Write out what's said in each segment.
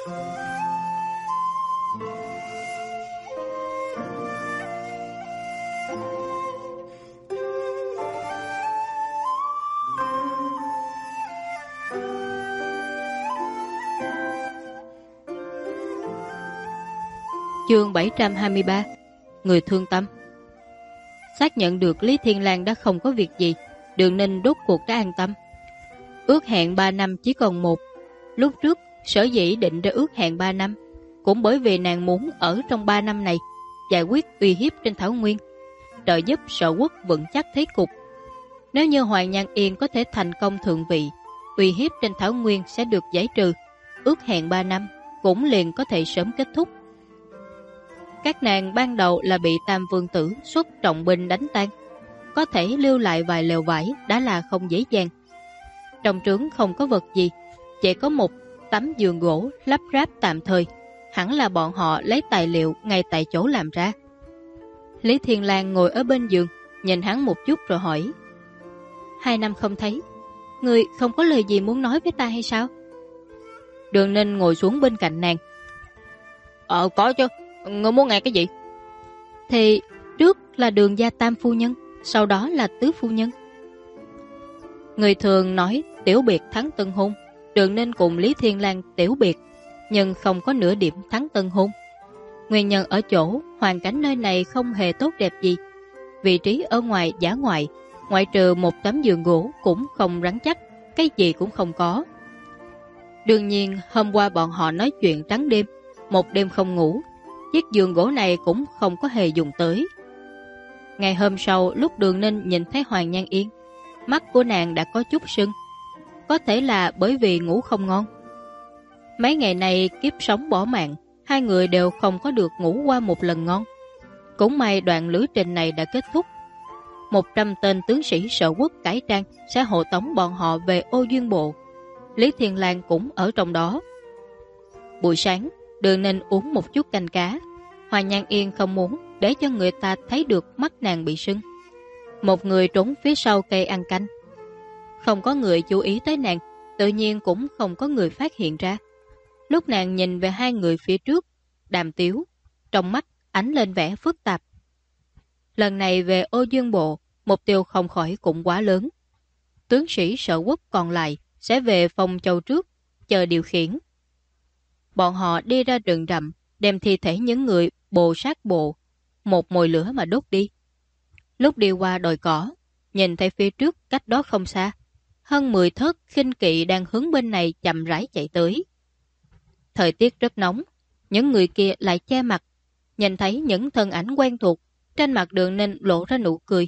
Chương 723. Người thương tâm. Xác nhận được Lý Thiên Lang đã không có việc gì, Đường Ninh rốt cuộc đã an tâm. Ước hẹn 3 năm chỉ còn 1. Lúc trước sở dĩ định ra ước hẹn 3 năm cũng bởi vì nàng muốn ở trong 3 năm này giải quyết uy hiếp trên Thảo Nguyên, trợ giúp sở quốc vững chắc thế cục. Nếu như Hoàng Nhan Yên có thể thành công thượng vị, uy hiếp trên Thảo Nguyên sẽ được giải trừ, ước hẹn 3 năm cũng liền có thể sớm kết thúc. Các nàng ban đầu là bị Tam Vương Tử xuất trọng binh đánh tan, có thể lưu lại vài lều vải đã là không dễ dàng. Trong trướng không có vật gì, chỉ có một tấm giường gỗ lắp ráp tạm thời, hẳn là bọn họ lấy tài liệu ngay tại chỗ làm ra. Lý Thiên Lang ngồi ở bên giường, nhìn hắn một chút rồi hỏi: 2 năm không thấy, người không có lời gì muốn nói với ta hay sao? Đường Ninh ngồi xuống bên cạnh nàng. Có chứ, ngươi muốn nghe cái gì? Thì trước là Đường gia tam phu nhân, sau đó là tứ phu nhân. Người thường nói tiểu biệt thắng tân hôn, Đường Ninh cùng Lý Thiên Lang tiểu biệt, nhưng không có nửa điểm thắng tân hôn. Nguyên nhân ở chỗ hoàn cảnh nơi này không hề tốt đẹp gì. Vị trí ở ngoài dã ngoại, ngoại trừ một tấm giường gỗ cũng không rắn chắc, cái gì cũng không có. Đương nhiên hôm qua bọn họ nói chuyện trắng đêm, một đêm không ngủ, chiếc giường gỗ này cũng không có hề dùng tới. Ngày hôm sau lúc Đường Ninh nhìn thấy Hoàng Nhan Yên, mắt của nàng đã có chút sưng, có thể là bởi vì ngủ không ngon. Mấy ngày này kiếp sống bỏ mạng, hai người đều không có được ngủ qua một lần ngon. Cũng may đoạn lữ trình này đã kết thúc. 100 tên tướng sĩ sở quốc cải trang sẽ hộ tống bọn họ về Ô Duyên Bộ. Lý Thiên Lang cũng ở trong đó. Buổi sáng, Đường Ninh uống một chút canh cá. Hoàng Nhan Yên không muốn để cho người ta thấy được mắt nàng bị sưng. Một người trốn phía sau cây ăn canh. Không có người chú ý tới nàng, tự nhiên cũng không có người phát hiện ra. Lúc nàng nhìn về hai người phía trước, đàm tiếu, trong mắt ánh lên vẻ phức tạp. Lần này về Ô Duyên Bộ, mục tiêu không khỏi cũng quá lớn. Tướng sĩ sở quốc còn lại sẽ về Phong Châu trước, chờ điều khiển. Bọn họ đi ra rừng rậm, đem thi thể những người bồ sát bộ, một mồi lửa mà đốt đi. Lúc đi qua đồi cỏ, nhìn thấy phía trước cách đó không xa, hơn 10 thớt khinh kỵ đang hướng bên này chậm rãi chạy tới. Thời tiết rất nóng, những người kia lại che mặt, nhìn thấy những thân ảnh quen thuộc, trên mặt Đường Ninh lộ ra nụ cười.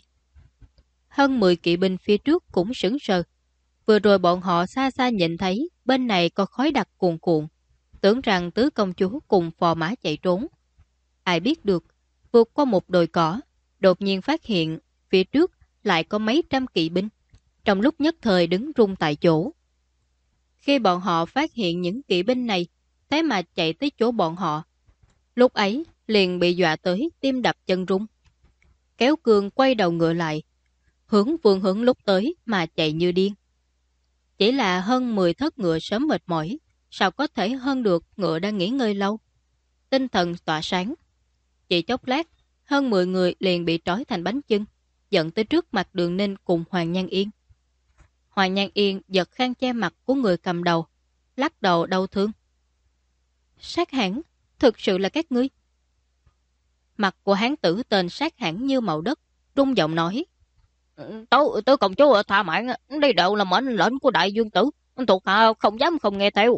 Hơn 10 kỵ binh phía trước cũng sững sờ. Vừa rồi bọn họ xa xa nhìn thấy bên này có khói đặc cuồn cuộn, tưởng rằng tứ công chúa cùng phò mã chạy trốn. Ai biết được, vượt qua một đồi cỏ, đột nhiên phát hiện phía trước lại có mấy trăm kỵ binh, trong lúc nhất thời đứng run tại chỗ. Khi bọn họ phát hiện những kỵ binh này, thế mà chạy tới chỗ bọn họ, lúc ấy liền bị dọa tới tim đập chân rung. Kéo cương quay đầu ngựa lại, hướng phương hướng lúc tới mà chạy như điên. Chỉ là hơn 10 thớt ngựa sớm mệt mỏi, sao có thể hơn được ngựa đang nghỉ ngơi lâu. Tinh thần tỏa sáng. Chỉ chốc lát, hơn 10 người liền bị trói thành bánh chưng, dẫn tới trước mặt Đường Ninh cùng Hoàng Nhan Yên. Hoàng Nhan Yên giật khăn che mặt của người cầm đầu, lắc đầu đau thương. Sát hãn, thực sự là các ngươi. Mặt của hán tử tên Sát hãn như màu đất, rung giọng nói: Tứ công chúa tha mạng, đây đều là mệnh lệnh của đại vương tử, thuộc hạ không dám không nghe theo.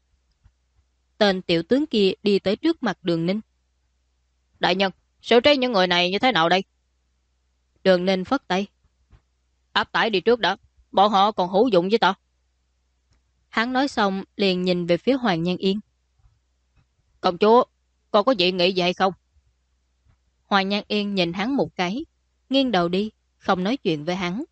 Tên tiểu tướng kia đi tới trước mặt Đường Ninh. Đại nhân, xử trí những người này như thế nào đây? Đường Ninh phất tay. Áp tải đi trước đã, bọn họ còn hữu dụng với ta. Hắn nói xong liền nhìn về phía Hoàng Nhan Yên. Công chúa, còn có gì nghĩ gì hay không? Hoàng Nhan Yên nhìn hắn một cái, nghiêng đầu đi, không nói chuyện với hắn.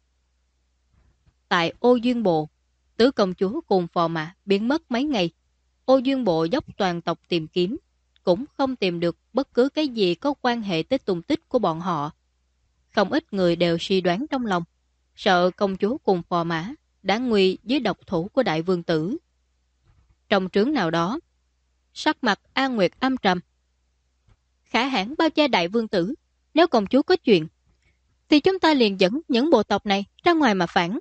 Tại Ô Duyên Bộ, tứ công chúa cùng phò mã biến mất mấy ngày. Ô Duyên Bộ dốc toàn tộc tìm kiếm, cũng không tìm được bất cứ cái gì có quan hệ tới tung tích của bọn họ. Không ít người đều suy đoán trong lòng, sợ công chúa cùng phò mã đã nguy dưới độc thủ của đại vương tử. Trong trướng nào đó, Sắc mặt An Nguyệt âm trầm. Khả hãn bao che đại vương tử, nếu công chúa có chuyện, thì chúng ta liền dẫn những bộ tộc này ra ngoài mà phản.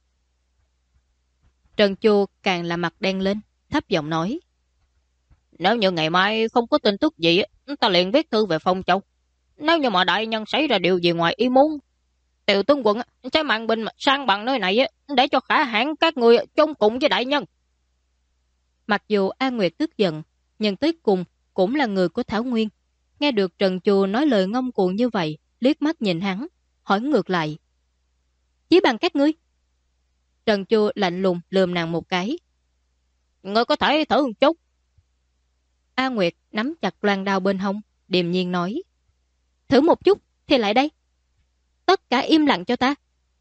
Trần Chu càng là mặt đen lên, thấp giọng nói. Nếu như ngày mai không có tin tức gì, ta liền viết thư về Phong Châu. Nếu như mà đại nhân xảy ra điều gì ngoài ý muốn, Tiểu tướng quân sẽ mang binh sang bằng nơi này để cho khả hãn các người chung cùng với đại nhân. Mặc dù An Nguyệt tức giận, nhưng tới cùng cũng là người của Thảo Nguyên. Nghe được Trần Chu nói lời ngông cuồng như vậy, liếc mắt nhìn hắn, hỏi ngược lại. Chỉ bằng các ngươi? Trần Chu lạnh lùng lườm nàng một cái. Ngươi có thể thử một chút. A Nguyệt nắm chặt loan đao bên hông, điềm nhiên nói. Thử một chút thì lại đây. Tất cả im lặng cho ta.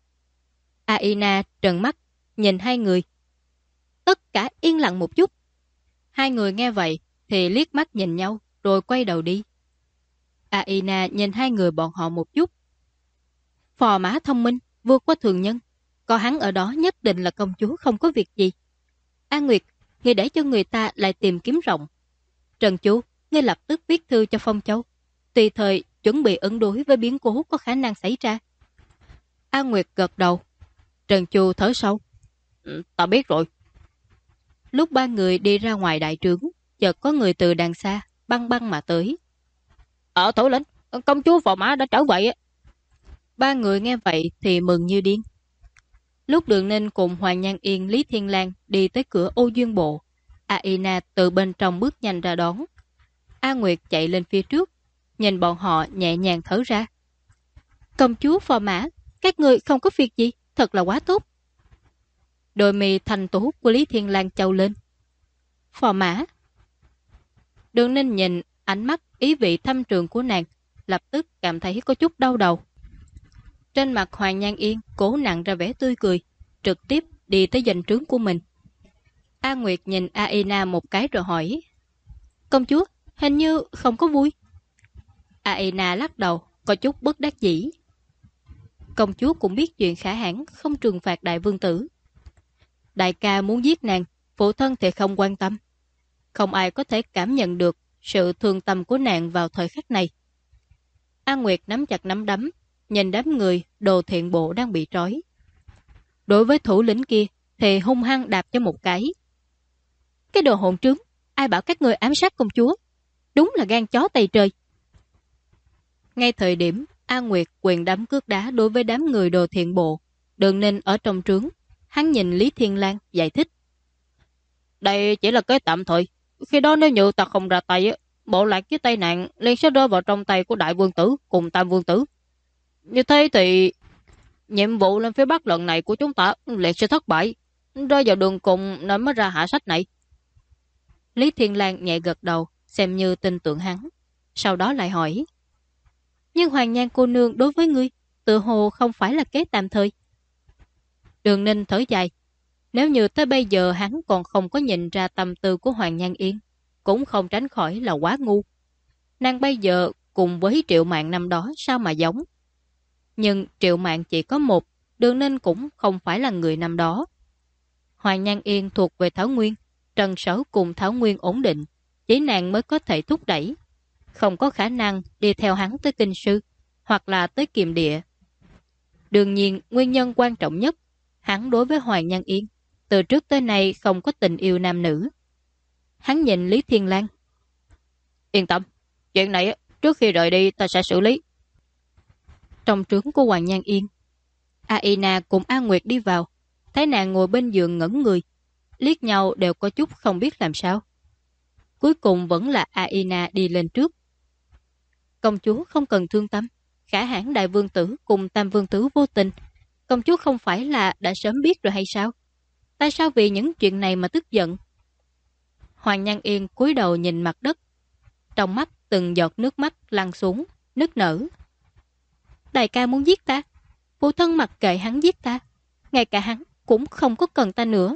Aina trợn mắt, nhìn hai người. Tất cả yên lặng một chút. Hai người nghe vậy thì liếc mắt nhìn nhau, rồi quay đầu đi. Aina nhìn hai người bọn họ một chút. Phò mã thông minh, vượt qua thường nhân. Có hắn ở đó nhất định là công chúa không có việc gì. A Nguyệt, ngươi để cho người ta lại tìm kiếm rộng. Trần Chu, ngươi lập tức viết thư cho Phong Châu, tùy thời chuẩn bị ứng đối với biến cố có khả năng xảy ra. A Nguyệt gật đầu. Trần Chu thở sâu. Ta biết rồi. Lúc ba người đi ra ngoài đại trướng, chợt có người từ đằng xa băng băng mà tới. Thủ lĩnh, công chúa phò mã đã trở về. Ba người nghe vậy thì mừng như điên. Lúc Đường Ninh cùng Hoàng Nhan Yên, Lý Thiên Lang đi tới cửa Ô Duyên Bộ, Aina từ bên trong bước nhanh ra đón. A Nguyệt chạy lên phía trước, nhìn bọn họ nhẹ nhàng thở ra. Công chúa phò mã, các người không có việc gì, thật là quá tốt. Đôi mì thành tú của Lý Thiên Lang trao lên. Phò mã. Đường Ninh nhìn ánh mắt ý vị thâm trường của nàng, lập tức cảm thấy có chút đau đầu. Trên mặt Hoàng Nhan Yên cố nặng ra vẻ tươi cười, trực tiếp đi tới doanh trướng của mình. A Nguyệt nhìn Aina một cái rồi hỏi. Công chúa, hình như không có vui. Aina lắc đầu, có chút bất đắc dĩ. Công chúa cũng biết chuyện khả hãn không trừng phạt đại vương tử. Đại ca muốn giết nàng, phụ thân thì không quan tâm. Không ai có thể cảm nhận được sự thương tâm của nàng vào thời khắc này. A Nguyệt nắm chặt nắm đấm, nhìn đám người đồ thiện bộ đang bị trói. Đối với thủ lĩnh kia thì hung hăng đạp cho một cái. Cái đồ hỗn trướng, ai bảo các người ám sát công chúa? Đúng là gan chó tày trời. Ngay thời điểm A Nguyệt quyền đấm cước đá đối với đám người đồ thiện bộ, Đường Ninh ở trong trướng, hắn nhìn Lý Thiên Lang giải thích. Đây chỉ là cái tạm thời. Khi đó nếu như ta không ra tay, bộ lạc với tay nạn liền sẽ rơi vào trong tay của đại vương tử cùng tam vương tử. Như thế thì nhiệm vụ lên phía bắc lần này của chúng ta liền sẽ thất bại, rơi vào đường cùng nên mới ra hạ sách này. Lý Thiên Lang nhẹ gật đầu, xem như tin tưởng hắn. Sau đó lại hỏi. Nhưng Hoàng Nhan cô nương đối với ngươi, tự hồ không phải là kế tạm thời. Đường Ninh thở dài. Nếu như tới bây giờ hắn còn không có nhìn ra tâm tư của Hoàng Nhan Yên, cũng không tránh khỏi là quá ngu. Nàng bây giờ cùng với Triệu Mạn năm đó sao mà giống. Nhưng Triệu Mạn chỉ có một, Đường Ninh cũng không phải là người năm đó. Hoàng Nhan Yên thuộc về Thảo Nguyên, Trần Sở cùng Thảo Nguyên ổn định, chỉ nàng mới có thể thúc đẩy. Không có khả năng đi theo hắn tới Kinh Sư, hoặc là tới Kiềm Địa. Đương nhiên, nguyên nhân quan trọng nhất, hắn đối với Hoàng Nhan Yên, từ trước tới nay không có tình yêu nam nữ. Hắn nhìn Lý Thiên Lang. Yên tâm, chuyện này trước khi rời đi ta sẽ xử lý. Trong trướng của Hoàng Nhan Yên, Aina cùng A Nguyệt đi vào, thấy nàng ngồi bên giường ngẩn người, liếc nhau đều có chút không biết làm sao. Cuối cùng vẫn là Aina đi lên trước. Công chúa không cần thương tâm, khả hãn đại vương tử cùng tam vương tử vô tình, công chúa không phải là đã sớm biết rồi hay sao? Tại sao vì những chuyện này mà tức giận? Hoàng Nhan Yên cúi đầu nhìn mặt đất, trong mắt từng giọt nước mắt lăn xuống, nức nở. Đại ca muốn giết ta, phụ thân mặc kệ hắn giết ta, ngay cả hắn cũng không có cần ta nữa.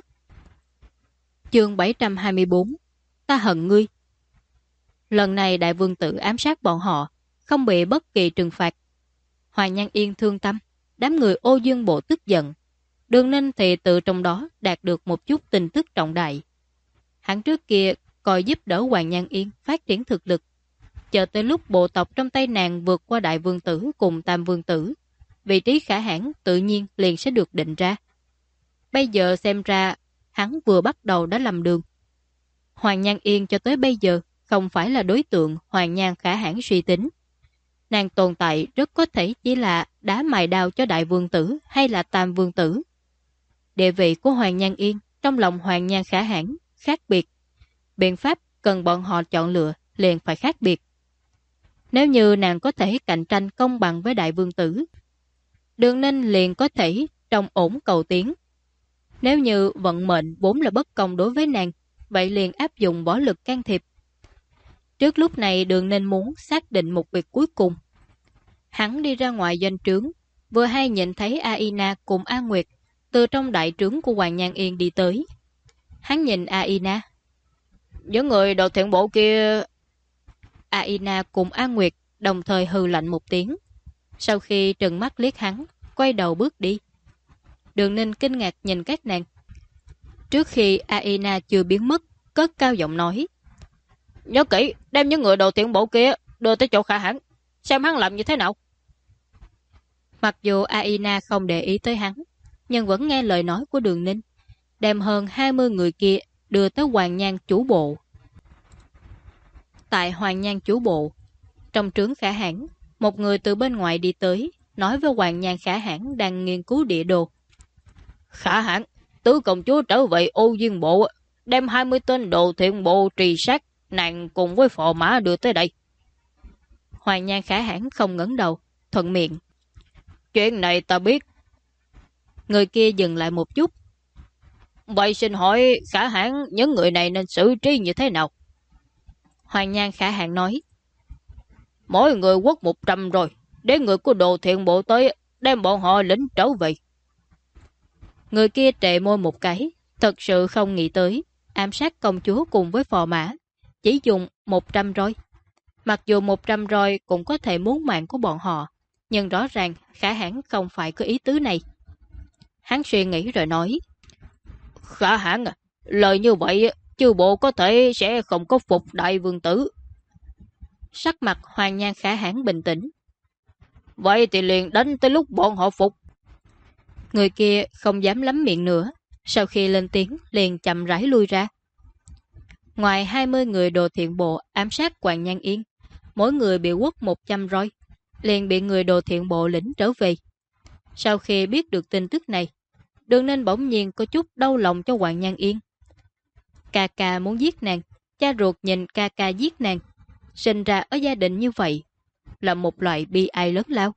Chương 724. Ta hận ngươi. Lần này đại vương tử ám sát bọn họ, không bị bất kỳ trừng phạt. Hoàng Nhan Yên thương tâm, đám người Ô Dương Bộ tức giận. Đường Ninh thì từ trong đó đạt được một chút tin tức trọng đại. Hắn trước kia coi giúp đỡ Hoàng Nhan Yên phát triển thực lực. Chờ tới lúc bộ tộc trong tay nàng vượt qua Đại Vương Tử cùng Tam Vương Tử, vị trí Khả Hãn tự nhiên liền sẽ được định ra. Bây giờ xem ra, hắn vừa bắt đầu đã lầm đường. Hoàng Nhan Yên cho tới bây giờ không phải là đối tượng Hoàng Nhan Khả Hãn suy tính. Nàng tồn tại rất có thể chỉ là đá mài đao cho Đại Vương Tử hay là Tam Vương Tử. Địa vị của Hoàng Nhan Yên trong lòng Hoàng Nhan Khả Hãn khác biệt. Biện pháp cần bọn họ chọn lựa liền phải khác biệt. Nếu như nàng có thể cạnh tranh công bằng với Đại Vương Tử, Đường Ninh liền có thể trong ổn cầu tiến. Nếu như vận mệnh vốn là bất công đối với nàng, vậy liền áp dụng võ lực can thiệp. Trước lúc này Đường Ninh muốn xác định một việc cuối cùng. Hắn đi ra ngoài doanh trướng, vừa hay nhìn thấy Aina cùng A Nguyệt từ trong đại trướng của Hoàng Nhan Yên đi tới. Hắn nhìn Aina. Những người đầu thiện bộ kia... Aina cùng A Nguyệt đồng thời hừ lạnh một tiếng. Sau khi trừng mắt liếc hắn, quay đầu bước đi. Đường Ninh kinh ngạc nhìn các nàng. Trước khi Aina chưa biến mất, cất cao giọng nói. Nhớ kỹ, đem những người đầu thiện bộ kia đưa tới chỗ Khả Hãn, xem hắn làm như thế nào. Mặc dù Aina không để ý tới hắn, nhưng vẫn nghe lời nói của Đường Ninh, đem hơn 20 người kia đưa tới Hoàng Nhan chủ bộ. Tại Hoàng Nhan chủ bộ, trong trướng Khả Hãn, một người từ bên ngoài đi tới, nói với Hoàng Nhan Khả Hãn đang nghiên cứu địa đồ. Khả Hãn, tứ công chúa trở về Ô Diên Bộ, đem 20 tên đồ thiện bộ trì sát nàng cùng với phò mã đưa tới đây. Hoàng Nhan Khả Hãn không ngẩng đầu, thuận miệng. Chuyện này ta biết. Người kia dừng lại một chút. Vậy xin hỏi Khả Hãn những người này nên xử trí như thế nào? Hoàng Nhan Khả Hãn nói. Mỗi người quất 100 rồi, để người của đồ thiện bộ tới, đem bọn họ lính trở về. Người kia trệ môi một cái, thật sự không nghĩ tới, ám sát công chúa cùng với phò mã, chỉ dùng 100 roi. Mặc dù 100 roi cũng có thể muốn mạng của bọn họ, nhưng rõ ràng Khả Hãn không phải có ý tứ này. Hắn suy nghĩ rồi nói. Khả Hãn à, lời như vậy, chư bộ có thể sẽ không có phục Đại Vương Tử. Sắc mặt Hoàng Nhan Khả Hãn bình tĩnh. Vậy thì liền đánh tới lúc bọn họ phục. Người kia không dám lắm miệng nữa, sau khi lên tiếng liền chậm rãi lui ra. Ngoài 20 người đồ thiện bộ ám sát Hoàng Nhan Yên, mỗi người bị quất 100 roi, liền bị người đồ thiện bộ lĩnh trở về. Sau khi biết được tin tức này, Đường Ninh bỗng nhiên có chút đau lòng cho Hoàng Nhan Yên. Ca ca muốn giết nàng, cha ruột nhìn ca ca giết nàng, sinh ra ở gia đình như vậy, là một loại bi ai lớn lao.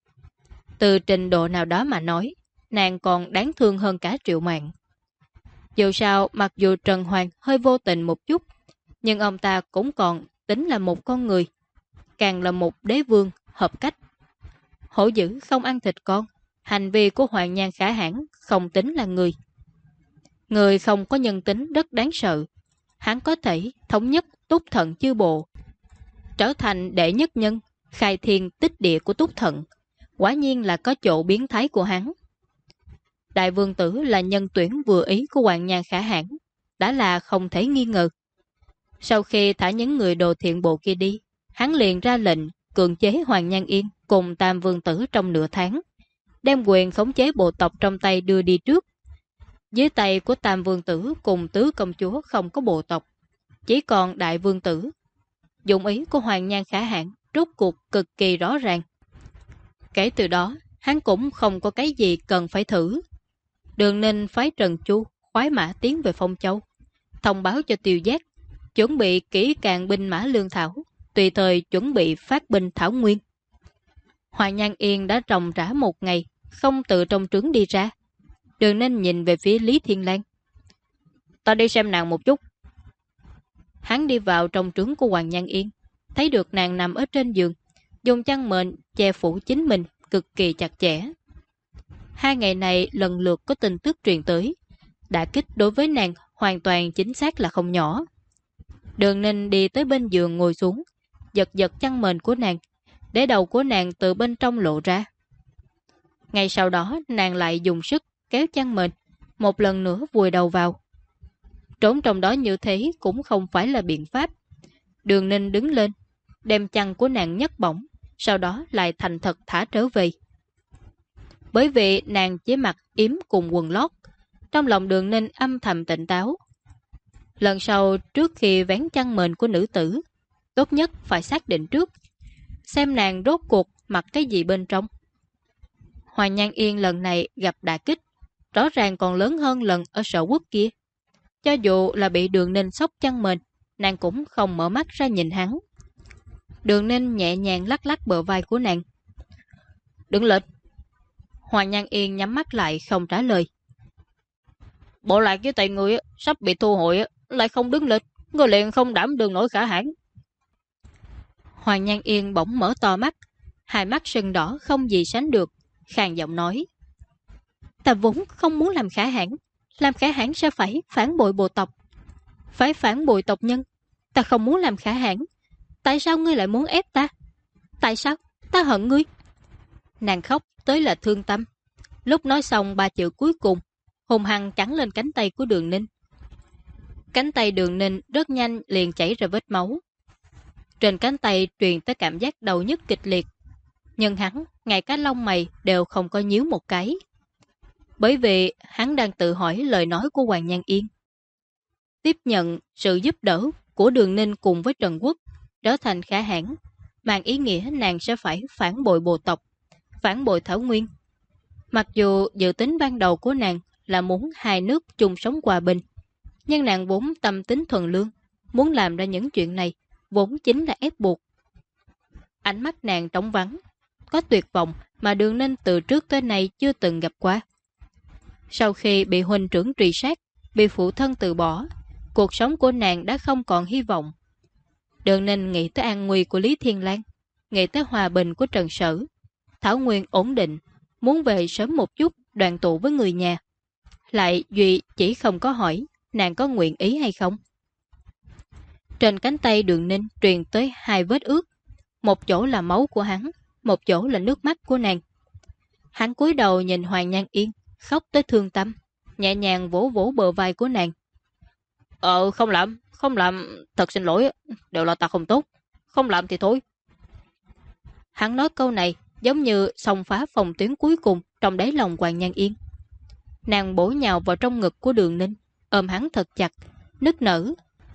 Từ trình độ nào đó mà nói, nàng còn đáng thương hơn cả Triệu Mạn. Dù sao, mặc dù Trần Hoàng hơi vô tình một chút, nhưng ông ta cũng còn tính là một con người, càng là một đế vương hợp cách. Hổ dữ không ăn thịt con, hành vi của Hoàng Nhan Khả Hãn không tính là người. Người không có nhân tính rất đáng sợ. Hắn có thể thống nhất Túc Thận chư bộ, trở thành đệ nhất nhân, khai thiên tích địa của Túc Thận. Quả nhiên là có chỗ biến thái của hắn. Đại Vương Tử là nhân tuyển vừa ý của Hoàng Nhan Khả Hãn, đã là không thể nghi ngờ. Sau khi thả những người đồ thiện bộ kia đi, hắn liền ra lệnh cưỡng chế Hoàng Nhan Yên cùng Tam Vương Tử trong nửa tháng, đem quyền khống chế bộ tộc trong tay đưa đi trước. Dưới tay của Tam Vương Tử cùng Tứ Công Chúa không có bộ tộc, chỉ còn Đại Vương Tử. Dụng ý của Hoàng Nhan Khả Hãn rốt cuộc cực kỳ rõ ràng. Kể từ đó, hắn cũng không có cái gì cần phải thử. Đường Ninh phái Trần Chu khoái mã tiến về Phong Châu, thông báo cho Tiêu Giác, chuẩn bị kỹ càng binh mã lương thảo, tùy thời chuẩn bị phát binh thảo nguyên. Hoàng Nhan Yên đã ròng rã một ngày, không từ trong trướng đi ra. Đường Ninh nhìn về phía Lý Thiên Lan. Ta đi xem nàng một chút. Hắn đi vào trong trướng của Hoàng Nhan Yên, thấy được nàng nằm ở trên giường, dùng chăn mền che phủ chính mình cực kỳ chặt chẽ. 2 ngày này lần lượt có tin tức truyền tới, đả kích đối với nàng hoàn toàn chính xác là không nhỏ. Đường Ninh đi tới bên giường ngồi xuống, giật giật chăn mền của nàng, để đầu của nàng từ bên trong lộ ra. Ngay sau đó nàng lại dùng sức kéo chăn mền, một lần nữa vùi đầu vào. Trốn trong đó như thế cũng không phải là biện pháp. Đường Ninh đứng lên, đem chăn của nàng nhấc bổng, sau đó lại thành thật thả trở về. Bởi vì nàng chỉ mặc yếm cùng quần lót, trong lòng Đường Ninh âm thầm tỉnh táo. Lần sau trước khi vén chăn mền của nữ tử, tốt nhất phải xác định trước, xem nàng rốt cuộc mặc cái gì bên trong. Hoàng Nhan Yên lần này gặp đả kích, rõ ràng còn lớn hơn lần ở Sở Quốc kia. Cho dù là bị Đường Ninh xốc chăn mền, nàng cũng không mở mắt ra nhìn hắn. Đường Ninh nhẹ nhàng lắc lắc bờ vai của nàng. Đứng lên. Hoàng Nhan Yên nhắm mắt lại không trả lời. Bộ lại cái tay người sắp bị thu hồi lại không đứng lên, người liền không đảm đương nổi khả hãn. Hoàng Nhan Yên bỗng mở to mắt, hai mắt sưng đỏ không gì sánh được, khàn giọng nói. Ta vốn không muốn làm khả hãn sẽ phải phản bội bộ tộc. Phải phản bội tộc nhân, ta không muốn làm khả hãn. Tại sao ngươi lại muốn ép ta? Tại sao? Ta hận ngươi. Nàng khóc tới là thương tâm. Lúc nói xong ba chữ cuối cùng, hùng hăng cắn lên cánh tay của Đường Ninh. Cánh tay Đường Ninh rất nhanh liền chảy ra vết máu. Trên cánh tay truyền tới cảm giác đau nhức kịch liệt. Nhưng hắn, ngay cả lông mày đều không có nhíu một cái. Bởi vì hắn đang tự hỏi lời nói của Hoàng Nhan Yên. Tiếp nhận sự giúp đỡ của Đường Ninh cùng với Trần Quốc, trở thành khả hãn, mang ý nghĩa nàng sẽ phải phản bội bộ tộc, phản bội Thảo Nguyên. Mặc dù dự tính ban đầu của nàng là muốn hai nước chung sống hòa bình, nhưng nàng vốn tâm tính thuần lương, muốn làm ra những chuyện này vốn chính là ép buộc. Ánh mắt nàng trống vắng, có tuyệt vọng mà Đường Ninh từ trước tới nay chưa từng gặp qua. Sau khi bị huynh trưởng truy sát, bị phụ thân từ bỏ, cuộc sống của nàng đã không còn hy vọng. Đường Ninh nghĩ tới an nguy của Lý Thiên Lang, nghĩ tới hòa bình của Trần Sở, Thảo Nguyên ổn định, muốn về sớm một chút đoàn tụ với người nhà. Lại Duy chỉ không có hỏi nàng có nguyện ý hay không. Trên cánh tay Đường Ninh truyền tới hai vết ướt, một chỗ là máu của hắn, một chỗ là nước mắt của nàng. Hắn cúi đầu nhìn Hoàng Nhan Yên, khóc tới thương tâm, nhẹ nhàng vỗ vỗ bờ vai của nàng. Không làm, thật xin lỗi, đều là ta không tốt, không làm thì thôi. Hắn nói câu này giống như xông phá phòng tuyến cuối cùng trong đáy lòng Hoàng Nhan Yên. Nàng bổ nhào vào trong ngực của Đường Ninh, ôm hắn thật chặt, nức nở.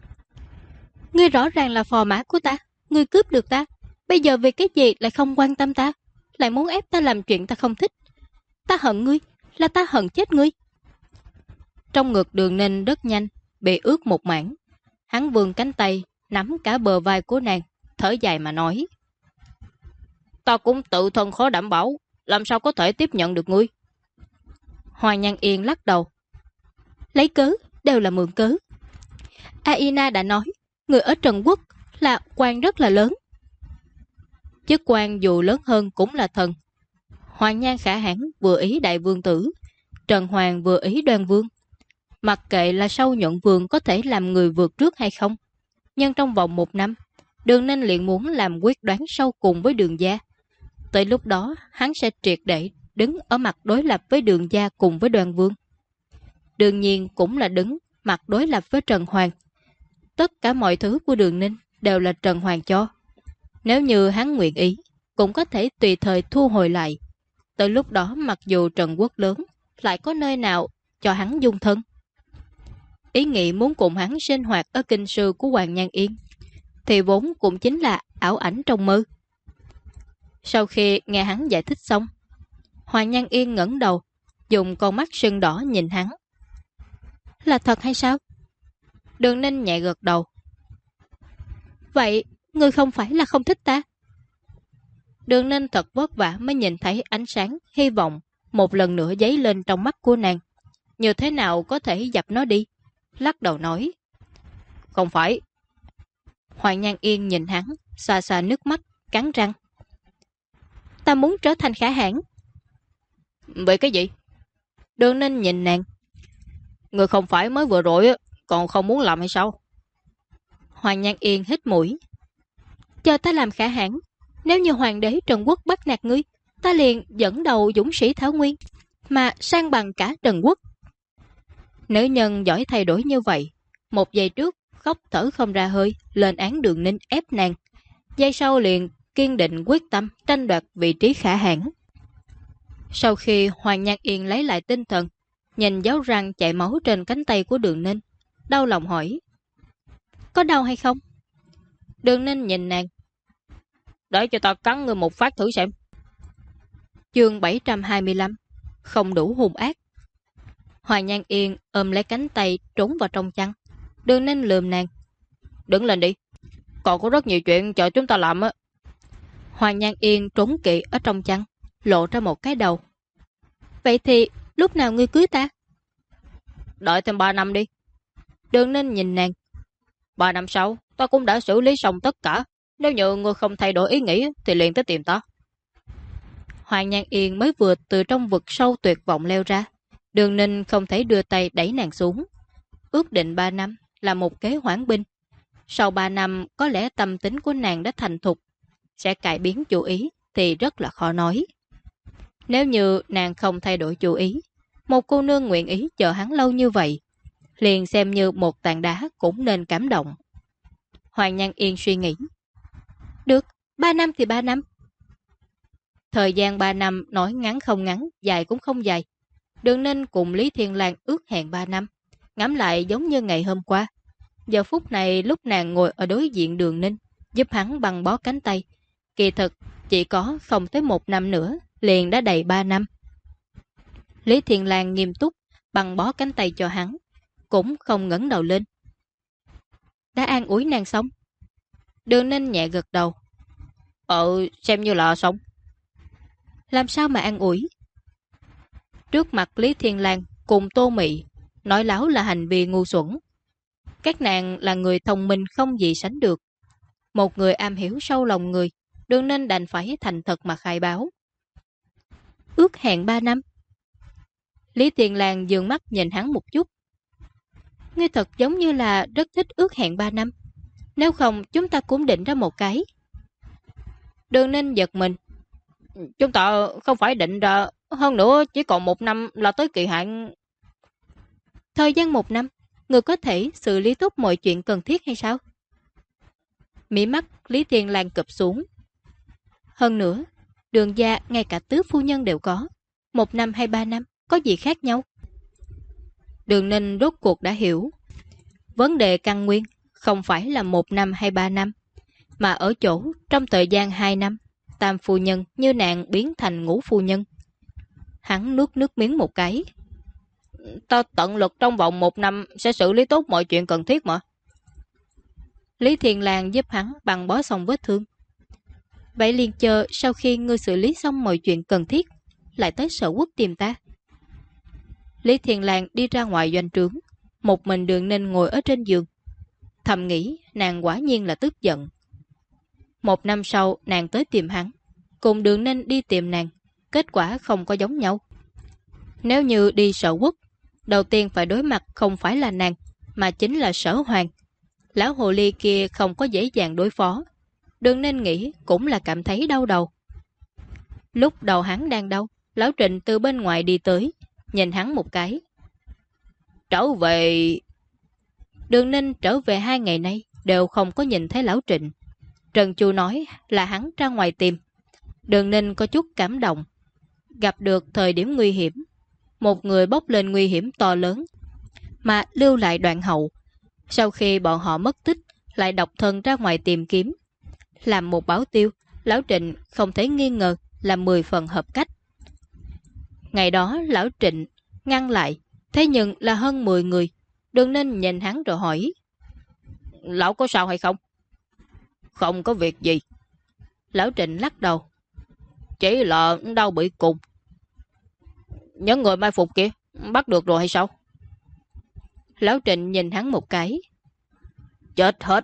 Ngươi rõ ràng là phò mã của ta, ngươi cướp được ta, bây giờ vì cái gì lại không quan tâm ta, lại muốn ép ta làm chuyện ta không thích. Ta hận ngươi, là ta hận chết ngươi. Trong ngực Đường Ninh rất nhanh bị ướt một mảng. Hắn vươn cánh tay nắm cả bờ vai của nàng, thở dài mà nói. Ta cũng tự thân khó đảm bảo, làm sao có thể tiếp nhận được ngươi. Hoàng Nhan Yên lắc đầu. Lấy cớ, đều là mượn cớ. Aina đã nói, người ở Trần Quốc là quan rất là lớn. Chức quan dù lớn hơn cũng là thần. Hoàng Nhan khả hãn vừa ý đại vương tử, Trần Hoàng vừa ý Đoan Vương. Mặc kệ là sau nhuận vương có thể làm người vượt trước hay không, nhưng trong vòng 1 năm, Đường Ninh liền muốn làm quyết đoán sau cùng với Đường gia. Tới lúc đó, hắn sẽ triệt để đứng ở mặt đối lập với Đường gia cùng với Đoan Vương. Đương nhiên cũng là đứng mặt đối lập với Trần Hoàng. Tất cả mọi thứ của Đường Ninh đều là Trần Hoàng cho. Nếu như hắn nguyện ý, cũng có thể tùy thời thu hồi lại. Tới lúc đó mặc dù Trần Quốc lớn, lại có nơi nào cho hắn dung thân. Ý nghĩ muốn cùng hắn sinh hoạt ở kinh sư của Hoàng Nhan Yên thì vốn cũng chính là ảo ảnh trong mơ. Sau khi nghe hắn giải thích xong, Hoàng Nhan Yên ngẩng đầu, dùng con mắt sưng đỏ nhìn hắn. Là thật hay sao? Đường Ninh nhẹ gật đầu. Vậy, ngươi không phải là không thích ta? Đường Ninh thật vất vả mới nhìn thấy ánh sáng, hy vọng một lần nữa dấy lên trong mắt của nàng. Như thế nào có thể dập nó đi? Lắc đầu nói. Không phải. Hoàng Nhan Yên nhìn hắn, xa xa nước mắt, cắn răng. Ta muốn trở thành khả hãn. Vậy cái gì? Đường Ninh nhìn nàng. Người không phải mới vừa rồi còn không muốn làm hay sao? Hoàng Nhan Yên hít mũi. Chờ ta làm khả hãn. Nếu như hoàng đế Trần Quốc bắt nạt ngươi, ta liền dẫn đầu dũng sĩ Thảo Nguyên, mà sang bằng cả Trần Quốc. Nữ nhân giỏi thay đổi như vậy, Một giây trước khóc thở không ra hơi, lên án Đường Ninh ép nàng. Giây sau liền kiên định quyết tâm tranh đoạt vị trí khả hãn. Sau khi Hoàng Nhan Yên lấy lại tinh thần, nhìn dấu răng chảy máu trên cánh tay của Đường Ninh, đau lòng hỏi: có đau hay không? Đường Ninh nhìn nàng: để cho ta cắn ngươi một phát thử xem. Chương 725 không đủ hung ác. Hoàng Nhan Yên ôm lấy cánh tay trốn vào trong chăn. Đường Ninh lườm nàng: đứng lên đi, còn có rất nhiều chuyện chờ chúng ta làm á. Hoàng Nhan Yên trốn kỵ ở trong chăn, lộ ra một cái đầu. Vậy thì lúc nào ngươi cưới ta? Đợi thêm 3 năm đi. Đường Ninh nhìn nàng: 3 năm sau ta cũng đã xử lý xong tất cả. Nếu như ngươi không thay đổi ý nghĩ thì liền tới tìm ta. Hoàng Nhan Yên mới vừa từ trong vực sâu tuyệt vọng leo ra. Đường Ninh không thể đưa tay đẩy nàng xuống. Ước định 3 năm là một kế hoãn binh. Sau 3 năm có lẽ tâm tính của nàng đã thành thục, sẽ cải biến chủ ý thì rất là khó nói. Nếu như nàng không thay đổi chủ ý, một cô nương nguyện ý chờ hắn lâu như vậy, liền xem như một tảng đá cũng nên cảm động. Hoàng Nhan Yên suy nghĩ: được, 3 năm thì 3 năm. Thời gian 3 năm nói ngắn không ngắn, dài cũng không dài. Đường Ninh cùng Lý Thiên Lang ước hẹn 3 năm, ngắm lại giống như ngày hôm qua. Giờ phút này lúc nàng ngồi ở đối diện Đường Ninh, giúp hắn băng bó cánh tay, kỳ thực chỉ có không tới 1 năm nữa, liền đã đầy 3 năm. Lý Thiên Lang nghiêm túc băng bó cánh tay cho hắn, cũng không ngẩng đầu lên. Đã an ủi nàng xong? Đường Ninh nhẹ gật đầu. Xem như là xong. Làm sao mà an ủi? Trước mặt Lý Thiên Lang cùng Tô Mị, nói láo là hành vi ngu xuẩn. Các nàng là người thông minh không gì sánh được. Một người am hiểu sâu lòng người, Đường Ninh đành phải thành thật mà khai báo. Ước hẹn 3 năm. Lý Thiên Lang dường mắt nhìn hắn một chút. Ngươi thật giống như là rất thích ước hẹn 3 năm. Nếu không chúng ta cũng định ra một cái. Đường Ninh giật mình. Chúng ta không phải định ra, hơn nữa chỉ còn 1 năm là tới kỳ hạn. Thời gian 1 năm, ngươi có thể xử lý tốt mọi chuyện cần thiết hay sao? Mí mắt Lý Thiên Lang cụp xuống. Hơn nữa, Đường gia ngay cả tứ phu nhân đều có. 1 năm hay 3 năm, có gì khác nhau? Đường Ninh rốt cuộc đã hiểu. Vấn đề căn nguyên không phải là 1 năm hay 3 năm, mà ở chỗ trong thời gian 2 năm, tam phu nhân như nàng biến thành ngũ phu nhân. Hắn nuốt nước miếng một cái. Ta tận lực trong vòng 1 năm sẽ xử lý tốt mọi chuyện cần thiết mà. Lý Thiên Lang giúp hắn băng bó xong vết thương. Vậy liền chờ sau khi ngươi xử lý xong mọi chuyện cần thiết, lại tới Sở Quốc tìm ta. Lý Thiên Lang đi ra ngoài doanh trướng, một mình Đường Ninh ngồi ở trên giường. Thầm nghĩ nàng quả nhiên là tức giận. 1 năm sau nàng tới tìm hắn, cùng Đường Ninh đi tìm nàng, kết quả không có giống nhau. Nếu như đi Sở Quốc, đầu tiên phải đối mặt không phải là nàng, mà chính là Sở Hoàng. Lão hồ ly kia không có dễ dàng đối phó. Đường Ninh nghĩ cũng là cảm thấy đau đầu. Lúc đầu hắn đang đau, Lão Trịnh từ bên ngoài đi tới, nhìn hắn một cái. Trở về. Đường Ninh trở về 2 ngày nay đều không có nhìn thấy Lão Trịnh. Trần Chu nói là hắn ra ngoài tìm. Đường Ninh có chút cảm động. Gặp được thời điểm nguy hiểm, một người bốc lên nguy hiểm to lớn mà lưu lại đoạn hậu. Sau khi bọn họ mất tích, lại độc thân ra ngoài tìm kiếm. Làm một bảo tiêu, Lão Trịnh không thể nghi ngờ là 10 phần hợp cách. Ngày đó Lão Trịnh ngăn lại, thế nhưng là hơn 10 người. Đường Ninh nhìn hắn rồi hỏi: Lão có sao hay không? Không có việc gì. Lão Trịnh lắc đầu. Chỉ là đau bị cục. Những người mai phục kia bắt được rồi hay sao? Lão Trịnh nhìn hắn một cái. Chết hết.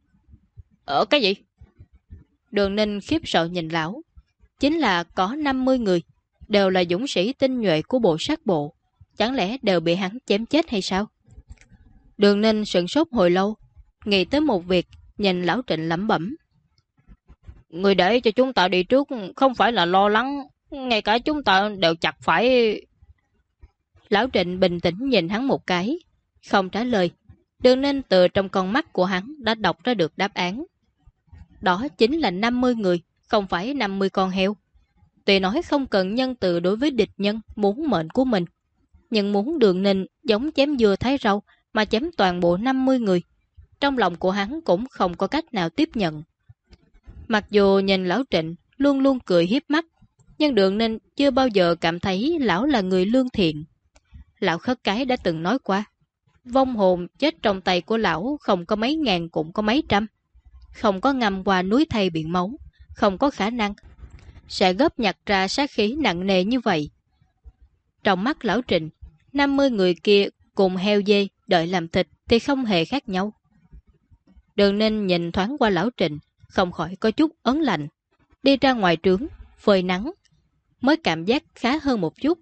Ở cái gì? Đường Ninh khiếp sợ nhìn lão. Chính là có 50 người, đều là dũng sĩ tinh nhuệ của bộ sát bộ. Chẳng lẽ đều bị hắn chém chết hay sao? Đường Ninh sửng sốt hồi lâu, nghĩ tới một việc, nhìn Lão Trịnh lẩm bẩm. Người để cho chúng ta đi trước không phải là lo lắng, ngay cả chúng ta đều chặt phải. Lão Trịnh bình tĩnh nhìn hắn một cái, không trả lời. Đường Ninh từ trong con mắt của hắn đã đọc ra được đáp án. Đó chính là 50 người, không phải 50 con heo. Tuy nói không cần nhân từ đối với địch nhân muốn mệnh của mình, nhưng muốn Đường Ninh giống chém dưa thái rau mà chém toàn bộ 50 người, trong lòng của hắn cũng không có cách nào tiếp nhận. Mặc dù nhìn lão Trịnh luôn luôn cười hiếp mắt, nhưng Đường Ninh chưa bao giờ cảm thấy lão là người lương thiện. Lão Khất Cái đã từng nói qua, vong hồn chết trong tay của lão không có mấy ngàn cũng có mấy trăm, không có ngâm qua núi thây biển máu, không có khả năng sẽ góp nhặt ra sát khí nặng nề như vậy. Trong mắt lão Trịnh, 50 người kia cùng heo dê đợi làm thịt thì không hề khác nhau. Đường Ninh nhìn thoáng qua lão Trịnh, không khỏi có chút ớn lạnh. Đi ra ngoài trướng, phơi nắng, mới cảm giác khá hơn một chút.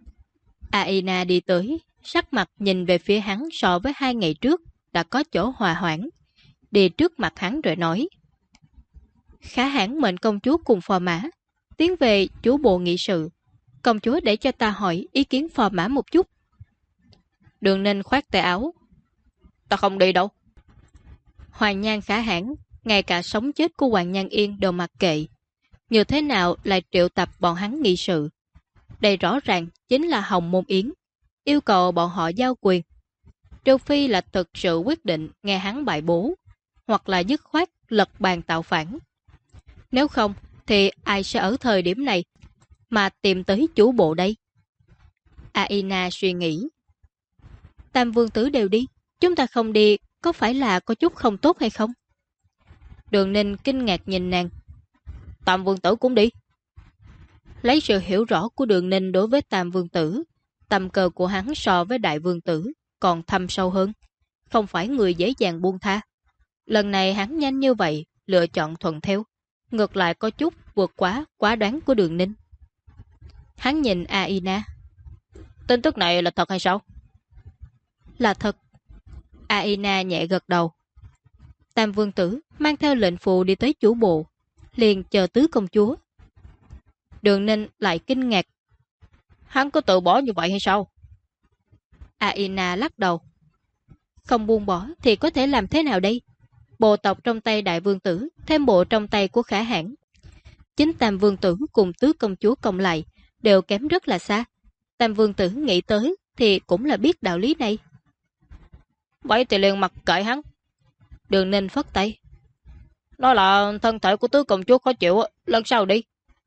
Aina đi tới, sắc mặt nhìn về phía hắn so với 2 ngày trước đã có chỗ hòa hoãn. Đi trước mặt hắn rồi nói: Khá hãn mệnh công chúa cùng phò mã tiến về chủ bộ nghị sự. Công chúa để cho ta hỏi ý kiến phò mã một chút. Đường Ninh khoát tay áo: Ta không đi đâu. Hoàng Nhan Khả Hãn ngay cả sống chết của Hoàng Nhan Yên đều mặc kệ, như thế nào lại triệu tập bọn hắn nghị sự? Đây rõ ràng chính là Hồng Môn Yến, yêu cầu bọn họ giao quyền. Trừ phi là thực sự quyết định nghe hắn bài bố, hoặc là dứt khoát lật bàn tạo phản. Nếu không thì ai sẽ ở thời điểm này mà tìm tới chủ bộ đây? Aina suy nghĩ: Tam vương tử đều đi, chúng ta không đi có phải là có chút không tốt hay không? Đường Ninh kinh ngạc nhìn nàng: Tam vương tử cũng đi. Lấy sự hiểu rõ của Đường Ninh đối với Tam vương tử, tầm cờ của hắn so với Đại vương tử còn thâm sâu hơn, không phải người dễ dàng buông tha. Lần này hắn nhanh như vậy lựa chọn thuận theo, ngược lại có chút vượt quá đoán của Đường Ninh. Hắn nhìn Aina: Tin tức này là thật hay sao? Là thật. Aina nhẹ gật đầu. Tam vương tử mang theo lệnh phù đi tới chủ bộ, liền chờ tứ công chúa. Đường Ninh lại kinh ngạc: Hắn có tự bỏ như vậy hay sao? Aina lắc đầu: Không buông bỏ thì có thể làm thế nào đây? Bộ tộc trong tay đại vương tử thêm bộ trong tay của Khả Hãn, chính Tam vương tử cùng tứ công chúa cộng lại đều kém rất là xa. Tam vương tử nghĩ tới thì cũng là biết đạo lý này. Vậy thì liền mặc kệ hắn. Đường Ninh phất tay: Nói là thân thể của tứ công chúa khó chịu, lần sau đi.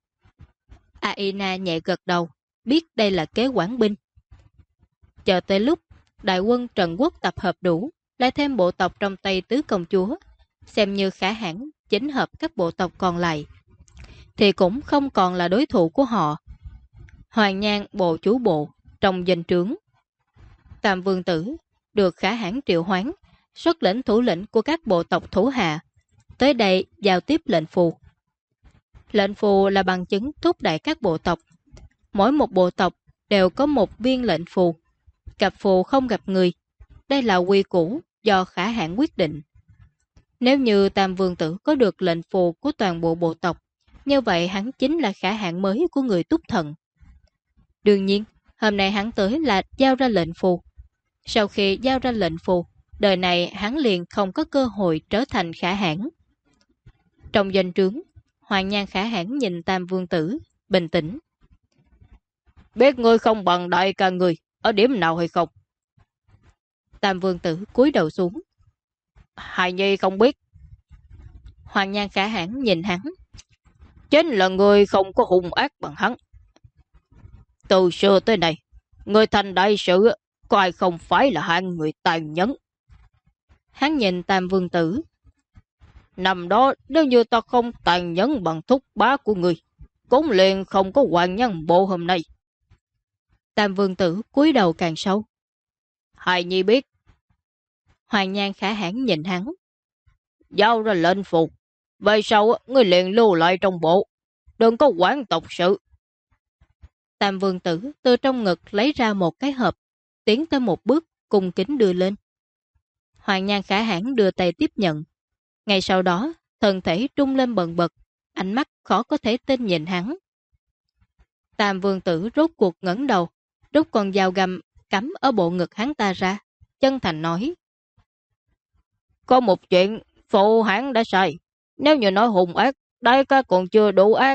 Aina nhẹ gật đầu, biết đây là kế quản binh. Chờ tới lúc đại quân Trần Quốc tập hợp đủ, lại thêm bộ tộc trong tay tứ công chúa, xem như Khả Hãn chính hợp các bộ tộc còn lại, thì cũng không còn là đối thủ của họ. Hoàng Nhan bộ chủ bộ trong danh trướng. Tam vương tử được Khả Hãn triệu hoán, xuất lĩnh thủ lĩnh của các bộ tộc thủ hạ, tới đây giao tiếp lệnh phù. Lệnh phù là bằng chứng thúc đẩy các bộ tộc. Mỗi một bộ tộc đều có một viên lệnh phù. Gặp phù không gặp người. Đây là quy củ do Khả Hãn quyết định. Nếu như Tam vương tử có được lệnh phù của toàn bộ bộ tộc, như vậy hắn chính là Khả Hãn mới của người Túc Thần. Đương nhiên, hôm nay hắn tới là giao ra lệnh phù. Sau khi giao ra lệnh phù, đời này hắn liền không có cơ hội trở thành Khả Hãn. Trong doanh trướng, Hoàng Nhan Khả Hãn nhìn Tam vương tử, bình tĩnh: Biết ngươi không bằng đại ca người, ở điểm nào hay không? Tam vương tử cúi đầu xuống: Hài nhi không biết. Hoàng Nhan Khả Hãn nhìn hắn: Chính là ngươi không có hung ác bằng hắn. Từ xưa tới nay, người thành đại sự có ai không phải là hạng người tàn nhẫn. Hắn nhìn Tam vương tử: Năm đó nếu như ta không tàn nhẫn bằng thúc bá của ngươi, cũng liền không có Hoàng Nhan bộ hôm nay. Tam vương tử cúi đầu càng sâu: Hài nhi biết. Hoàng Nhan Khả Hãn nhìn hắn: Giao ra lệnh phù, về sau ngươi liền lưu lại trong bộ, đừng có quản tộc sự. Tam vương tử từ trong ngực lấy ra một cái hộp, tiến tới một bước, cung kính đưa lên. Hoàng Nhan Khả Hãn đưa tay tiếp nhận. Ngay sau đó, thân thể trung lên bần bật, ánh mắt khó có thể tin nhìn hắn. Tam vương tử rốt cuộc ngẩng đầu, rút con dao găm cắm ở bộ ngực hắn ta ra, chân thành nói: Có một chuyện, phụ hãng đã sai. Nếu như nói hung ác, đại ca còn chưa đủ ác.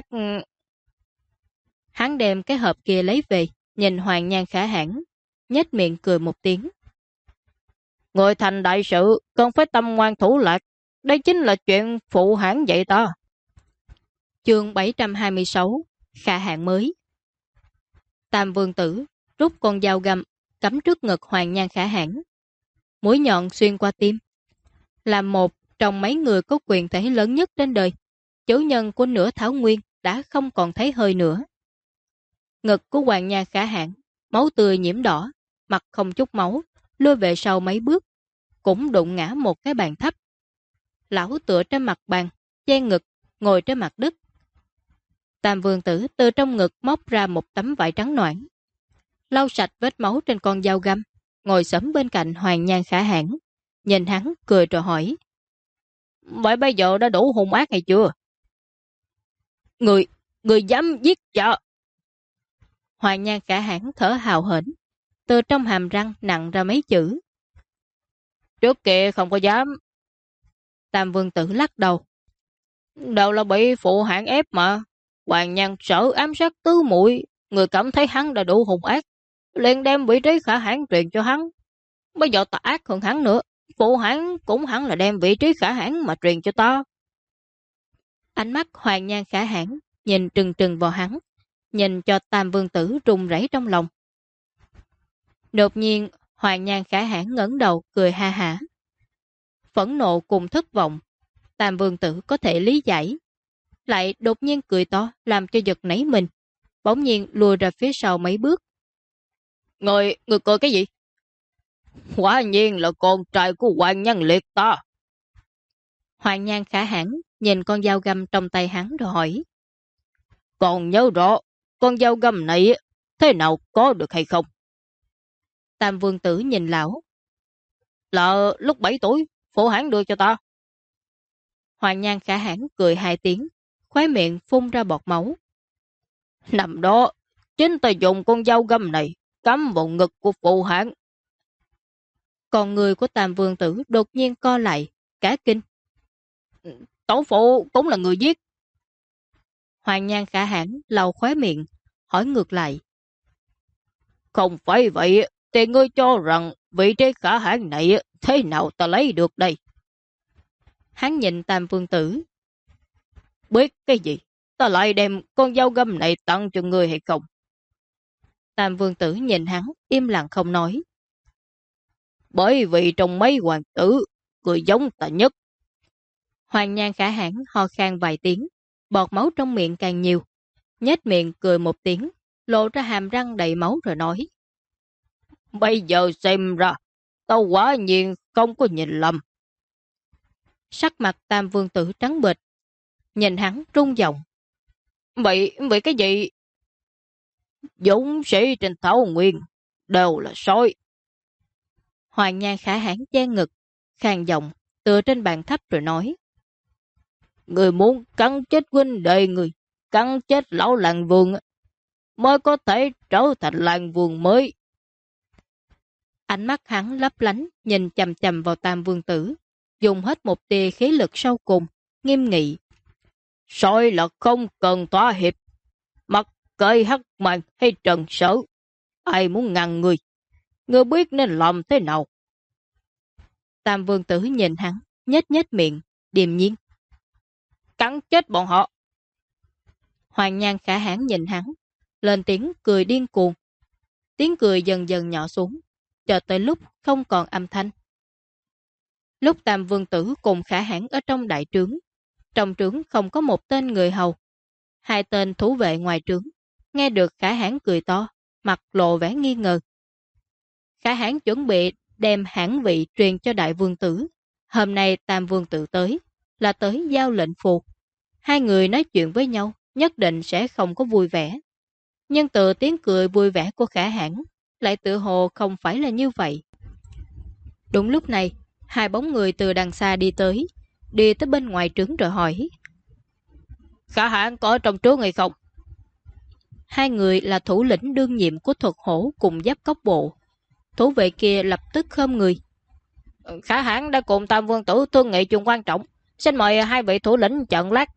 Hắn đem cái hộp kia lấy về, nhìn Hoàng Nhan Khả Hãn, nhếch miệng cười một tiếng. Người thành đại sự, cần phải tâm ngoan thủ lạc. Đây chính là chuyện phụ hãng dạy ta. Chương 726, Khả Hãn mới. Tam Vương Tử rút con dao găm cắm trước ngực Hoàng Nhan Khả Hãn. Mũi nhọn xuyên qua tim. Là một trong mấy người có quyền thể lớn nhất trên đời, chủ nhân của nửa Thảo Nguyên đã không còn thấy hơi nữa. Ngực của Hoàng Nhan Khả Hãn, máu tươi nhiễm đỏ, mặt không chút máu, lùi về sau mấy bước, cũng đụng ngã một cái bàn thấp. Lão tựa trên mặt bàn, che ngực, ngồi trên mặt đất. Tam Vương Tử từ trong ngực móc ra một tấm vải trắng noãn, lau sạch vết máu trên con dao găm, ngồi xổm bên cạnh Hoàng Nhan Khả Hãn, nhìn hắn cười rồi hỏi: Vậy bây giờ đã đủ hung ác hay chưa? Người dám giết vợ? Hoàng Nhan Khả Hãn thở hào hển, từ trong hàm răng nặng ra mấy chữ: Trước kia không có dám. Tam Vương Tử lắc đầu: Đều là bị phụ hãng ép mà. Hoàng Nhan sợ ám sát tứ muội, người cảm thấy hắn đã đủ hung ác, liền đem vị trí Khả Hãn truyền cho hắn. Bây giờ ta ác hơn hắn nữa, phụ hãn cũng hẳn là đem vị trí Khả Hãn mà truyền cho ta. Ánh mắt Hoàng Nhan Khả Hãn nhìn trừng trừng vào hắn, nhìn cho Tam Vương Tử run rẩy trong lòng. Đột nhiên Hoàng Nhan Khả Hãn ngẩng đầu cười ha hả. Phẫn nộ cùng thất vọng, Tam Vương Tử có thể lý giải, lại đột nhiên cười to làm cho giật nảy mình, bỗng nhiên lùi ra phía sau mấy bước. Người cười cái gì? Quả nhiên là con trai của Hoàng Nhan Liệt ta. Hoàng Nhan Khả Hãn nhìn con dao găm trong tay hắn rồi hỏi: Còn nhớ rõ con dao găm này thế nào có được hay không? Tam Vương Tử nhìn lão: Là lúc 7 tuổi phụ hãn đưa cho ta. Hoàng Nhan Khả Hãn cười 2 tiếng, khóe miệng phun ra bọt máu. Năm đó chính ta dùng con dao găm này cắm vào ngực của phụ hãn. Còn người của Tam Vương Tử đột nhiên co lại, cả kinh: Tổ phụ cũng là người giết. Hoàng Nhan Khả Hãn lau khóe miệng, hỏi ngược lại: Không phải vậy, thì ngươi cho rằng vị trí Khả Hãn này thế nào ta lấy được đây? Hắn nhìn Tam Vương Tử: Biết cái gì? Ta lại đem con dao găm này tặng cho ngươi hay không? Tam Vương Tử nhìn hắn, im lặng không nói. Bởi vì trong mấy hoàng tử, người giống ta nhất. Hoàng Nhan Khả Hãn ho khan vài tiếng, bọt máu trong miệng càng nhiều, nhếch miệng cười một tiếng, lộ ra hàm răng đầy máu rồi nói: Bây giờ xem ra, tao quả nhiên không có nhìn lầm. Sắc mặt Tam Vương Tử trắng bệch, nhìn hắn rung giọng: Vậy cái gì? Dũng sĩ trên Thảo Nguyên đều là sói. Hoàng Nhan Khả Hãn che ngực, khàn giọng tựa trên bàn thấp rồi nói: Người muốn cắn chết huynh đệ người, cắn chết lão làng vườn mới có thể trở thành làng vườn mới. Ánh mắt hắn lấp lánh nhìn chầm chầm vào Tam Vương Tử, dùng hết một tia khí lực sau cùng, nghiêm nghị: Sói là không cần thỏa hiệp, mặc kệ Hắc Màn hay Trần Sở, ai muốn ngăn người, ngươi biết nên làm thế nào? Tam Vương Tử nhìn hắn, nhếch nhếch miệng, điềm nhiên: Cắn chết bọn họ. Hoàng Nhan Khả Hãn nhìn hắn, lên tiếng cười điên cuồng. Tiếng cười dần dần nhỏ xuống, cho tới lúc không còn âm thanh. Lúc Tam Vương Tử cùng Khả Hãn ở trong đại trướng, trong trướng không có một tên người hầu. 2 tên thủ vệ ngoài trướng, nghe được Khả Hãn cười to, mặt lộ vẻ nghi ngờ. Khả Hãn chuẩn bị đem hãn vị truyền cho Đại Vương Tử. Hôm nay Tam Vương Tử tới, là tới giao lệnh phù. 2 người nói chuyện với nhau, nhất định sẽ không có vui vẻ. Nhưng từ tiếng cười vui vẻ của Khả Hãn, lại tự hồ không phải là như vậy. Đúng lúc này, 2 bóng người từ đằng xa đi tới bên ngoài trướng rồi hỏi: Khả Hãn có ở trong trướng hay không? 2 người là thủ lĩnh đương nhiệm của Thuật Hổ cùng Giáp Cốc Bộ. Thủ vệ kia lập tức khom người: Khả hãn đã cùng Tam Vương Tử thương nghị chuyện quan trọng. Xin mời hai vị thủ lĩnh chận lát.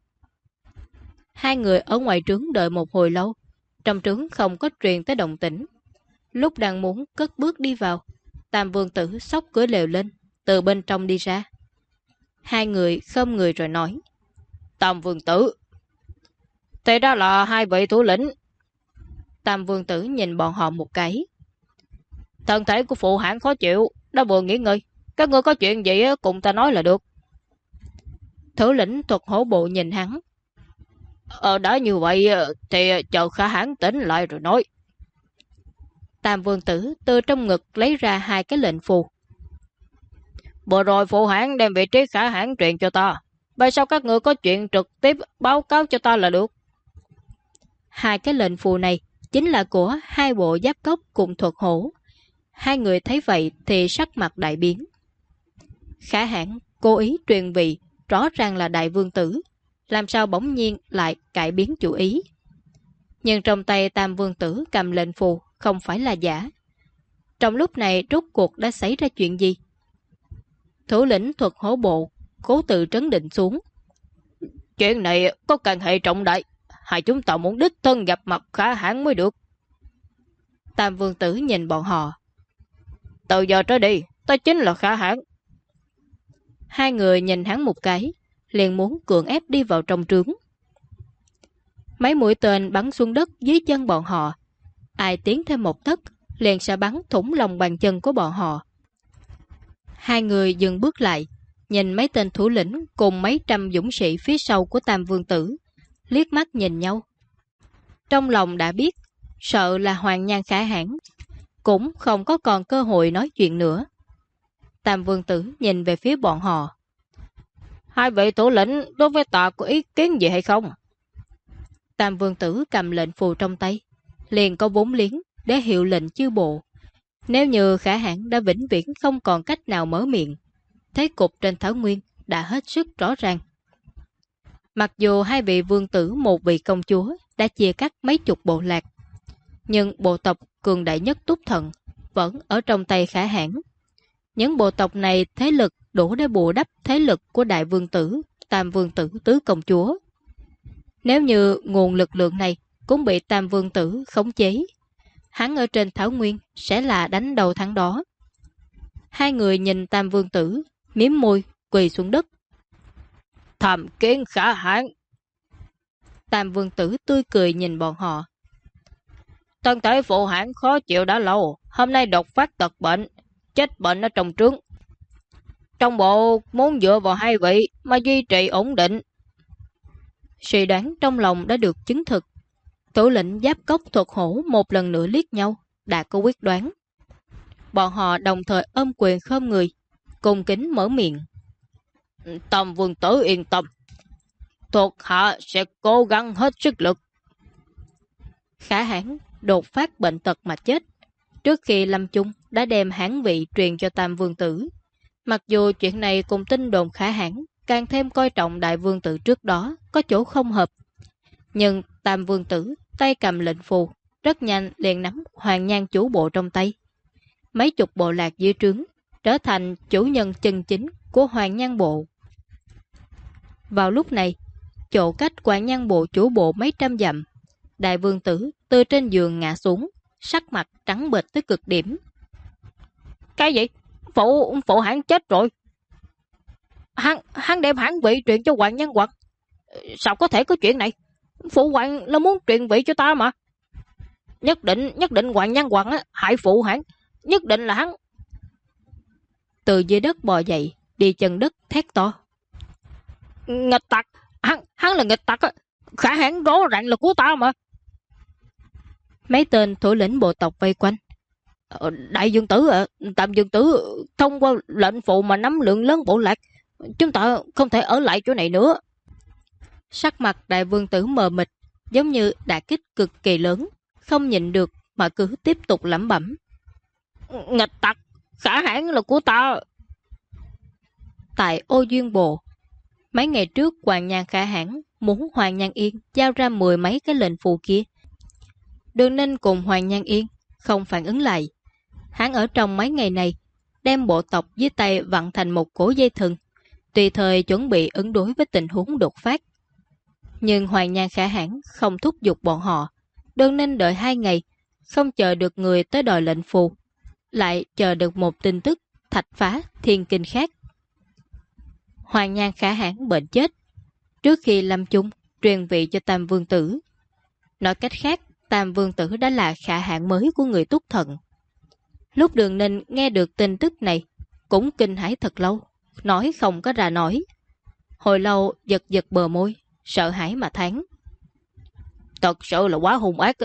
Hai người ở ngoài trướng đợi một hồi lâu. Trong trướng không có truyền tới động tĩnh. Lúc đang muốn cất bước đi vào, Tam Vương Tử xốc cửa lều lên, từ bên trong đi ra. Hai người khom người rồi nói: Tam Vương Tử. Thế đó là hai vị thủ lĩnh. Tam Vương Tử nhìn bọn họ một cái. Thân thể của phụ hãn khó chịu, đã vừa nghỉ ngơi. Các ngươi có chuyện gì cùng ta nói là được. Thủ lĩnh Thuật Hổ Bộ nhìn hắn. Đã như vậy thì chờ Khả Hãn tỉnh lại rồi nói. Tam Vương Tử từ trong ngực lấy ra hai cái lệnh phù. Vừa rồi phụ hãn đem vị trí Khả Hãn truyền cho ta. Vậy sao các ngươi có chuyện trực tiếp báo cáo cho ta là được. Hai cái lệnh phù này chính là của hai bộ giáp cốc cùng Thuật Hổ. Hai người thấy vậy thì sắc mặt đại biến. Khả Hãn cố ý truyền vị, rõ ràng là đại vương tử, làm sao bỗng nhiên lại cải biến chủ ý. Nhưng trong tay Tam Vương Tử cầm lệnh phù không phải là giả. Trong lúc này rốt cuộc đã xảy ra chuyện gì? Thủ lĩnh Thuật Hổ Bộ cố tự trấn định xuống. Chuyện này có càng hệ trọng đại. Hai chúng ta muốn đích thân gặp mặt Khả Hãn mới được. Tam Vương Tử nhìn bọn họ. Từ giờ trở đi, ta chính là Khả Hãn. Hai người nhìn hắn một cái, liền muốn cưỡng ép đi vào trong trướng. Mấy mũi tên bắn xuống đất dưới chân bọn họ. Ai tiến thêm một tấc, liền sẽ bắn thủng lòng bàn chân của bọn họ. Hai người dừng bước lại, nhìn mấy tên thủ lĩnh cùng mấy trăm dũng sĩ phía sau của Tam Vương Tử, liếc mắt nhìn nhau. Trong lòng đã biết, sợ là Hoàng Nhan Khả Hãn cũng không có còn cơ hội nói chuyện nữa. Tam Vương Tử nhìn về phía bọn họ. Hai vị thủ lĩnh đối với ta có ý kiến gì hay không? Tam Vương Tử cầm lệnh phù trong tay, liền có vốn liếng để hiệu lệnh chư bộ. Nếu như Khả Hãn đã vĩnh viễn không còn cách nào mở miệng, thế cục trên Thảo Nguyên đã hết sức rõ ràng. Mặc dù hai vị vương tử một vị công chúa đã chia cắt mấy chục bộ lạc, nhưng bộ tộc cường đại nhất Túc Thần vẫn ở trong tay Khả Hãn. Những bộ tộc này thế lực đủ để bù đắp thế lực của đại vương tử, Tam Vương Tử, tứ công chúa. Nếu như nguồn lực lượng này cũng bị Tam Vương Tử khống chế, hắn ở trên Thảo Nguyên sẽ là đánh đầu thắng đó. Hai người nhìn Tam Vương Tử, miếm môi, quỳ xuống đất. Tham kiến Khả Hãn. Tam Vương Tử tươi cười nhìn bọn họ. Thân thể phụ hãn khó chịu đã lâu, hôm nay đột phát tật bệnh, chết bệnh ở trong trướng. Trong bộ muốn dựa vào hai vị mà duy trì ổn định. Suy đoán trong lòng đã được chứng thực. Thủ lĩnh Giáp Cốc Thuật Hổ một lần nữa liếc nhau, đã có quyết đoán. Bọn họ đồng thời ôm quyền khom người, cùng kính mở miệng. Tam Vương Tử yên tâm, thuộc hạ sẽ cố gắng hết sức lực. Khả Hãn đột phát bệnh tật mà chết, trước khi lâm chung đã đem hãn vị truyền cho Tam Vương Tử. Mặc dù chuyện này cùng tin đồn Khả Hãn càng thêm coi trọng đại vương tử trước đó có chỗ không hợp, nhưng Tam Vương Tử tay cầm lệnh phù, rất nhanh liền nắm Hoàng Nhan chủ bộ trong tay. Mấy chục bộ lạc dưới trướng trở thành chủ nhân chân chính của Hoàng Nhan bộ. Vào lúc này, chỗ cách Hoàng Nhan bộ chủ bộ mấy trăm dặm, đại vương tử từ trên giường ngã xuống, sắc mặt trắng bệch tới cực điểm. Cái gì? Phụ hãn chết rồi. Hắn đem hãn vị truyền cho Hoàng Nhan Quật. Sao có thể có chuyện này? Phụ hoàng là muốn truyền vị cho ta mà. Nhất định Hoàng Nhan Quật hại phụ hãn. Nhất định là hắn. Từ dưới đất bò dậy, đi chân đất thét to. Nghịch tặc. Hắn là nghịch tặc. Khả hãn rõ ràng là của ta mà. Mấy tên thủ lĩnh bộ tộc vây quanh. Đại vương tử Tam vương tử thông qua lệnh phụ mà nắm lượng lớn bộ lạc. Chúng ta không thể ở lại chỗ này nữa. Sắc mặt đại vương tử mờ mịt, giống như đả kích cực kỳ lớn, không nhịn được mà cứ tiếp tục lẩm bẩm. Nghịch tặc, Khả hãn là của ta. Tại Ô Duyên Bộ, mấy ngày trước Hoàng Nhan Khả Hãn muốn Hoàng Nhan Yên giao ra 10 mấy cái lệnh phù kia. Đường Ninh cùng Hoàng Nhan Yên không phản ứng lại. Hắn ở trong mấy ngày này đem bộ tộc dưới tay vặn thành một cổ dây thừng, tùy thời chuẩn bị ứng đối với tình huống đột phát. Nhưng Hoàng Nhan Khả Hãn không thúc giục bọn họ, đơn nên đợi 2 ngày, không chờ được người tới đòi lệnh phù, lại chờ được một tin tức thạch phá thiên kinh khác. Hoàng Nhan Khả Hãn bệnh chết, trước khi lâm chung truyền vị cho Tam Vương Tử. Nói cách khác, Tam Vương Tử đã là Khả Hãn mới của người Túc Thận. Lúc Đường Ninh nghe được tin tức này, cũng kinh hãi thật lâu, nói không có ra nổi. Hồi lâu giật giật bờ môi, sợ hãi mà thán: thật sự là quá hung ác.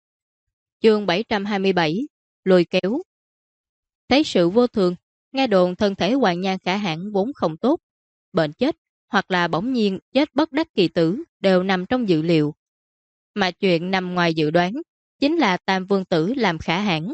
Chương 727 Lùi kéo. Thấy sự vô thường, nghe đồn thân thể Hoàng Nhan Khả Hãn vốn không tốt, bệnh chết hoặc là bỗng nhiên chết bất đắc kỳ tử đều nằm trong dự liệu. Mà chuyện nằm ngoài dự đoán chính là Tam Vương Tử làm Khả Hãn.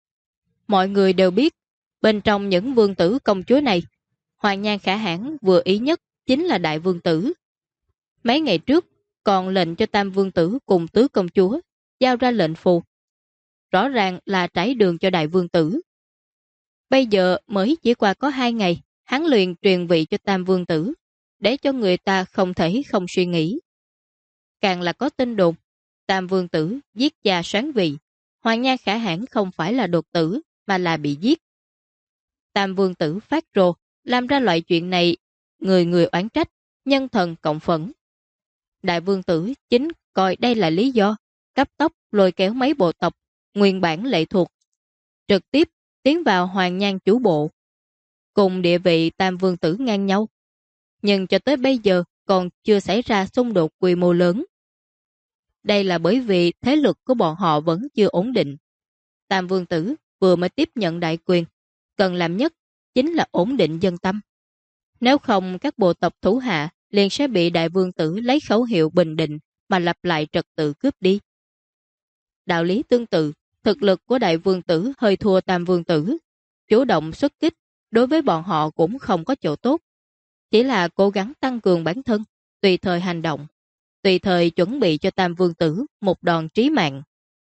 Mọi người đều biết, bên trong những vương tử công chúa này, Hoàng Nhan Khả Hãn vừa ý nhất chính là Đại Vương Tử. Mấy ngày trước, còn lệnh cho Tam Vương Tử cùng Tứ Công Chúa giao ra lệnh phù. Rõ ràng là trải đường cho Đại Vương Tử. Bây giờ mới chỉ qua có 2 ngày, hắn liền truyền vị cho Tam Vương Tử, để cho người ta không thể không suy nghĩ. Càng là có tin đồn, Tam Vương Tử giết cha soán vị, Hoàng Nhan Khả Hãn không phải là đột tử, mà là bị giết. Tam Vương Tử phát rồ, làm ra loại chuyện này, người người oán trách, nhân thần cộng phẫn. Đại Vương Tử chính coi đây là lý do, cấp tốc lôi kéo mấy bộ tộc, nguyên bản lệ thuộc, trực tiếp tiến vào Hoàng Nhan chủ bộ, cùng địa vị Tam Vương Tử ngang nhau. Nhưng cho tới bây giờ còn chưa xảy ra xung đột quy mô lớn. Đây là bởi vì thế lực của bọn họ vẫn chưa ổn định. Tam Vương Tử vừa mới tiếp nhận đại quyền, cần làm nhất chính là ổn định dân tâm. Nếu không, các bộ tộc thủ hạ liền sẽ bị Đại Vương Tử lấy khẩu hiệu bình định mà lặp lại trật tự cướp đi. Đạo lý tương tự, thực lực của Đại Vương Tử hơi thua Tam Vương Tử, chủ động xuất kích đối với bọn họ cũng không có chỗ tốt. Chỉ là cố gắng tăng cường bản thân, tùy thời hành động, tùy thời chuẩn bị cho Tam Vương Tử một đòn trí mạng.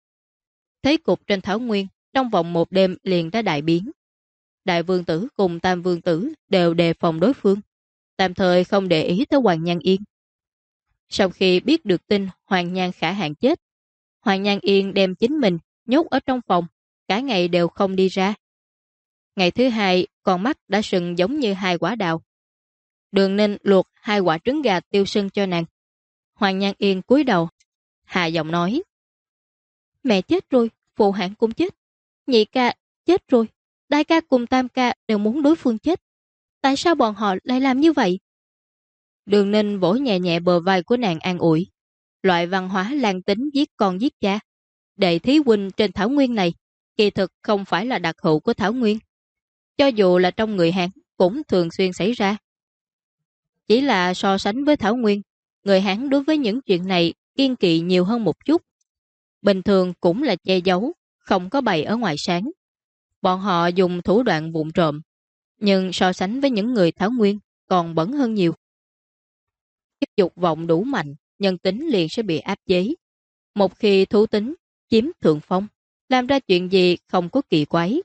Thế cục trên Thảo Nguyên trong vòng một đêm liền đã đại biến. Đại Vương Tử cùng Tam Vương Tử đều đề phòng đối phương, tạm thời không để ý tới Hoàng Nhan Yên. Sau khi biết được tin Hoàng Nhan Khả Hãn chết, Hoàng Nhan Yên đem chính mình nhốt ở trong phòng, cả ngày đều không đi ra. Ngày thứ hai, con mắt đã sưng giống như 2 quả đào. Đường Ninh luộc 2 quả trứng gà tiêu sưng cho nàng. Hoàng Nhan Yên cúi đầu, hạ giọng nói: mẹ chết rồi, phụ hãn cũng chết, nhị ca chết rồi, đại ca cùng tam ca đều muốn đối phương chết. Tại sao bọn họ lại làm như vậy? Đường Ninh vỗ nhẹ nhẹ bờ vai của nàng an ủi. Loại văn hóa lan tính giết con giết cha, đệ thí huynh trên Thảo Nguyên này, kỳ thực không phải là đặc hữu của Thảo Nguyên. Cho dù là trong người Hán cũng thường xuyên xảy ra. Chỉ là so sánh với Thảo Nguyên, người Hán đối với những chuyện này kiên kỵ nhiều hơn một chút. Bình thường cũng là che giấu, không có bày ở ngoài sáng. Bọn họ dùng thủ đoạn vụng trộm, nhưng so sánh với những người Thảo Nguyên còn bẩn hơn nhiều. Dục vọng đủ mạnh, nhân tính liền sẽ bị áp chế. Một khi thú tính chiếm thượng phong, làm ra chuyện gì không có kỳ quái.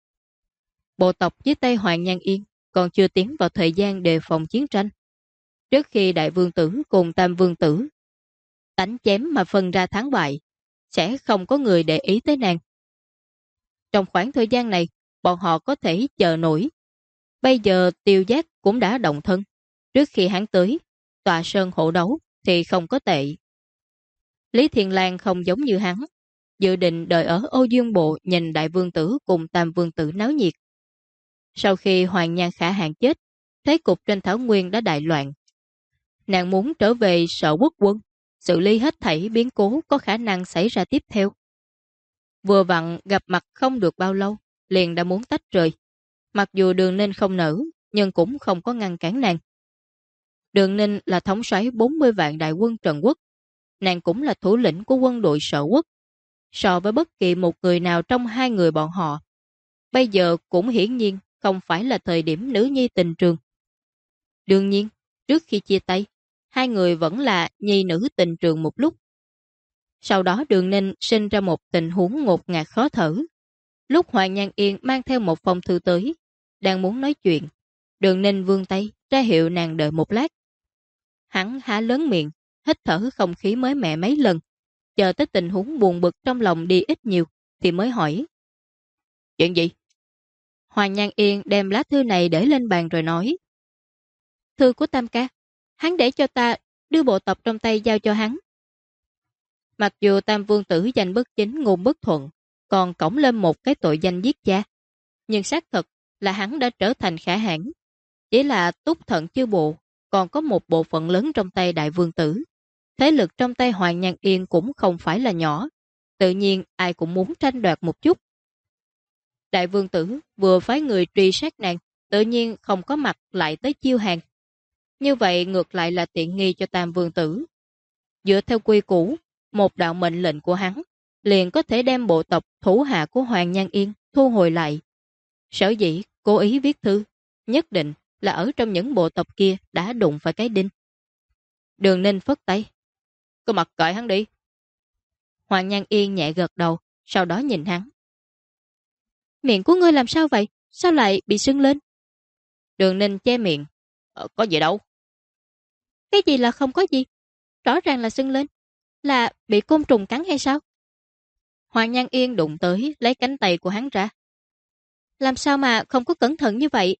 Bộ tộc dưới tay Hoàng Nhan Yên còn chưa tiến vào thời gian đề phòng chiến tranh. Trước khi Đại Vương Tử cùng Tam Vương Tử đánh chém mà phân ra thắng bại, sẽ không có người để ý tới nàng. Trong khoảng thời gian này, bọn họ có thể chờ nổi. Bây giờ Tiêu Giác cũng đã động thân. Trước khi hắn tới, tọa sơn hộ đấu thì không có tệ. Lý Thiên Lang không giống như hắn, dự định đợi ở Ô Dương Bộ nhìn Đại Vương Tử cùng Tam Vương Tử náo nhiệt. Sau khi Hoàng Nhan Khả Hãn chết, thế cục trên Thảo Nguyên đã đại loạn. Nàng muốn trở về Sở Quốc quân, xử lý hết thảy biến cố có khả năng xảy ra tiếp theo. Vừa vặn gặp mặt không được bao lâu, liền đã muốn tách rời. Mặc dù Đường Ninh không nỡ, nhưng cũng không có ngăn cản nàng. Đường Ninh là thống soái 40 vạn đại quân Trần Quốc. Nàng cũng là thủ lĩnh của quân đội Sở Quốc. So với bất kỳ một người nào trong 2 người bọn họ, bây giờ cũng hiển nhiên không phải là thời điểm nữ nhi tình trường. Đương nhiên, trước khi chia tay, 2 người vẫn là nhi nữ tình trường một lúc. Sau đó Đường Ninh sinh ra một tình huống ngột ngạt khó thở. Lúc Hoàng Nhan Yên mang theo một phong thư tới, đang muốn nói chuyện. Đường Ninh vươn tay, ra hiệu nàng đợi một lát. Hắn há lớn miệng, hít thở không khí mới mẻ mấy lần. Chờ tới tình huống buồn bực trong lòng đi ít nhiều, thì mới hỏi. Chuyện gì? Hoàng Nhan Yên đem lá thư này để lên bàn rồi nói. Thư của Tam ca, hắn để cho ta đưa bộ tộc trong tay giao cho hắn. Mặc dù Tam Vương Tử danh bất chính ngôn bất thuận, còn cõng lên một cái tội danh giết cha, nhưng xác thật là hắn đã trở thành khả hãn. Chỉ là Túc Thận Chư Bộ còn có một bộ phận lớn trong tay Đại Vương Tử. Thế lực trong tay Hoàng Nhan Yên cũng không phải là nhỏ, tự nhiên ai cũng muốn tranh đoạt một chút. Đại Vương Tử vừa phái người truy sát nàng, tự nhiên không có mặt lại tới chiêu hàng. Như vậy ngược lại là tiện nghi cho Tam Vương Tử. Dựa theo quy củ, một đạo mệnh lệnh của hắn liền có thể đem bộ tộc thủ hạ của Hoàng Nhan Yên thu hồi lại. Sở dĩ cố ý viết thư, nhất định là ở trong những bộ tộc kia đã đụng phải cái đinh. Đường Ninh phất tay. Cứ mặc kệ hắn đi. Hoàng Nhan Yên nhẹ gật đầu, sau đó nhìn hắn. Miệng của ngươi làm sao vậy? Sao lại bị sưng lên? Đường Ninh che miệng. Có gì đâu. Cái gì là không có gì? Rõ ràng là sưng lên. Là bị côn trùng cắn hay sao? Hoàng Nhan Yên đụng tới lấy cánh tay của hắn ra. Làm sao mà không có cẩn thận như vậy?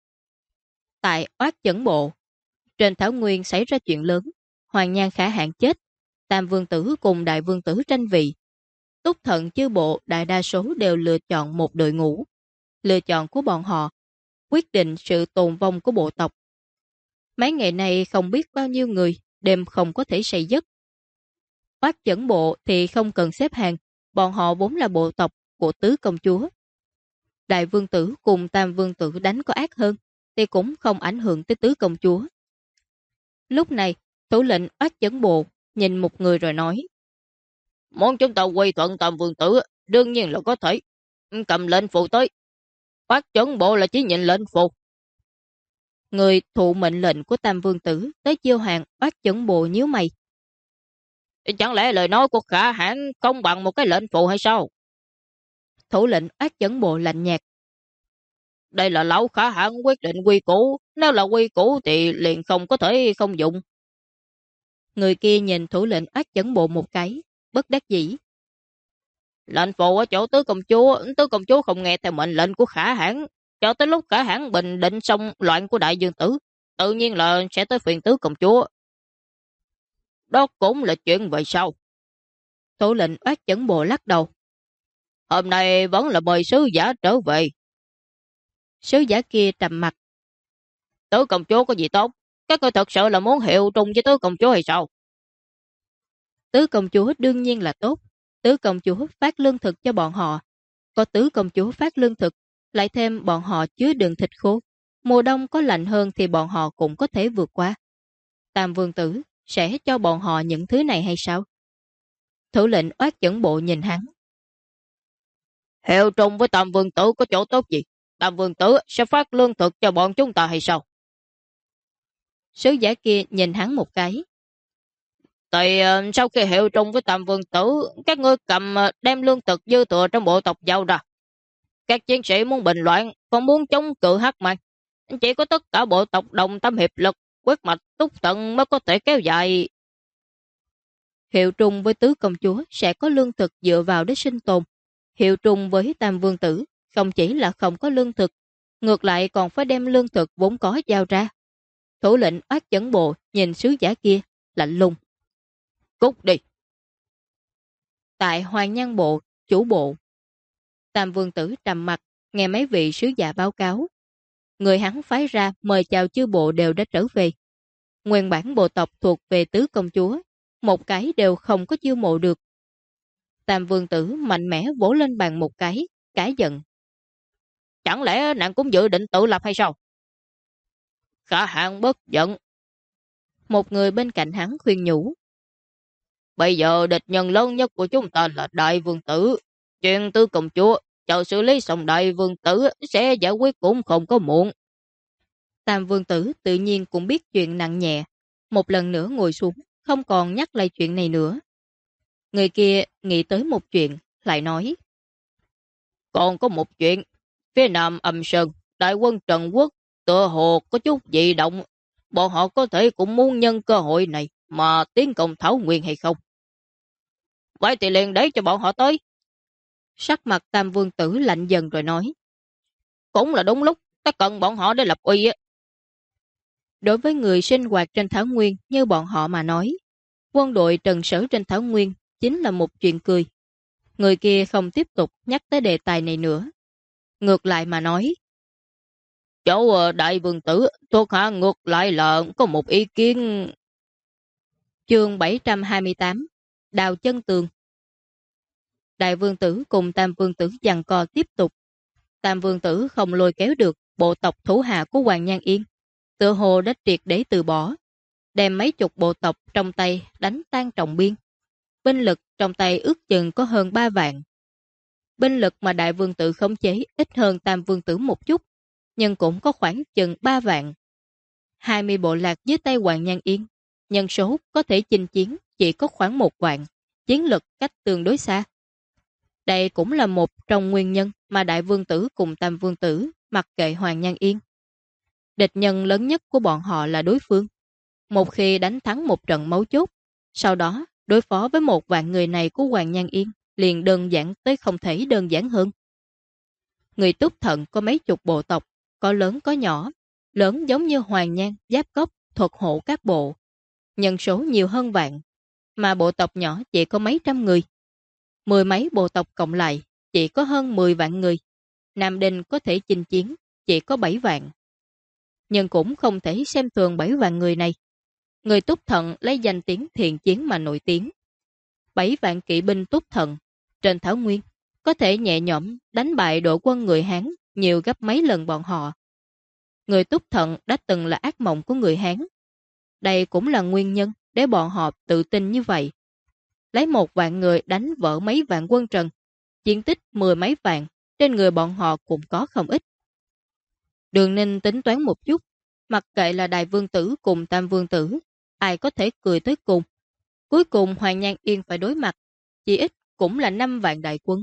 Tại Oát Chẩn Bộ, trên Thảo Nguyên xảy ra chuyện lớn. Hoàng Nhan Khả Hãn chết. Tam Vương Tử cùng Đại Vương Tử tranh vị. Túc Thận Chư Bộ đại đa số đều lựa chọn một đội ngũ. Lựa chọn của bọn họ quyết định sự tồn vong của bộ tộc. Mấy ngày này không biết bao nhiêu người đêm không có thể say giấc. Oát Chẩn Bộ thì không cần xếp hàng, bọn họ vốn là bộ tộc của tứ công chúa. Đại Vương Tử cùng Tam Vương Tử đánh có ác hơn thì cũng không ảnh hưởng tới tứ công chúa. Lúc này, thủ lệnh Oát Chẩn Bộ nhìn một người rồi nói. Muốn chúng ta quy thuận Tam Vương Tử, đương nhiên là có thể. Cầm lệnh phụ tới. Oát Chẩn Bộ là chỉ nhận lệnh phụ. Người thụ mệnh lệnh của Tam Vương Tử tới chiêu hàng Oát Chẩn Bộ nhíu mày. Chẳng lẽ lời nói của Khả Hãn không bằng một cái lệnh phụ hay sao? Thủ lệnh Oát Chẩn Bộ lạnh nhạt. Đây là lão Khả Hãn quyết định quy củ, nếu là quy củ thì liền không có thể không dụng. Người kia nhìn thủ lệnh Oát Chẩn Bộ một cái, bất đắc dĩ. Lệnh phụ ở chỗ tứ công chúa không nghe theo mệnh lệnh của Khả Hãn, cho tới lúc Khả Hãn bình định xong loạn của Đại Dương Tử, tự nhiên là sẽ tới phiền tứ công chúa. Đó cũng là chuyện vậy sao? Thủ lệnh Oát Chẩn Bộ lắc đầu. Hôm nay vẫn là mời sứ giả trở về. Sứ giả kia trầm mặt. Tứ công chúa có gì tốt? Các ngươi thật sự là muốn hiệu trung với tứ công chúa hay sao? Tứ công chúa đương nhiên là tốt. Tứ công chúa phát lương thực cho bọn họ. Có tứ công chúa phát lương thực, lại thêm bọn họ chứa đựng thịt khô. Mùa đông có lạnh hơn thì bọn họ cũng có thể vượt qua. Tam Vương Tử sẽ cho bọn họ những thứ này hay sao? Thủ lệnh Oát Chẩn Bộ nhìn hắn. Hiệu trung với Tam Vương Tử có chỗ tốt gì? Tam Vương Tử sẽ phát lương thực cho bọn chúng ta hay sao? Sứ giả kia nhìn hắn một cái. Tại sau khi hiệu trung với Tam Vương Tử, các ngươi cầm đem lương thực dư thừa trong bộ tộc giao ra. Các chiến sĩ muốn bình loạn, còn muốn chống cự Hắc Mạc. Chỉ có tất cả bộ tộc đồng tâm hiệp lực, quyết mạch Túc Tận mới có thể kéo dài. Hiệu trung với tứ công chúa sẽ có lương thực dựa vào để sinh tồn. Hiệu trung với Tam Vương Tử không chỉ là không có lương thực, ngược lại còn phải đem lương thực vốn có giao ra. Thủ lệnh Oát Chẩn Bộ nhìn sứ giả kia, lạnh lùng. Cút đi. Tại Hoàng Nhan Bộ, chủ bộ. Tam Vương Tử trầm mặt, nghe mấy vị sứ giả báo cáo. Người hắn phái ra mời chào chư bộ đều đã trở về. Nguyên bản bộ tộc thuộc về tứ công chúa, một cái đều không có chiêu mộ được. Tam Vương Tử mạnh mẽ vỗ lên bàn một cái, cãi giận. Chẳng lẽ nàng cũng dự định tự lập hay sao? Khả Hãn bất giận. Một người bên cạnh hắn khuyên nhủ. Bây giờ địch nhân lớn nhất của chúng ta là Đại Vương Tử. Chuyện tứ công chúa, chờ xử lý xong Đại Vương Tử sẽ giải quyết cũng không có muộn. Tam Vương Tử tự nhiên cũng biết chuyện nặng nhẹ. Một lần nữa ngồi xuống, không còn nhắc lại chuyện này nữa. Người kia nghĩ tới một chuyện, lại nói. Còn có một chuyện, phía nam Âm Sơn, đại quân Trần Quốc tựa hồ có chút dị động, bọn họ có thể cũng muốn nhân cơ hội này mà tiến công Thảo Nguyên hay không? Vậy thì liền để cho bọn họ tới. Sắc mặt Tam Vương Tử lạnh dần rồi nói. Cũng là đúng lúc, ta cần bọn họ để lập uy á. Đối với người sinh hoạt trên Thảo Nguyên như bọn họ mà nói, quân đội Trần Sở trên Thảo Nguyên chính là một chuyện cười. Người kia không tiếp tục nhắc tới đề tài này nữa. Ngược lại mà nói. Cháu đại vương tử, thuộc hạ ngược lại là có một ý kiến. Chương 728 Đào chân tường. Đại vương tử cùng Tam vương tử giằng co tiếp tục. Tam vương tử không lôi kéo được bộ tộc thủ hạ của Hoàng Nhan Yên. Tựa hồ đã triệt để từ bỏ, đem mấy chục bộ tộc trong tay đánh tan Trọng Biên. Binh lực trong tay ước chừng có hơn 3 vạn. Binh lực mà đại vương tử khống chế ít hơn Tam vương tử một chút, nhưng cũng có khoảng chừng 3 vạn. 20 bộ lạc dưới tay Hoàng Nhan Yên, nhân số có thể chinh chiến chỉ có khoảng 1 vạn, chiến lực cách tương đối xa. Đây cũng là một trong nguyên nhân mà đại vương tử cùng Tam vương tử mặc kệ Hoàng Nhan Yên. Địch nhân lớn nhất của bọn họ là đối phương. Một khi đánh thắng một trận mấu chốt, sau đó đối phó với 1 vạn người này của Hoàng Nhan Yên liền đơn giản tới không thể đơn giản hơn. Người Túc Thận có mấy chục bộ tộc, có lớn có nhỏ, lớn giống như Hoàng Nhan, Giáp Cốc, Thuật Hộ các bộ. Nhân số nhiều hơn vạn, mà bộ tộc nhỏ chỉ có mấy trăm người. 10 mấy bộ tộc cộng lại chỉ có hơn 10 vạn người. Nam Đinh có thể chinh chiến chỉ có 7 vạn. Nhưng cũng không thể xem thường 7 vạn người này. Người Túc Thận lấy danh tiếng thiện chiến mà nổi tiếng. 7 vạn kỵ binh Túc Thận trên Thảo Nguyên có thể nhẹ nhõm đánh bại đội quân người Hán nhiều gấp mấy lần bọn họ. Người Túc Thận đã từng là ác mộng của người Hán. Đây cũng là nguyên nhân để bọn họ tự tin như vậy. Lấy 1 vạn người đánh vỡ mấy vạn quân Trần, chiến tích 10 mấy vạn, trên người bọn họ cũng có không ít. Đường Ninh tính toán một chút, mặc kệ là đại vương tử cùng Tam vương tử, ai có thể cười tới cùng. Cuối cùng Hoàng Nhan Yên phải đối mặt, chỉ ít cũng là 5 vạn đại quân.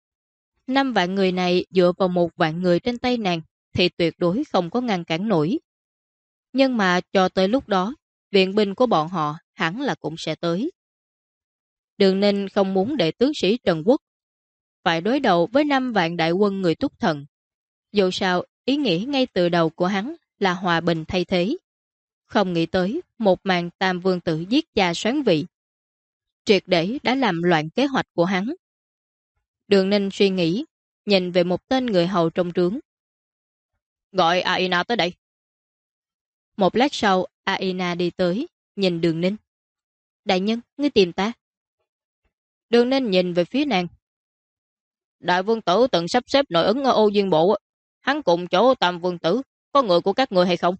5 vạn người này dựa vào 1 vạn người trên tay nàng thì tuyệt đối không có ngăn cản nổi. Nhưng mà cho tới lúc đó, viện binh của bọn họ hẳn là cũng sẽ tới. Đường Ninh không muốn để tướng sĩ Trần Quốc phải đối đầu với 5 vạn đại quân người Túc Thần. Dù sao, ý nghĩ ngay từ đầu của hắn là hòa bình thay thế. Không nghĩ tới một màn Tam vương tử giết cha soán vị. Triệt để đã làm loạn kế hoạch của hắn. Đường Ninh suy nghĩ, nhìn về một tên người hầu trong trướng. Gọi Aina tới đây. Một lát sau, Aina đi tới, nhìn Đường Ninh. Đại nhân, ngươi tìm ta. Đường Ninh nhìn về phía nàng. Đại vương tử từng sắp xếp nội ứng ở Ô Diên Bộ. Hắn cùng chỗ Tam vương tử, có người của các người hay không?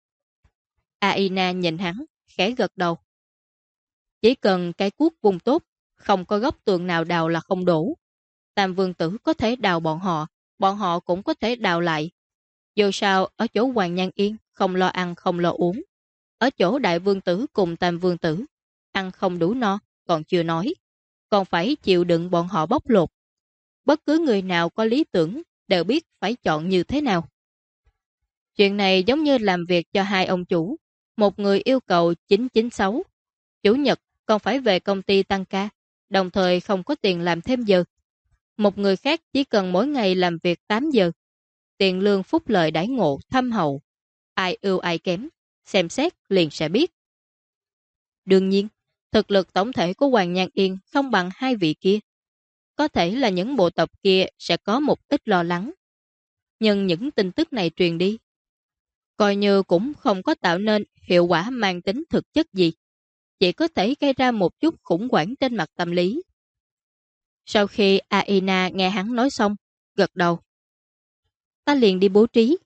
Aina nhìn hắn, khẽ gật đầu. Chỉ cần cái cuốc vùng tốt, không có góc tường nào đào là không đủ. Tam vương tử có thể đào bọn họ cũng có thể đào lại. Dù sao, ở chỗ Hoàng Nhan Yên, không lo ăn không lo uống. Ở chỗ đại vương tử cùng Tam vương tử, ăn không đủ no, còn chưa nói. Còn phải chịu đựng bọn họ bóc lột. Bất cứ người nào có lý tưởng đều biết phải chọn như thế nào. Chuyện này giống như làm việc cho 2 ông chủ. Một người yêu cầu 996. Chủ nhật còn phải về công ty tăng ca, đồng thời không có tiền làm thêm giờ. Một người khác chỉ cần mỗi ngày làm việc 8 giờ. Tiền lương phúc lợi đãi ngộ thâm hậu. Ai ưu ai kém, xem xét liền sẽ biết. Đương nhiên, thực lực tổng thể của Hoàng Nhan Yên không bằng 2 vị kia. Có thể là những bộ tộc kia sẽ có một ít lo lắng. Nhưng những tin tức này truyền đi, coi như cũng không có tạo nên hiệu quả mang tính thực chất gì. Chỉ có thể gây ra một chút khủng hoảng trên mặt tâm lý. Sau khi Aina nghe hắn nói xong, gật đầu. Ta liền đi bố trí.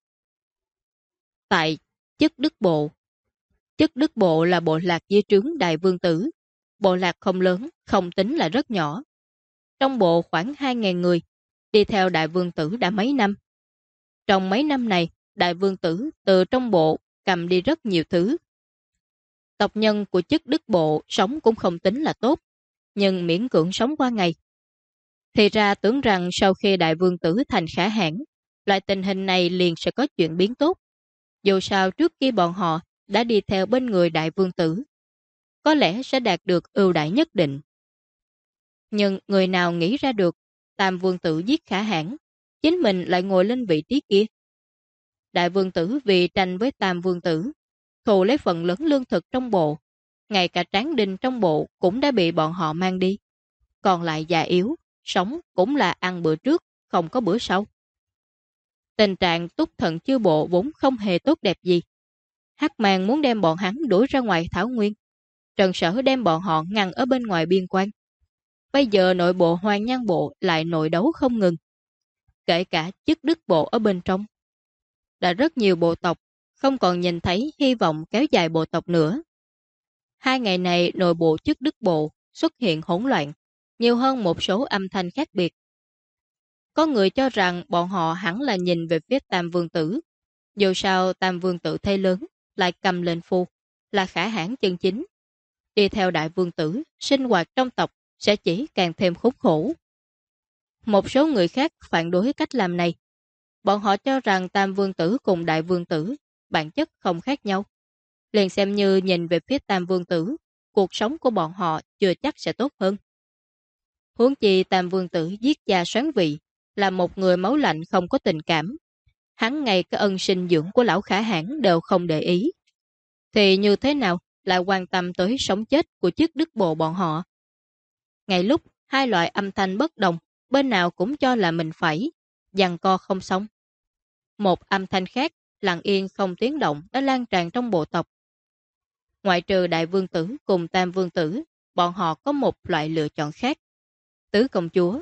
Tại Chức Đức Bộ. Chức Đức Bộ là bộ lạc dưới trướng đại vương tử. Bộ lạc không lớn, không tính là rất nhỏ. Trong bộ khoảng 2.000 người, đi theo đại vương tử đã mấy năm. Trong mấy năm này, đại vương tử từ trong bộ cầm đi rất nhiều thứ. Tộc nhân của Chức Đức Bộ sống cũng không tính là tốt, nhưng miễn cưỡng sống qua ngày. Thì ra tưởng rằng sau khi đại vương tử thành khả hãn, loại tình hình này liền sẽ có chuyện biến tốt. Dù sao trước khi bọn họ đã đi theo bên người đại vương tử, có lẽ sẽ đạt được ưu đãi nhất định. Nhưng người nào nghĩ ra được Tam vương tử giết Khả Hãn, chính mình lại ngồi lên vị trí kia. Đại vương tử vì tranh với Tam vương tử, thù lấy phần lớn lương thực trong bộ, ngay cả tráng đinh trong bộ cũng đã bị bọn họ mang đi. Còn lại già yếu, sống cũng là ăn bữa trước, không có bữa sau. Tình trạng Túc Thần Chư Bộ vốn không hề tốt đẹp gì. Hắc Màng muốn đem bọn hắn đuổi ra ngoài Thảo Nguyên. Trần Sở đem bọn họ ngăn ở bên ngoài biên quan. Bây giờ nội bộ Hoàng Nhan Bộ lại nội đấu không ngừng. Kể cả chức đức bộ ở bên trong. Đã rất nhiều bộ tộc không còn nhìn thấy hy vọng kéo dài bộ tộc nữa. 2 ngày này nội bộ chức đức bộ xuất hiện hỗn loạn, nhiều hơn một số âm thanh khác biệt. Có người cho rằng bọn họ hẳn là nhìn về phía Tam Vương Tử. Dù sao Tam Vương Tử thế lớn lại cầm lên phu, là Khả Hãn chân chính. Đi theo Đại Vương Tử, sinh hoạt trong tộc sẽ chỉ càng thêm khốn khổ. Một số người khác phản đối cách làm này. Bọn họ cho rằng Tam Vương Tử cùng Đại Vương Tử bản chất không khác nhau. Liền xem như nhìn về phía Tam Vương Tử, cuộc sống của bọn họ chưa chắc sẽ tốt hơn. Huống chi Tam Vương Tử giết cha soán vị, là một người máu lạnh không có tình cảm. Hắn ngay cái ân sinh dưỡng của lão Khả Hãn đều không để ý. Thì như thế nào lại quan tâm tới sống chết của chức đức bộ bọn họ? Ngay lúc hai loại âm thanh bất đồng, bên nào cũng cho là mình phải, giằng co không xong. Một âm thanh khác, lặng yên không tiếng động đã lan tràn trong bộ tộc. Ngoại trừ Đại Vương Tử cùng Tam Vương Tử, bọn họ có một loại lựa chọn khác. Tứ công chúa.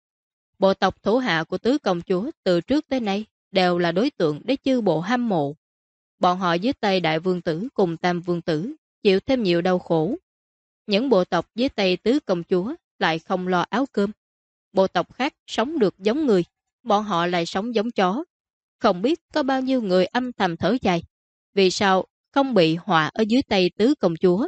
Bộ tộc thủ hạ của tứ công chúa từ trước tới nay đều là đối tượng để chư bộ hâm mộ. Bọn họ dưới tay Đại Vương Tử cùng Tam Vương Tử chịu thêm nhiều đau khổ. Những bộ tộc dưới tay tứ công chúa lại không lo áo cơm. Bộ tộc khác sống được giống người, bọn họ lại sống giống chó. Không biết có bao nhiêu người âm thầm thở dài. Vì sao không bị họa ở dưới tay tứ công chúa?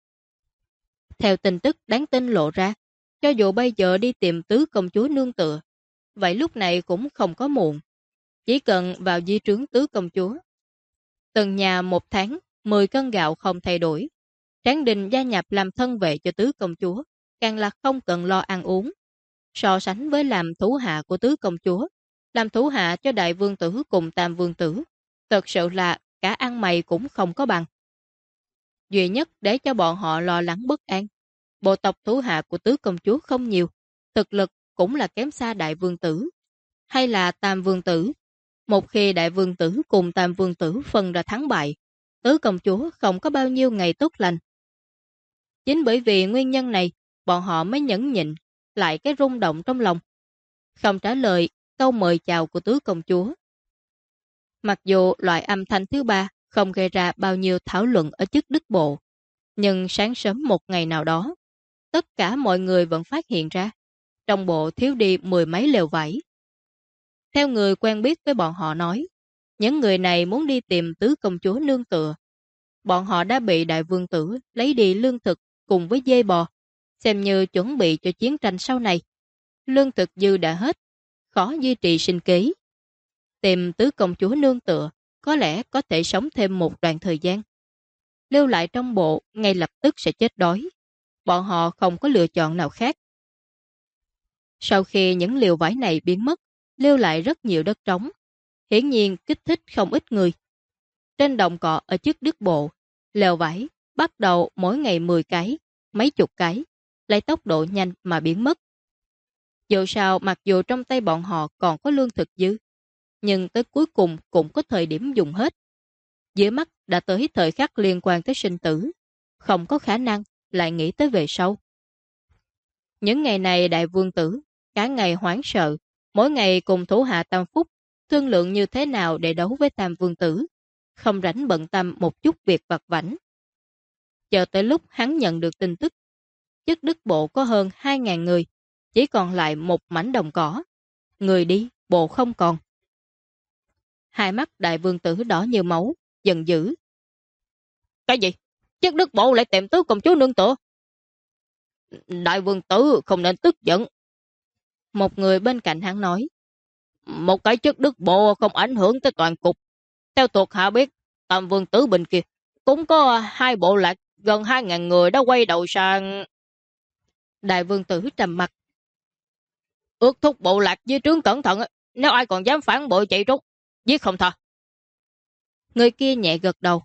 Theo tin tức đáng tin lộ ra, cho dù bây giờ đi tìm tứ công chúa nương tựa, vậy lúc này cũng không có muộn. Chỉ cần vào di trướng tứ công chúa. Từng nhà 1 tháng, 10 cân gạo không thay đổi. Tráng Đình gia nhập làm thân vệ cho tứ công chúa, càng là không cần lo ăn uống. So sánh với làm thủ hạ của tứ công chúa, làm thủ hạ cho Đại Vương Tử cùng Tam Vương Tử, thật sự là cả ăn mày cũng không có bằng. Duy nhất để cho bọn họ lo lắng bất an, bộ tộc thủ hạ của tứ công chúa không nhiều, thực lực cũng là kém xa Đại Vương Tử hay là Tam Vương Tử. Một khi Đại Vương Tử cùng Tam Vương Tử phân ra thắng bại, tứ công chúa không có bao nhiêu ngày tốt lành. Chính bởi vì nguyên nhân này, bọn họ mới nhẫn nhịn lại cái rung động trong lòng, không trả lời câu mời chào của tứ công chúa. Mặc dù loại âm thanh thứ ba không gây ra bao nhiêu thảo luận ở chức đức bộ, nhưng sáng sớm một ngày nào đó, tất cả mọi người vẫn phát hiện ra, trong bộ thiếu đi 10 mấy lều vải. Theo người quen biết với bọn họ nói, những người này muốn đi tìm tứ công chúa nương tựa. Bọn họ đã bị Đại Vương Tử lấy đi lương thực cùng với dê bò, xem như chuẩn bị cho chiến tranh sau này. Lương thực dư đã hết, khó duy trì sinh kế. Tìm tứ công chúa nương tựa, có lẽ có thể sống thêm một đoạn thời gian. Lưu lại trong bộ ngay lập tức sẽ chết đói. Bọn họ không có lựa chọn nào khác. Sau khi những liều vải này biến mất, lưu lại rất nhiều đất trống. Hiển nhiên kích thích không ít người. Trên đồng cỏ ở trước đức bộ, lều vải bắt đầu mỗi ngày 10 cái, mấy chục cái, lấy tốc độ nhanh mà biến mất. Dù sao mặc dù trong tay bọn họ còn có lương thực dư, nhưng tới cuối cùng cũng có thời điểm dùng hết. Dưới mắt đã tới thời khắc liên quan tới sinh tử, không có khả năng lại nghĩ tới về sau. Những ngày này Đại Vương Tử cả ngày hoảng sợ, mỗi ngày cùng thủ hạ Tam Phúc thương lượng như thế nào để đấu với Tam Vương Tử, không rảnh bận tâm một chút việc vặt vãnh. Chờ tới lúc hắn nhận được tin tức, chức đức bộ có hơn 2.000 người, chỉ còn lại một mảnh đồng cỏ. Người đi, bộ không còn. Hai mắt Đại Vương Tử đỏ như máu, giận dữ. Cái gì? Chức đức bộ lại tìm tứ công chúa nương tựa? Đại Vương Tử không nên tức giận. Một người bên cạnh hắn nói. Một cái chức đức bộ không ảnh hưởng tới toàn cục. Theo thuộc hạ biết, Tam Vương Tử bên kia cũng có 2 bộ lạc gần 2.000 người đã quay đầu sang. Đại vương tử trầm mặt. Ước thúc bộ lạc dưới trướng cẩn thận, nếu ai còn dám phản bội chạy trốn, giết không tha. Người kia nhẹ gật đầu.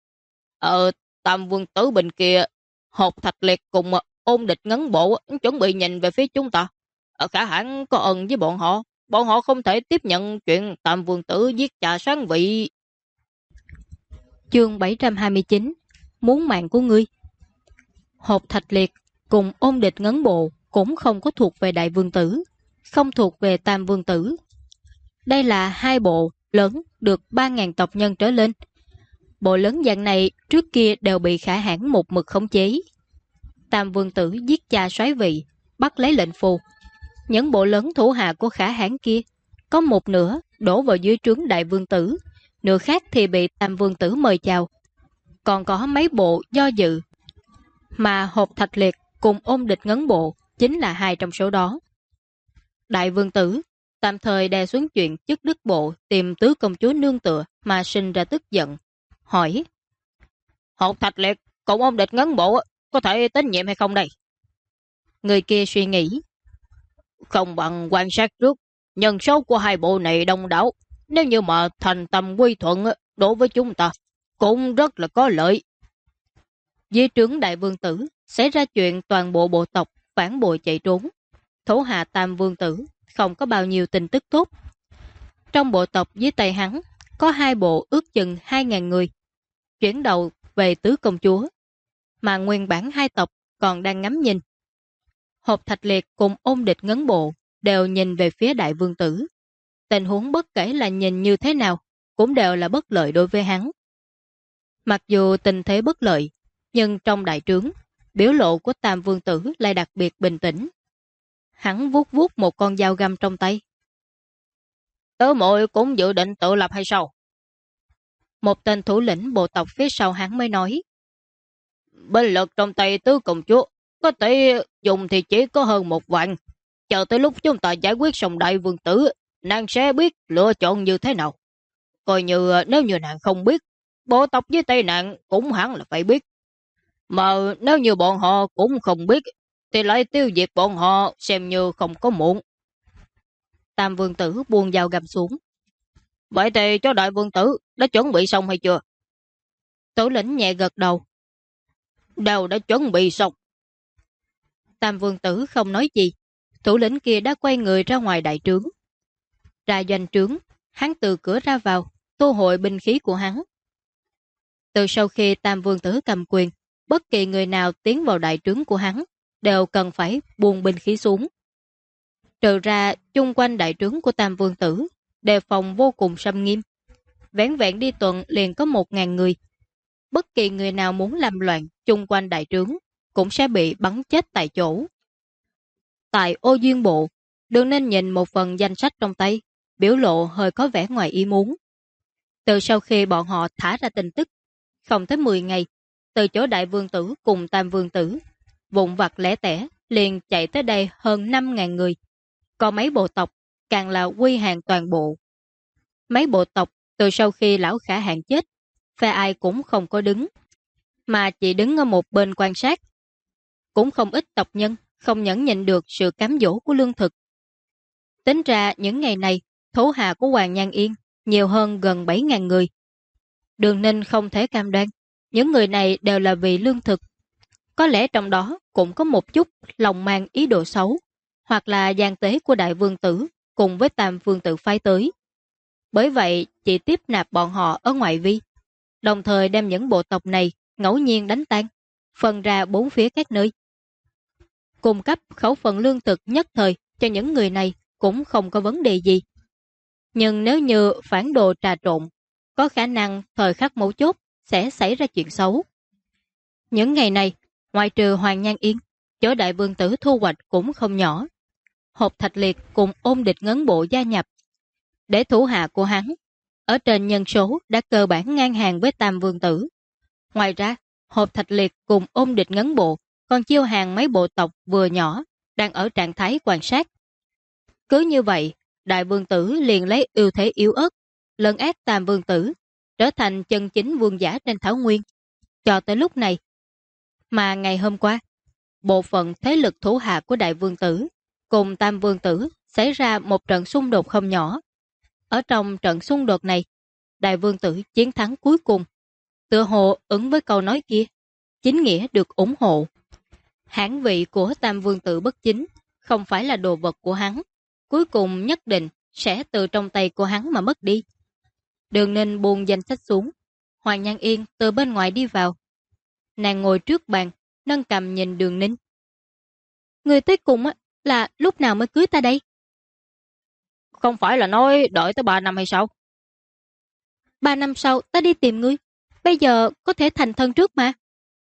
Tam Vương Tử bên kia, Hột Thạch Liệt cùng Ôn Địch Ngấn Bộ chuẩn bị nhìn về phía chúng ta. Khả hãn có ẩn với bọn họ không thể tiếp nhận chuyện Tam Vương Tử giết cha sáng vị. Chương 729. Muốn mạng của ngươi. Hột Thạch Liệt cùng Ôn Địch Ngấn Bộ cũng không có thuộc về Đại Vương Tử, không thuộc về Tam Vương Tử. Đây là 2 bộ lớn được 3.000 tộc nhân trở lên. Bộ lớn dạng này trước kia đều bị Khả Hãn một mực khống chế. Tam Vương Tử giết cha soái vị, bắt lấy lệnh phù. Những bộ lớn thủ hạ của Khả Hãn kia, có một nửa đổ vào dưới trướng Đại Vương Tử, nửa khác thì bị Tam Vương Tử mời chào. Còn có mấy bộ do dự, mà Hột Thạch Liệt cùng Ôn Địch Ngấn Bộ chính là 2 trong số đó. Đại Vương Tử tạm thời đè xuống chuyện chức đức bộ tìm tứ công chúa nương tựa mà sinh ra tức giận, hỏi: Hột Thạch Liệt cùng Ôn Địch Ngấn Bộ có thể tín nhiệm hay không đây? Người kia suy nghĩ: Không bằng quan sát trước, nhân số của 2 bộ này đông đảo, nếu như mà thành tâm quy thuận đối với chúng ta cũng rất là có lợi. Dưới trướng Đại Vương Tử xảy ra chuyện toàn bộ bộ tộc phản bội chạy trốn. Thủ hạ Tam Vương Tử không có bao nhiêu tin tức tốt. Trong bộ tộc dưới tay hắn có 2 bộ ước chừng 2.000 người chuyển đầu về tứ công chúa, mà nguyên bản 2 tộc còn đang ngắm nhìn. Hột Thạch Liệt cùng Ôn Địch Ngấn Bộ đều nhìn về phía Đại Vương Tử. Tình huống bất kể là nhìn như thế nào cũng đều là bất lợi đối với hắn. Mặc dù tình thế bất lợi, nhưng trong đại trướng, biểu lộ của Tam Vương Tử lại đặc biệt bình tĩnh. Hắn vuốt vuốt một con dao găm trong tay. Tớ muội cũng dự định tự lập hay sao? Một tên thủ lĩnh bộ tộc phía sau hắn mới nói: Binh lực trong tay tứ công chúa có thể dùng thì chỉ có hơn 1 vạn. Chờ tới lúc chúng ta giải quyết xong Đại Vương Tử, nàng sẽ biết lựa chọn như thế nào. Coi như nếu như nàng không biết, bộ tộc với tay nàng cũng hẳn là phải biết. Mà nếu như bọn họ cũng không biết, thì lại tiêu diệt bọn họ xem như không có muộn. Tam Vương Tử buông dao găm xuống. Vậy thì cho Đại Vương Tử đã chuẩn bị xong hay chưa? Thủ lĩnh nhẹ gật đầu. Đều đã chuẩn bị xong. Tam Vương Tử không nói gì. Thủ lĩnh kia đã quay người ra ngoài đại trướng. Ra doanh trướng, hắn từ cửa ra vào, thu hồi binh khí của hắn. Từ sau khi Tam Vương Tử cầm quyền, bất kỳ người nào tiến vào đại trướng của hắn đều cần phải buông binh khí xuống. Trừ ra chung quanh đại trướng của Tam Vương Tử đề phòng vô cùng xâm nghiêm. Vẻn vẹn đi tuần liền có 1.000 người. Bất kỳ người nào muốn làm loạn chung quanh đại trướng cũng sẽ bị bắn chết tại chỗ. Tại Ô Duyên Bộ, đừng nên nhìn một phần danh sách trong tay, biểu lộ hơi có vẻ ngoài ý muốn. Từ sau khi bọn họ thả ra tin tức, không tới 10 ngày, từ chỗ Đại Vương Tử cùng Tam Vương Tử, vụn vặt lẻ tẻ liền chạy tới đây hơn 5.000 người. Còn mấy bộ tộc càng là quy hàng toàn bộ. Mấy bộ tộc từ sau khi lão Khả Hãn chết, phe ai cũng không có đứng, mà chỉ đứng ở một bên quan sát. Cũng không ít tộc nhân không nhẫn nhịn được sự cám dỗ của lương thực. Tính ra những ngày này, thủ hạ của Hoàng Nhan Yên nhiều hơn gần 7.000 người. Đường Ninh không thể cam đoan, những người này đều là vì lương thực. Có lẽ trong đó cũng có một chút lòng mang ý đồ xấu, hoặc là gian tế của Đại Vương Tử cùng với Tam Vương Tử phái tới. Bởi vậy, chỉ tiếp nạp bọn họ ở ngoại vi, đồng thời đem những bộ tộc này ngẫu nhiên đánh tan, phân ra 4 phía các nơi. Cung cấp khẩu phần lương thực nhất thời cho những người này cũng không có vấn đề gì. Nhưng nếu như phản đồ trà trộn, có khả năng thời khắc mấu chốt sẽ xảy ra chuyện xấu. Những ngày này, ngoại trừ Hoàng Nhan Yên, chỗ Đại Vương Tử thu hoạch cũng không nhỏ. Hột Thạch Liệt cùng Ôn Địch Ngấn Bộ gia nhập. Để thủ hạ của hắn, ở trên nhân số đã cơ bản ngang hàng với Tam Vương Tử. Ngoài ra, Hột Thạch Liệt cùng Ôn Địch Ngấn Bộ còn chiêu hàng mấy bộ tộc vừa nhỏ đang ở trạng thái quan sát. Cứ như vậy, Đại vương tử liền lấy ưu thế yếu ớt, lấn át tam vương tử, trở thành chân chính vương giả trên thảo nguyên. Cho tới lúc này, mà ngày hôm qua, bộ phận thế lực thủ hạ của đại vương tử cùng tam vương tử xảy ra một trận xung đột không nhỏ. Ở trong trận xung đột này, đại vương tử chiến thắng cuối cùng, tựa hồ ứng với câu nói kia, chính nghĩa được ủng hộ. Hãng vị của tam vương tử bất chính không phải là đồ vật của hắn, cuối cùng nhất định sẽ từ trong tay của hắn mà mất đi. Đường Ninh buông danh sách xuống, Hoàng Nhan Yên từ bên ngoài đi vào. Nàng ngồi trước bàn, nâng cầm nhìn Đường Ninh. Người tới cùng là lúc nào mới cưới ta đây? Không phải là nói đợi tới 3 năm hay sao? 3 năm sau ta đi tìm ngươi, bây giờ có thể thành thân trước mà.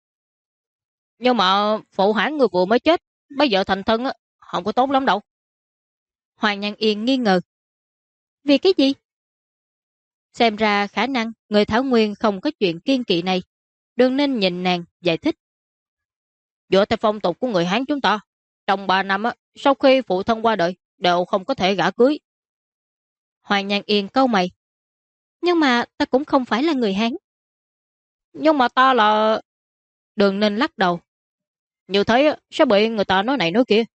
Nhưng mà phụ hãng người vừa mới chết, bây giờ thành thân không có tốt lắm đâu. Hoàng Nhan Yên nghi ngờ. Vì cái gì? Xem ra khả năng người Thảo Nguyên không có chuyện kiên kỵ này. Đường Ninh nhìn nàng, giải thích. Dựa theo phong tục của người Hán chúng ta, trong 3 năm sau khi phụ thân qua đời, đều không có thể gả cưới. Hoàng Nhan Yên câu mày. Nhưng mà ta cũng không phải là người Hán. Nhưng mà ta là... Đường Ninh lắc đầu. Như thế sẽ bị người ta nói này nói kia.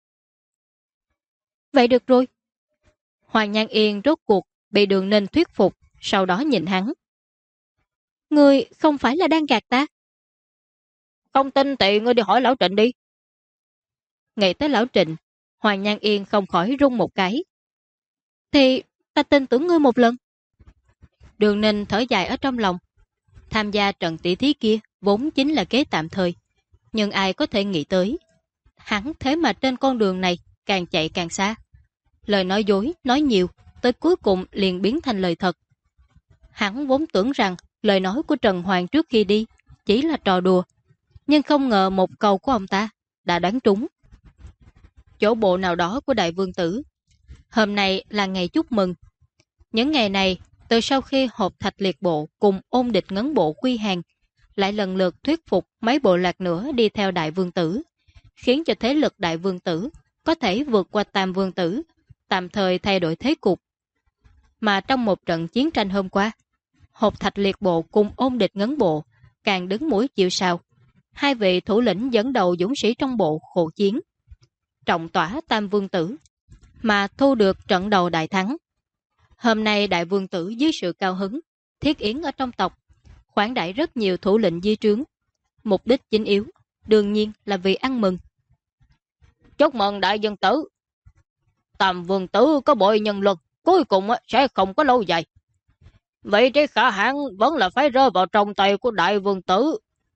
Vậy được rồi. Hoàng Nhan Yên rốt cuộc bị Đường Ninh thuyết phục, sau đó nhìn hắn. Ngươi không phải là đang gạt ta? Không tin thì ngươi đi hỏi lão Trịnh đi. Nghĩ tới lão Trịnh, Hoàng Nhan Yên không khỏi rung một cái. Thì ta tin tưởng ngươi một lần. Đường Ninh thở dài ở trong lòng. Tham gia trận tỷ thí kia vốn chính là kế tạm thời. Nhưng ai có thể nghĩ tới. Hắn thế mà trên con đường này càng chạy càng xa. Lời nói dối, nói nhiều, tới cuối cùng liền biến thành lời thật. Hắn vốn tưởng rằng lời nói của Trần Hoàng trước khi đi chỉ là trò đùa. Nhưng không ngờ một câu của ông ta đã đoán trúng. Chỗ bộ nào đó của đại vương tử. Hôm nay là ngày chúc mừng. Những ngày này, từ sau khi hộp thạch liệt bộ cùng ôn địch ngấn bộ quy hàng, lại lần lượt thuyết phục mấy bộ lạc nữa đi theo đại vương tử, khiến cho thế lực đại vương tử có thể vượt qua tam vương tử, tạm thời thay đổi thế cục. Mà trong một trận chiến tranh hôm qua, hộp thạch liệt bộ cùng ôn địch ngấn bộ càng đứng mũi chịu sào. Hai vị thủ lĩnh dẫn đầu dũng sĩ trong bộ khổ chiến, trọng tỏa tam vương tử, mà thu được trận đầu đại thắng. Hôm nay đại vương tử dưới sự cao hứng, thiết yến ở trong tộc, khoản đãi rất nhiều thủ lĩnh di trướng. Mục đích chính yếu, đương nhiên là vì ăn mừng. Chúc mừng đại vương tử. Tam vương tử có bội nhân lực, cuối cùng sẽ không có lâu dài. Vậy trí khả hãn vẫn là phải rơi vào trong tay của đại vương tử.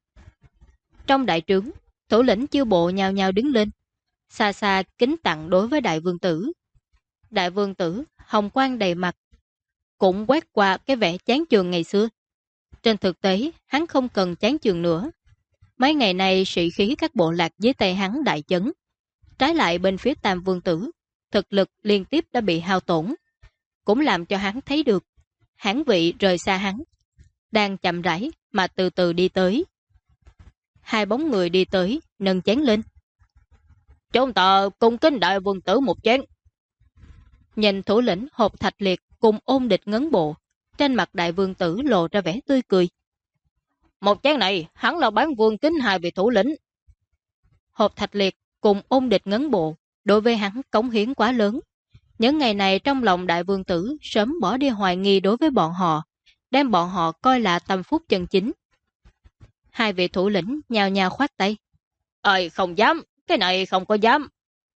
Trong đại trướng, thủ lĩnh chiêu bộ nhào nhào đứng lên, xa xa kính tặng đối với đại vương tử. Đại vương tử hồng quang đầy mặt, cũng quét qua cái vẻ chán chường ngày xưa. Trên thực tế, hắn không cần chán chường nữa. Mấy ngày nay sĩ khí các bộ lạc dưới tay hắn đại chấn. Trái lại bên phía tam vương tử, thực lực liên tiếp đã bị hao tổn, cũng làm cho hắn thấy được hãn vị rời xa hắn, đang chậm rãi mà từ từ đi tới. Hai bóng người đi tới, nâng chén lên. Chúng ta cùng kính đại vương tử một chén. Nhìn thủ lĩnh hộp thạch liệt cùng ôn địch ngấn bộ, trên mặt đại vương tử lộ ra vẻ tươi cười. Một chén này hắn là bán vương kính hai vị thủ lĩnh. Hộp thạch liệt cùng ôn địch ngấn bộ, đối với hắn cống hiến quá lớn. Những ngày này trong lòng đại vương tử sớm bỏ đi hoài nghi đối với bọn họ, đem bọn họ coi là tâm phúc chân chính. Hai vị thủ lĩnh nhào nhào khoát tay. Ơi không dám, cái này không có dám.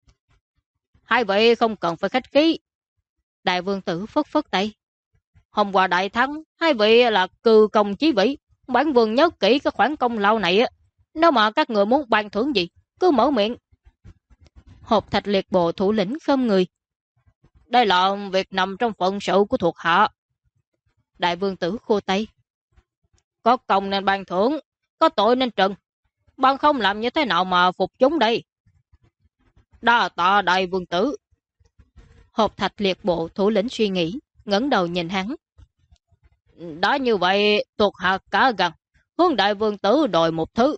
Hai vị không cần phải khách khí. Đại vương tử phất phất tay. Hôm qua đại thắng, hai vị là cư công chí vĩ. Bản vương nhớ kỹ cái khoản công lao này. Nếu mà các người muốn ban thưởng gì, cứ mở miệng. Hộp thạch liệt bộ thủ lĩnh khom người. Đây là việc nằm trong phận sự của thuộc hạ. Đại vương tử khô tay. Có công nên ban thưởng, có tội nên trừng. Bạn không làm như thế nào mà phục chúng đây? Đa tạ đại vương tử. Hộp thạch liệt bộ thủ lĩnh suy nghĩ, ngẩng đầu nhìn hắn. Đã như vậy, thuộc hạ cả gần, hướng đại vương tử đòi một thứ.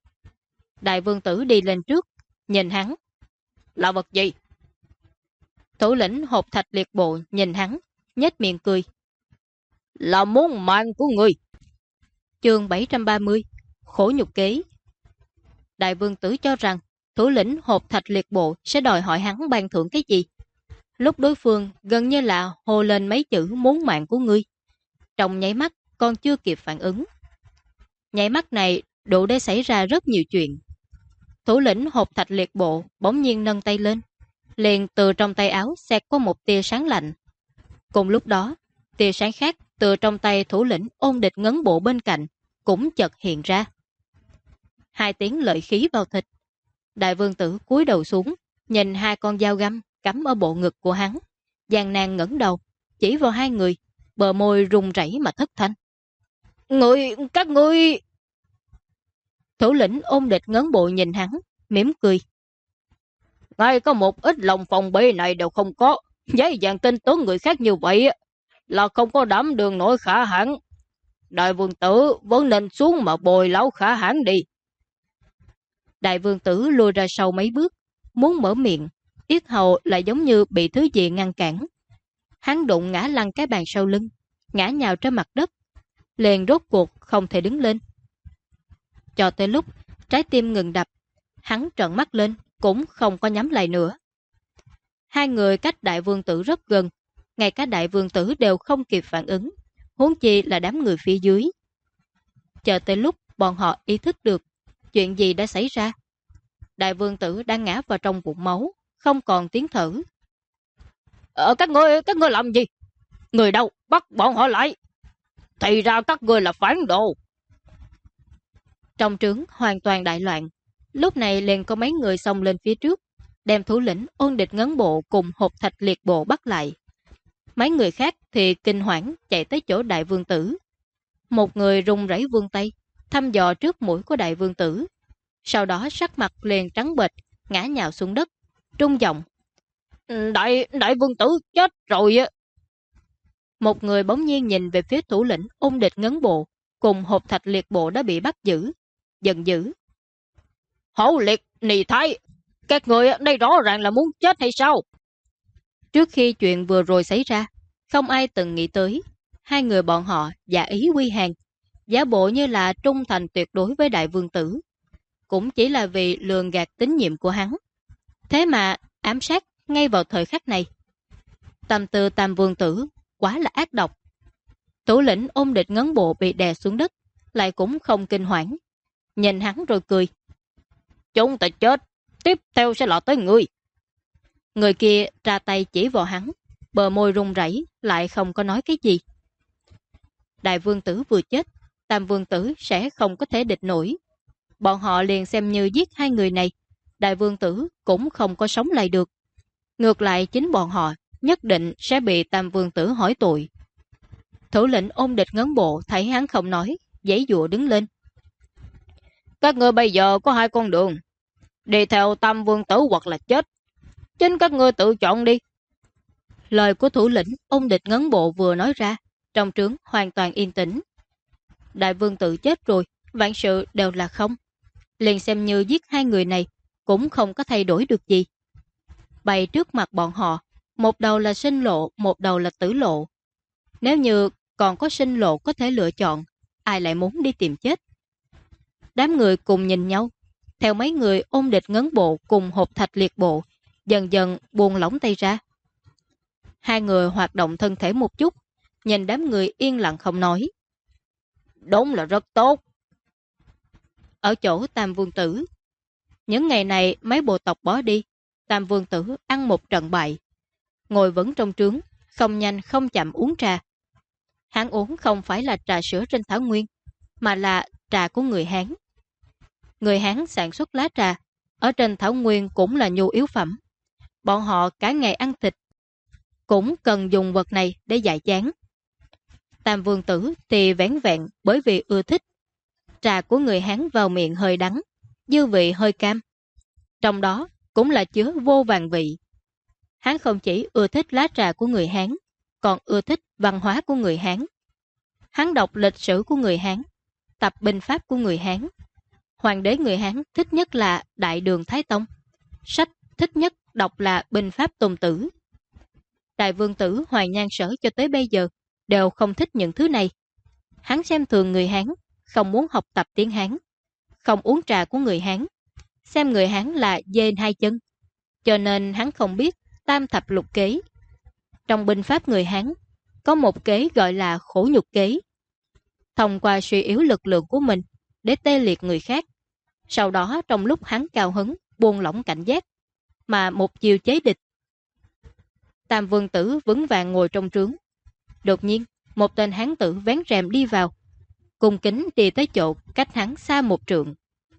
Đại vương tử đi lên trước, nhìn hắn. Là vật gì? Thủ lĩnh Hộp Thạch Liệt Bộ nhìn hắn, nhếch miệng cười. Là muốn mạng của ngươi. Chương 730, Khổ nhục kế. Đại vương tử cho rằng thủ lĩnh Hộp Thạch Liệt Bộ sẽ đòi hỏi hắn ban thưởng cái gì. Lúc đối phương gần như là hô lên mấy chữ muốn mạng của ngươi. Trong nháy mắt còn chưa kịp phản ứng. Nháy mắt này đủ để xảy ra rất nhiều chuyện. Thủ lĩnh Hộp Thạch Liệt Bộ bỗng nhiên nâng tay lên, liền từ trong tay áo xẹt qua một tia sáng lạnh. Cùng lúc đó, tia sáng khác từ trong tay thủ lĩnh Ôn Địch Ngấn Bộ bên cạnh cũng chợt hiện ra. Hai tiếng lợi khí vào thịt. Đại vương tử cúi đầu xuống, nhìn hai con dao găm cắm ở bộ ngực của hắn, gian nan ngẩng đầu, chỉ vào hai người, bờ môi run rẩy mà thất thanh. Các ngươi... Thủ lĩnh Ôn Địch Ngấn Bộ nhìn hắn, mỉm cười. Ngay có một ít lòng phòng bị này đều không có, dễ dàng tin tưởng người khác như vậy là không có đảm đường nổi Khả Hãn. Đại vương tử vẫn nên xuống mà bồi lão Khả Hãn đi. Đại vương tử lùi ra sau mấy bước, muốn mở miệng, yết hầu lại giống như bị thứ gì ngăn cản. Hắn đụng ngã lăn cái bàn sau lưng, ngã nhào trên mặt đất, liền rốt cuộc không thể đứng lên. Cho tới lúc trái tim ngừng đập, hắn trợn mắt lên, cũng không có nhắm lại nữa. Hai người cách đại vương tử rất gần, ngay cả đại vương tử đều không kịp phản ứng, huống chi là đám người phía dưới. Chờ tới lúc bọn họ ý thức được chuyện gì đã xảy ra. Đại vương tử đang ngã vào trong vũng máu, không còn tiếng thở. Các ngươi làm gì? Người đâu? Bắt bọn họ lại. Thì ra các ngươi là phản đồ. Trong trướng hoàn toàn đại loạn. Lúc này liền có mấy người xông lên phía trước, đem thủ lĩnh Ôn Địch Ngấn Bộ cùng Hộp Thạch Liệt Bộ bắt lại. Mấy người khác thì kinh hoảng chạy tới chỗ đại vương tử. Một người run rẩy vươn tay, thăm dò trước mũi của đại vương tử. Sau đó sắc mặt liền trắng bệch, ngã nhào xuống đất, trung giọng. Đại vương tử chết rồi. Một người bỗng nhiên nhìn về phía thủ lĩnh Ôn Địch Ngấn Bộ cùng Hộp Thạch Liệt Bộ đã bị bắt giữ, giận dữ. Hổ liệt, nì thái, các người đây rõ ràng là muốn chết hay sao? Trước khi chuyện vừa rồi xảy ra, không ai từng nghĩ tới hai người bọn họ giả ý quy hàng, giả bộ như là trung thành tuyệt đối với đại vương tử, cũng chỉ là vì lường gạt tín nhiệm của hắn. Thế mà ám sát ngay vào thời khắc này. Tâm tư tam vương tử quá là ác độc. Thủ lĩnh Ôn Địch Ngấn Bộ bị đè xuống đất, lại cũng không kinh hoảng, nhìn hắn rồi cười. Chúng ta chết, tiếp theo sẽ là tới ngươi. Người kia ra tay chỉ vào hắn, bờ môi run rẩy, lại không có nói cái gì. Đại vương tử vừa chết, tam vương tử sẽ không có thể địch nổi. Bọn họ liền xem như giết hai người này, đại vương tử cũng không có sống lại được. Ngược lại chính bọn họ nhất định sẽ bị tam vương tử hỏi tội. Thủ lĩnh Ôn Địch Ngấn Bộ thấy hắn không nói, giãy giụa đứng lên. Các ngươi bây giờ có hai con đường, đi theo tam vương tử hoặc là chết. Chính các ngươi tự chọn đi. Lời của thủ lĩnh Ôn Địch Ngấn Bộ vừa nói ra, trong trướng hoàn toàn yên tĩnh. Đại vương tử chết rồi, vạn sự đều là không. Liền xem như giết hai người này, cũng không có thay đổi được gì. Bày trước mặt bọn họ, một đầu là sinh lộ, một đầu là tử lộ. Nếu như còn có sinh lộ có thể lựa chọn, ai lại muốn đi tìm chết? Đám người cùng nhìn nhau, theo mấy người Ôn Địch Ngấn Bộ cùng Hộp Thạch Liệt Bộ, dần dần buông lỏng tay ra. Hai người hoạt động thân thể một chút, nhìn đám người yên lặng không nói. Đúng là rất tốt. Ở chỗ tam vương tử, những ngày này mấy bộ tộc bỏ đi, tam vương tử ăn một trận bại, ngồi vẫn trong trướng, không nhanh không chậm uống trà. Hắn uống không phải là trà sữa trên thảo nguyên, mà là trà của người Hán. Người Hán sản xuất lá trà, ở trên thảo nguyên cũng là nhu yếu phẩm. Bọn họ cả ngày ăn thịt, cũng cần dùng vật này để giải chán. Tam vương tử thì vén vẹn bởi vì ưa thích. Trà của người Hán vào miệng hơi đắng, dư vị hơi cam. Trong đó cũng là chứa vô vàn vị. Hắn không chỉ ưa thích lá trà của người Hán, còn ưa thích văn hóa của người Hán. Hắn đọc lịch sử của người Hán, tập binh pháp của người Hán. Hoàng đế người Hán thích nhất là Đại Đường Thái Tông. Sách thích nhất đọc là binh pháp Tôn Tử. Đại vương tử Hoàng Nhan Sở cho tới bây giờ đều không thích những thứ này. Hắn xem thường người Hán, không muốn học tập tiếng Hán, không uống trà của người Hán, xem người Hán là dê hai chân, cho nên hắn không biết tam thập lục kế. Trong binh pháp người Hán có một kế gọi là khổ nhục kế, thông qua suy yếu lực lượng của mình để tê liệt người khác. Sau đó trong lúc hắn cao hứng, buông lỏng cảnh giác, mà một chiều chế địch. Tam vương tử vững vàng ngồi trong trướng. Đột nhiên, một tên hán tử vén rèm đi vào, cung kính đi tới chỗ cách hắn xa một trượng.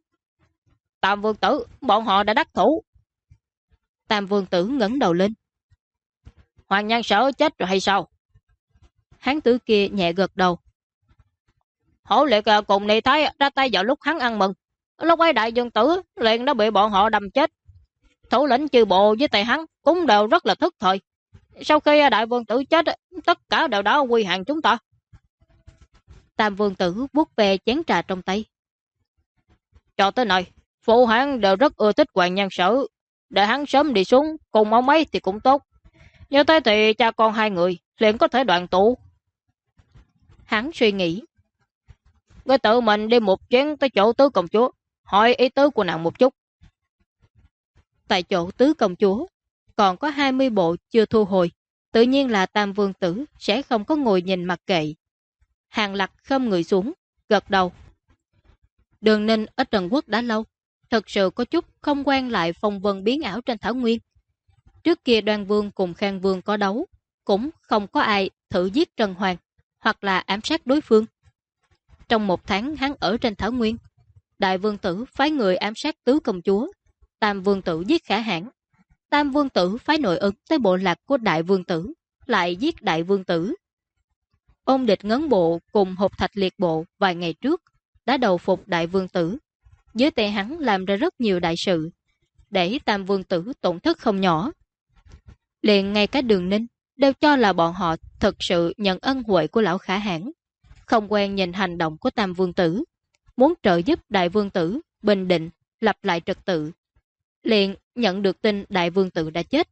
Tam vương tử, bọn họ đã đắc thủ. Tam vương tử ngẩng đầu lên. Hoàng Nhan Sở chết rồi hay sao? Hán tử kia nhẹ gật đầu. Hổ Liệt cùng Nị Thái ra tay vào lúc hắn ăn mừng. Lúc ấy đại vương tử liền đã bị bọn họ đâm chết. Thủ lĩnh Chư Bộ với tay hắn cũng đều rất là thức thời. Sau khi đại vương tử chết, tất cả đều đã quy hàng chúng ta. Tam vương tử vuốt về chén trà trong tay. Cho tới nay, phụ hắn đều rất ưa thích Hoàng Nhan Sở. Để hắn sớm đi xuống, cùng ông ấy thì cũng tốt. Như thế thì cha con hai người liền có thể đoàn tụ. Hắn suy nghĩ. Ngươi tự mình đi một chuyến tới chỗ tứ công chúa, hỏi ý tứ của nàng một chút. Tại chỗ tứ công chúa còn có 20 bộ chưa thu hồi, tự nhiên là Tam vương tử sẽ không có ngồi nhìn mặc kệ. Hàng Lập khom người xuống, gật đầu. Đường Ninh ở Trần Quốc đã lâu, thật sự có chút không quen lại phong vân biến ảo trên thảo nguyên. Trước kia Đoan Vương cùng Khang Vương có đấu, cũng không có ai thử giết Trần Hoàng hoặc là ám sát đối phương. Trong một tháng hắn ở trên thảo nguyên, Đại vương tử phái người ám sát tứ công chúa, Tam vương tử giết Khả Hãn, Tam vương tử phái nội ứng tới bộ lạc của Đại vương tử, lại giết Đại vương tử. Ôn Địch Ngấn Bộ cùng Hộp Thạch Liệt Bộ vài ngày trước đã đầu phục Đại vương tử, dưới tay hắn làm ra rất nhiều đại sự, để Tam vương tử tổn thất không nhỏ. Liền ngay cả Đường Ninh đều cho là bọn họ thực sự nhận ân huệ của lão Khả Hãn, không quen nhìn hành động của Tam vương tử, muốn trợ giúp Đại vương tử bình định, lập lại trật tự. Liền nhận được tin Đại vương tử đã chết.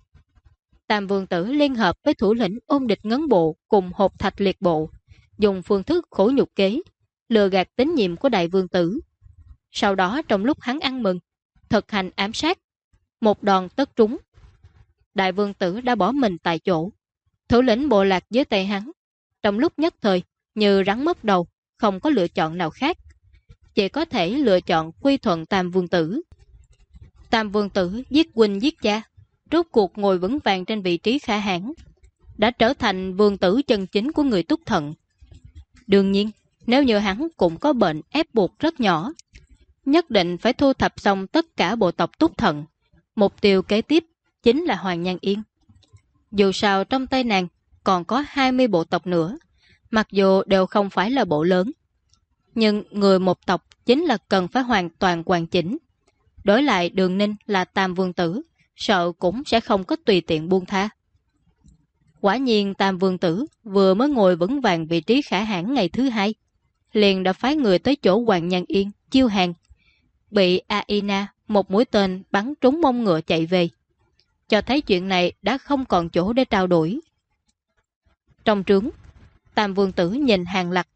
Tam vương tử liên hợp với thủ lĩnh Ôn Địch Ngấn Bộ cùng Hộp Thạch Liệt Bộ, dùng phương thức khổ nhục kế, lừa gạt tín nhiệm của Đại vương tử. Sau đó trong lúc hắn ăn mừng, thực hành ám sát, một đòn tất trúng. Đại vương tử đã bỏ mình tại chỗ. Thủ lĩnh bộ lạc dưới tay hắn, trong lúc nhất thời như rắn mất đầu, không có lựa chọn nào khác, chỉ có thể lựa chọn quy thuận Tam vương tử. Tam vương tử giết huynh giết cha, rốt cuộc ngồi vững vàng trên vị trí Khả Hãn, đã trở thành vương tử chân chính của người Túc Thận. Đương nhiên, nếu như hắn cũng có bệnh ép buộc rất nhỏ, nhất định phải thu thập xong tất cả bộ tộc Túc Thận. Mục tiêu kế tiếp chính là Hoàng Nhan Yên. Dù sao trong tay nàng còn có 20 bộ tộc nữa, mặc dù đều không phải là bộ lớn, nhưng người một tộc chính là cần phải hoàn toàn hoàn chỉnh. Đối lại Đường Ninh là Tam vương tử, sợ cũng sẽ không có tùy tiện buông tha. Quả nhiên Tam vương tử vừa mới ngồi vững vàng vị trí Khả Hãn ngày thứ hai, liền đã phái người tới chỗ Hoàng Nhan Yên chiêu hàng, bị Aina một mũi tên bắn trúng mông ngựa chạy về, cho thấy chuyện này đã không còn chỗ để trao đổi. Trong trướng, Tam vương tử nhìn Hàng Lập.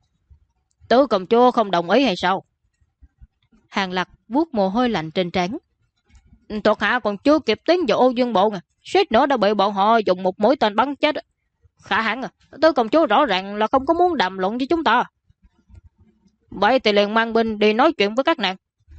Tứ công chúa không đồng ý hay sao? Hàng Lập vuốt mồ hôi lạnh trên trán. Thuộc hạ còn chưa kịp tiến vào Ô Dương Bộ, suýt nữa đã bị bọn họ dùng một mũi tên bắn chết. Khả Hãn tứ công chúa rõ ràng là không có muốn đàm luận với chúng ta. Vậy thì liền mang binh đi nói chuyện với các nàng.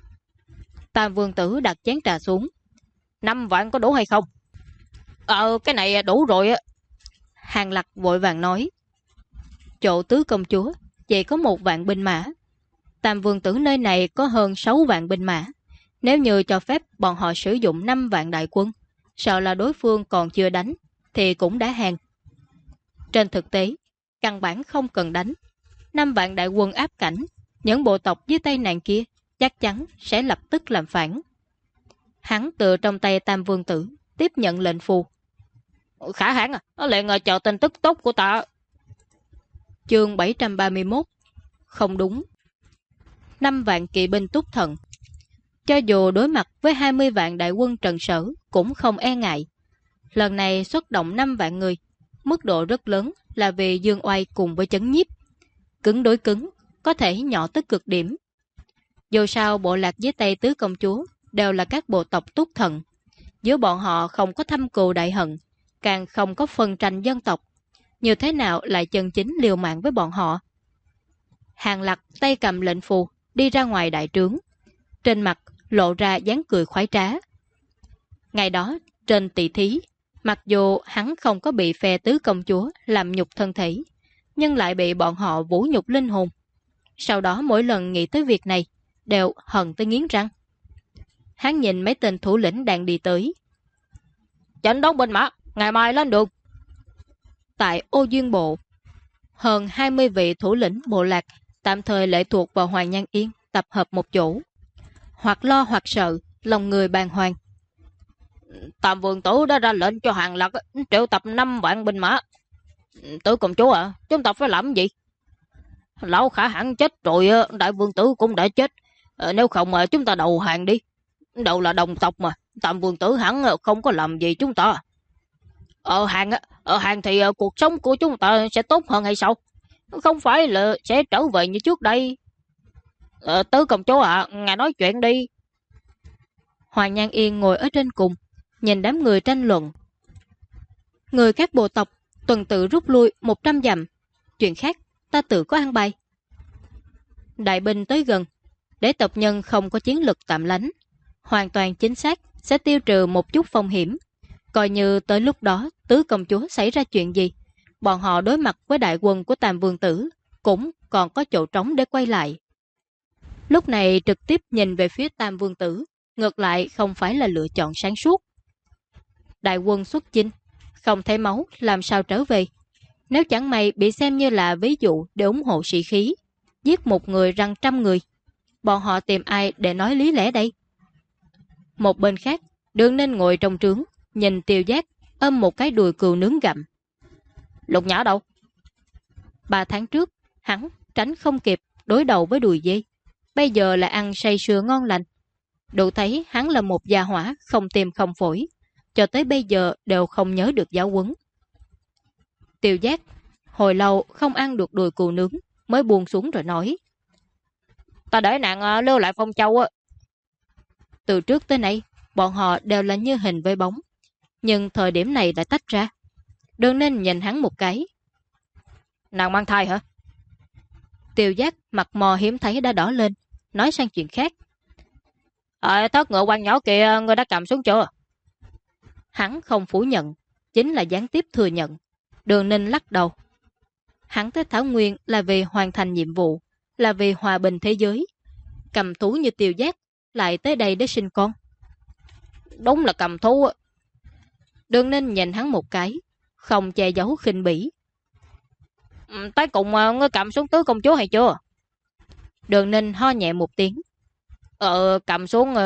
Tam vương tử đặt chén trà xuống. 5 vạn có đủ hay không? Cái này đủ rồi á. Hàng Lập vội vàng nói. Chỗ tứ công chúa chỉ có 1 vạn binh mã, Tam vương tử nơi này có hơn 6 vạn binh mã. Nếu như cho phép bọn họ sử dụng 5 vạn đại quân, sợ là đối phương còn chưa đánh thì cũng đã hàng. Trên thực tế, căn bản không cần đánh. 5 vạn đại quân áp cảnh, những bộ tộc dưới tay nàng kia chắc chắn sẽ lập tức làm phản. Hắn từ trong tay Tam vương tử tiếp nhận lệnh phù. Khả Hãn liền chờ tin tức tốt của ta. Chương 731. Không đúng. 5 vạn kỵ binh Túc Thận, cho dù đối mặt với 20 vạn đại quân Trần Sở cũng không e ngại. Lần này xuất động 5 vạn người, mức độ rất lớn là vì Dương Oai cùng với Chấn Nhiếp. Cứng đối cứng, có thể nhỏ tới cực điểm. Dù sao bộ lạc dưới tay tứ công chúa đều là các bộ tộc túc thần. Giữa bọn họ không có thâm cừu đại hận, càng không có phân tranh dân tộc. Như thế nào lại chân chính liều mạng với bọn họ? Hàng Lập tay cầm lệnh phù, đi ra ngoài đại trướng. Trên mặt lộ ra dáng cười khoái trá. Ngày đó, trên tỷ thí, mặc dù hắn không có bị phe tứ công chúa làm nhục thân thể, nhưng lại bị bọn họ vũ nhục linh hồn. Sau đó mỗi lần nghĩ tới việc này, đều hận tới nghiến răng. Hắn nhìn mấy tên thủ lĩnh đang đi tới. Trận đấu binh mã, ngày mai lên đường. Tại Ô Duyên Bộ, hơn 20 vị thủ lĩnh bộ lạc tạm thời lệ thuộc vào Hoàng Nhan Yên tập hợp một chỗ. Hoặc lo hoặc sợ, lòng người bàng hoàng. Tam vương tử đã ra lệnh cho Hàng Lập triệu tập 5 vạn binh mã. Tứ công chúa à, chúng ta phải làm gì? Lão Khả Hãn chết rồi, đại vương tử cũng đã chết. Nếu không mà chúng ta đầu hàng đi. Đầu là đồng tộc mà, Tam vương tử hẳn không có làm gì chúng ta. Ở hàng thì cuộc sống của chúng ta sẽ tốt hơn hay sao? Không phải là sẽ trở về như trước đây. Tứ công chúa à, ngài nói chuyện đi. Hoàng Nhan Yên ngồi ở trên cùng, nhìn đám người tranh luận. Người các bộ tộc tuần tự rút lui 100 dặm. Chuyện khác, ta tự có an bài. Đại binh tới gần, để tộc nhân không có chiến lực tạm lánh. Hoàn toàn chính xác sẽ tiêu trừ một chút phong hiểm. Coi như tới lúc đó tứ công chúa xảy ra chuyện gì, bọn họ đối mặt với đại quân của Tam Vương Tử cũng còn có chỗ trống để quay lại. Lúc này trực tiếp nhìn về phía Tam Vương Tử, ngược lại không phải là lựa chọn sáng suốt. Đại quân xuất chinh, không thấy máu làm sao trở về. Nếu chẳng may bị xem như là ví dụ để ủng hộ sĩ khí, giết một người răng trăm người, bọn họ tìm ai để nói lý lẽ đây? Một bên khác, Đường Ninh ngồi trong trướng, nhìn Tiêu Giác ôm một cái đùi cừu nướng gặm. Lục Nhã đâu? 3 tháng trước, hắn tránh không kịp đối đầu với đùi dê. Bây giờ là ăn say sưa ngon lành. Đủ thấy hắn là một gia hỏa không tim không phổi, cho tới bây giờ đều không nhớ được giáo huấn. Tiêu Giác hồi lâu không ăn được đùi cừu nướng, mới buông xuống rồi nói. Ta để nàng lưu lại Phong Châu á. Từ trước tới nay, bọn họ đều là như hình với bóng, nhưng thời điểm này đã tách ra. Đường Ninh nhìn hắn một cái. Nàng mang thai hả? Tiêu Giác mặt mò hiếm thấy đã đỏ lên, nói sang chuyện khác. Thất ngựa quan nhỏ kìa, ngươi đã cầm xuống chưa? Hắn không phủ nhận, chính là gián tiếp thừa nhận. Đường Ninh lắc đầu. Hắn tới Thảo Nguyên là vì hoàn thành nhiệm vụ, là vì hòa bình thế giới. Cầm thú như Tiêu Giác lại tới đây để sinh con. Đúng là cầm thú. Đường Ninh nhìn hắn một cái, không che giấu khinh bỉ. Tới cùng ngươi cầm xuống tứ công chúa hay chưa? Đường Ninh ho nhẹ một tiếng. Cầm xuống.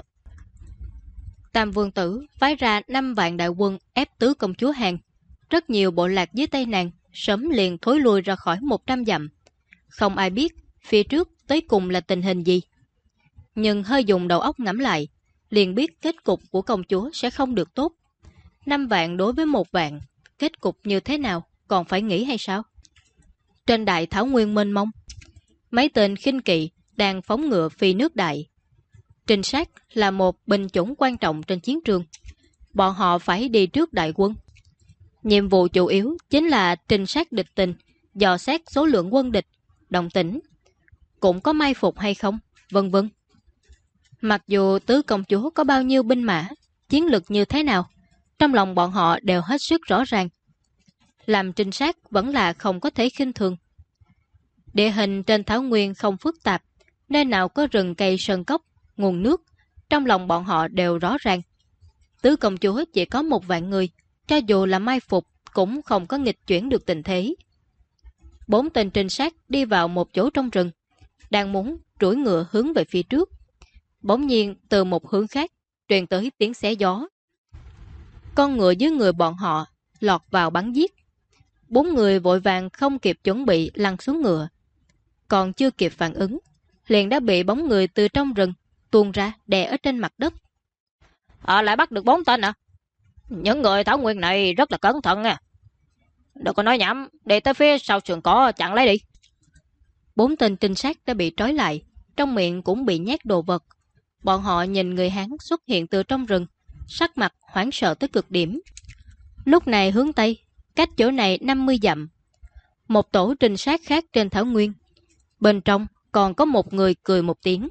Tam Vương Tử phái ra 5 vạn đại quân ép tứ công chúa hàng. Rất nhiều bộ lạc dưới tay nàng sớm liền thối lui ra khỏi 100 dặm. Không ai biết phía trước tới cùng là tình hình gì. Nhưng hơi dùng đầu óc ngẫm lại, liền biết kết cục của công chúa sẽ không được tốt. 5 vạn đối với 1 vạn, kết cục như thế nào còn phải nghĩ hay sao? Trên đại thảo nguyên mênh mông, mấy tên khinh kỵ đang phóng ngựa phi nước đại. Trinh sát là một binh chủng quan trọng trên chiến trường. Bọn họ phải đi trước đại quân. Nhiệm vụ chủ yếu chính là trinh sát địch tình, dò xét số lượng quân địch, động tĩnh, cũng có mai phục hay không, vân vân. Mặc dù tứ công chúa có bao nhiêu binh mã, chiến lực như thế nào, trong lòng bọn họ đều hết sức rõ ràng. Làm trinh sát vẫn là không có thể khinh thường. Địa hình trên Thảo Nguyên không phức tạp, nơi nào có rừng cây sơn cốc, nguồn nước, trong lòng bọn họ đều rõ ràng. Tứ công chúa chỉ có 1 vạn người, cho dù là mai phục cũng không có nghịch chuyển được tình thế. 4 tên trinh sát đi vào một chỗ trong rừng, đang muốn trũi ngựa hướng về phía trước. Bỗng nhiên từ một hướng khác truyền tới tiếng xé gió. Con ngựa dưới người bọn họ lọt vào bắn giết. 4 người vội vàng không kịp chuẩn bị lăn xuống ngựa. Còn chưa kịp phản ứng, liền đã bị bóng người từ trong rừng tuôn ra đè ở trên mặt đất. Lại bắt được 4 tên à? Những người Thảo Nguyên này rất là cẩn thận nha. Đừng có nói nhảm, để tới phía sau sườn cỏ chặn lấy đi. 4 tên trinh sát đã bị trói lại, trong miệng cũng bị nhét đồ vật. Bọn họ nhìn người Hán xuất hiện từ trong rừng, sắc mặt hoảng sợ tới cực điểm. Lúc này hướng Tây, cách chỗ này 50 dặm. Một tổ trinh sát khác trên thảo nguyên. Bên trong còn có một người cười một tiếng.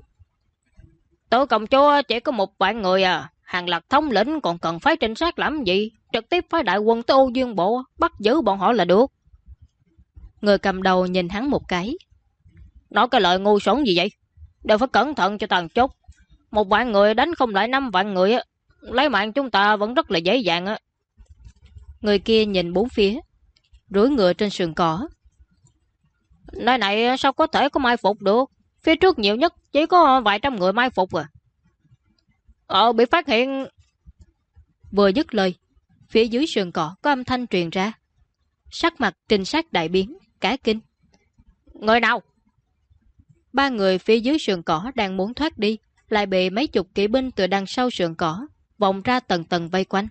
Tứ công chúa chỉ có một vạn người à. Hàng Lạc thống lĩnh còn cần phái trinh sát làm gì? Trực tiếp phái đại quân tới Ô Dương Bộ, bắt giữ bọn họ là được. Người cầm đầu nhìn hắn một cái. Nói cái lời ngu xuẩn gì vậy? Đều phải cẩn thận cho tàn chút. Một vạn người đánh không lại 5 vạn người á. Lấy mạng chúng ta vẫn rất là dễ dàng á. Người kia nhìn bốn phía, rối ngựa trên sườn cỏ. Nơi này sao có thể có mai phục được? Phía trước nhiều nhất chỉ có vài trăm người mai phục à. Bị phát hiện. Vừa dứt lời, phía dưới sườn cỏ có âm thanh truyền ra. Sắc mặt trinh sát đại biến, cả kinh. Người nào? 3 người phía dưới sườn cỏ đang muốn thoát đi, lại bị mấy chục kỵ binh từ đằng sau sườn cỏ vòng ra tầng tầng vây quanh.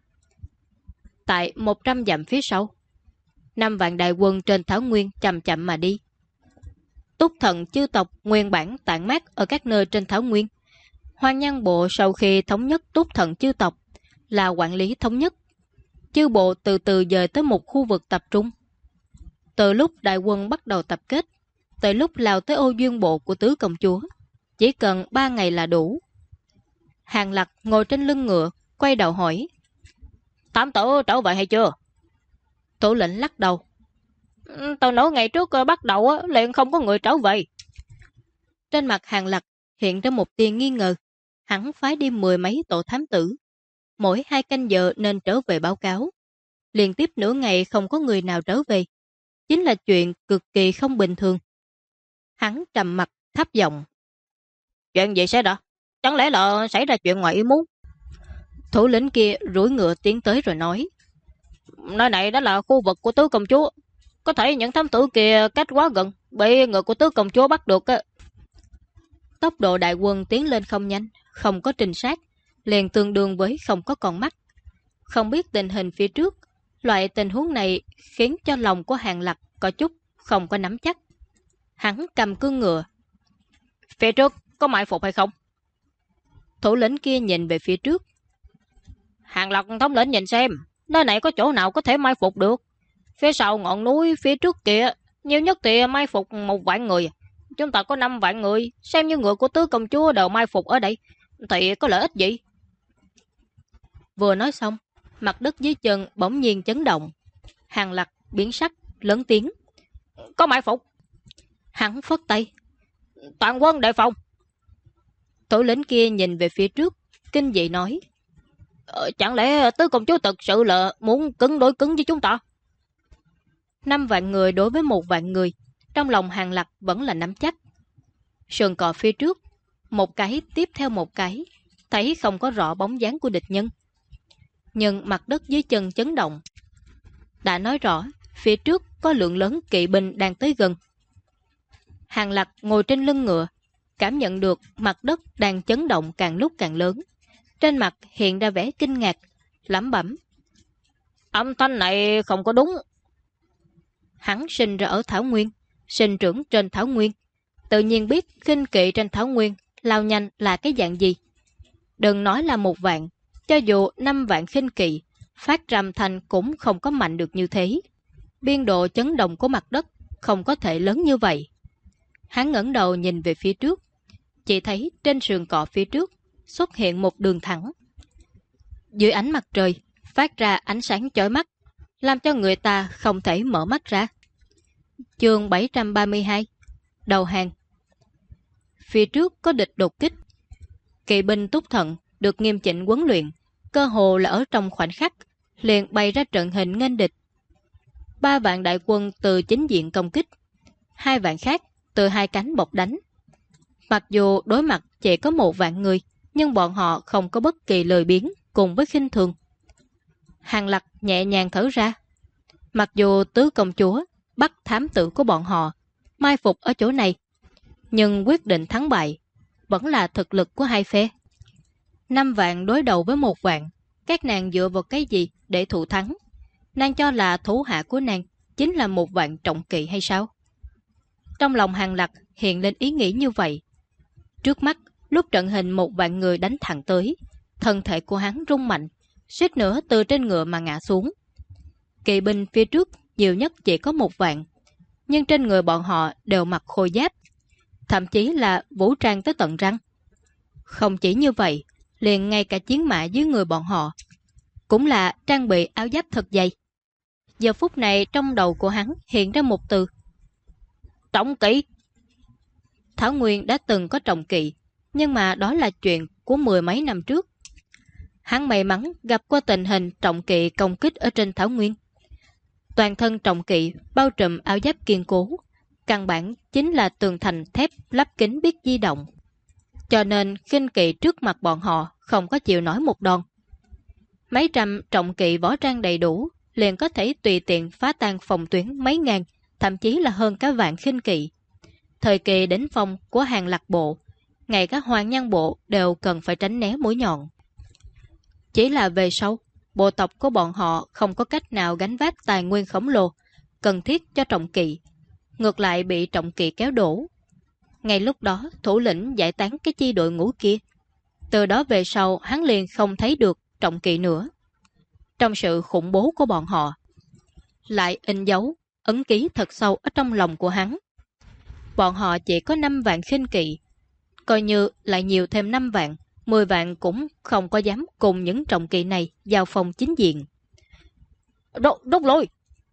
Tại 100 dặm phía sau, 5 vạn đại quân trên thảo nguyên chậm chậm mà đi. Túc Thần chư tộc nguyên bản tản mát ở các nơi trên thảo nguyên. Hoàng Nhan Bộ sau khi thống nhất Túc Thần chư tộc là quản lý thống nhất. Chư bộ từ từ dời tới một khu vực tập trung. Từ lúc đại quân bắt đầu tập kết, tới lúc lao tới Ô Dương Bộ của tứ công chúa, chỉ cần 3 ngày là đủ. Hàng Lập ngồi trên lưng ngựa, quay đầu hỏi. Thám tử trở về hay chưa? Thủ lĩnh lắc đầu. Từ nửa ngày trước bắt đầu liền không có người trở về. Trên mặt Hàng Lập hiện ra một tia nghi ngờ. Hắn phái đi 10 mấy tổ thám tử, mỗi 2 canh giờ nên trở về báo cáo. Liên tiếp nửa ngày không có người nào trở về, chính là chuyện cực kỳ không bình thường. Hắn trầm mặt thấp giọng. Chuyện gì xảy ra? Chẳng lẽ là xảy ra chuyện ngoài ý muốn? Thủ lĩnh kia rủi ngựa tiến tới rồi nói. Nơi này đó là khu vực của tứ công chúa. Có thể những thám tử kia cách quá gần, bị người của tứ công chúa bắt được. Tốc độ đại quân tiến lên không nhanh, không có trinh sát, liền tương đương với không có con mắt. Không biết tình hình phía trước, loại tình huống này khiến cho lòng của Hàng Lập có chút không có nắm chắc. Hắn cầm cương ngựa. Phía trước có mai phục hay không? Thủ lĩnh kia nhìn về phía trước. Hàng Lập thống lĩnh nhìn xem, nơi này có chỗ nào có thể mai phục được. Phía sau ngọn núi phía trước kia, nhiều nhất thì mai phục 1 vạn người. Chúng ta có 5 vạn người, xem như người của tứ công chúa đều mai phục ở đây, thì có lợi ích gì? Vừa nói xong, mặt đất dưới chân bỗng nhiên chấn động. Hàng Lập biến sắc, lớn tiếng. Có mai phục. Hắn phất tay. Toàn quân đề phòng. Thủ lĩnh kia nhìn về phía trước, kinh dị nói. Chẳng lẽ tứ công chúa thật sự là muốn cứng đối cứng với chúng ta? 5 vạn người đối với 1 vạn người, trong lòng Hàng Lập vẫn là nắm chắc. Sườn cỏ phía trước, một cái tiếp theo một cái, thấy không có rõ bóng dáng của địch nhân. Nhưng mặt đất dưới chân chấn động. Đã nói rõ, phía trước có lượng lớn kỵ binh đang tới gần. Hàng Lập ngồi trên lưng ngựa, cảm nhận được mặt đất đang chấn động càng lúc càng lớn. Trên mặt hiện ra vẻ kinh ngạc, lẩm bẩm. Âm thanh này không có đúng. Hắn sinh ra ở Thảo Nguyên, sinh trưởng trên Thảo Nguyên, tự nhiên biết khinh kỵ trên Thảo Nguyên lao nhanh là cái dạng gì. Đừng nói là 1 vạn, cho dù 5 vạn khinh kỵ, phát ra âm thanh cũng không có mạnh được như thế. Biên độ chấn động của mặt đất không có thể lớn như vậy. Hắn ngẩng đầu nhìn về phía trước, chỉ thấy trên sườn cỏ phía trước xuất hiện một đường thẳng. Dưới ánh mặt trời phát ra ánh sáng chói mắt, làm cho người ta không thể mở mắt ra. Chương 732 Đầu hàng. Phía trước có địch đột kích. Kỵ binh Túc Thần được nghiêm chỉnh huấn luyện, cơ hồ là ở trong khoảnh khắc liền bày ra trận hình nghênh địch. 3 vạn đại quân từ chính diện công kích, 2 vạn khác từ 2 cánh bọc đánh. Mặc dù đối mặt chỉ có 1 vạn người, nhưng bọn họ không có bất kỳ lời biếng cùng với khinh thường. Hàng Lập nhẹ nhàng thở ra. Mặc dù tứ công chúa bắt thám tử của bọn họ mai phục ở chỗ này, nhưng quyết định thắng bại vẫn là thực lực của hai phe. 5 vạn đối đầu với 1 vạn, các nàng dựa vào cái gì để thủ thắng? Nàng cho là thủ hạ của nàng chính là một vạn trọng kỵ hay sao? Trong lòng Hàng Lập hiện lên ý nghĩ như vậy. Trước mắt, lúc trận hình một vạn người đánh thẳng tới, thân thể của hắn rung mạnh, suýt nữa từ trên ngựa mà ngã xuống. Kỵ binh phía trước nhiều nhất chỉ có 1 vạn, nhưng trên người bọn họ đều mặc khôi giáp, thậm chí là vũ trang tới tận răng. Không chỉ như vậy, liền ngay cả chiến mã dưới người bọn họ cũng là trang bị áo giáp thật dày. Giờ phút này trong đầu của hắn hiện ra một từ: trọng kỵ. Thảo Nguyên đã từng có trọng kỵ, nhưng mà đó là chuyện của 10 mấy năm trước. Hắn may mắn gặp qua tình hình trọng kỵ công kích ở trên Thảo Nguyên. Toàn thân trọng kỵ bao trùm áo giáp kiên cố, căn bản chính là tường thành thép lắp kính biết di động, cho nên khinh kỵ trước mặt bọn họ không có chịu nổi một đòn. Mấy trăm trọng kỵ võ trang đầy đủ liền có thể tùy tiện phá tan phòng tuyến mấy ngàn, thậm chí là hơn cả vạn khinh kỵ. Thời kỳ đỉnh phong của Hàng Lạc bộ, ngay các hoàng nhân bộ đều cần phải tránh né mũi nhọn. Chỉ là về sau, bộ tộc của bọn họ không có cách nào gánh vác tài nguyên khổng lồ cần thiết cho trọng kỵ, ngược lại bị trọng kỵ kéo đổ. Ngay lúc đó, thủ lĩnh giải tán cái chi đội ngũ kia. Từ đó về sau, hắn liền không thấy được trọng kỵ nữa. Trong sự khủng bố của bọn họ, lại in dấu, ấn ký thật sâu ở trong lòng của hắn. Bọn họ chỉ có 5 vạn khinh kỵ, coi như lại nhiều thêm 5 vạn, 10 vạn cũng không có dám cùng những trọng kỵ này giao phòng chính diện. Đốt lôi!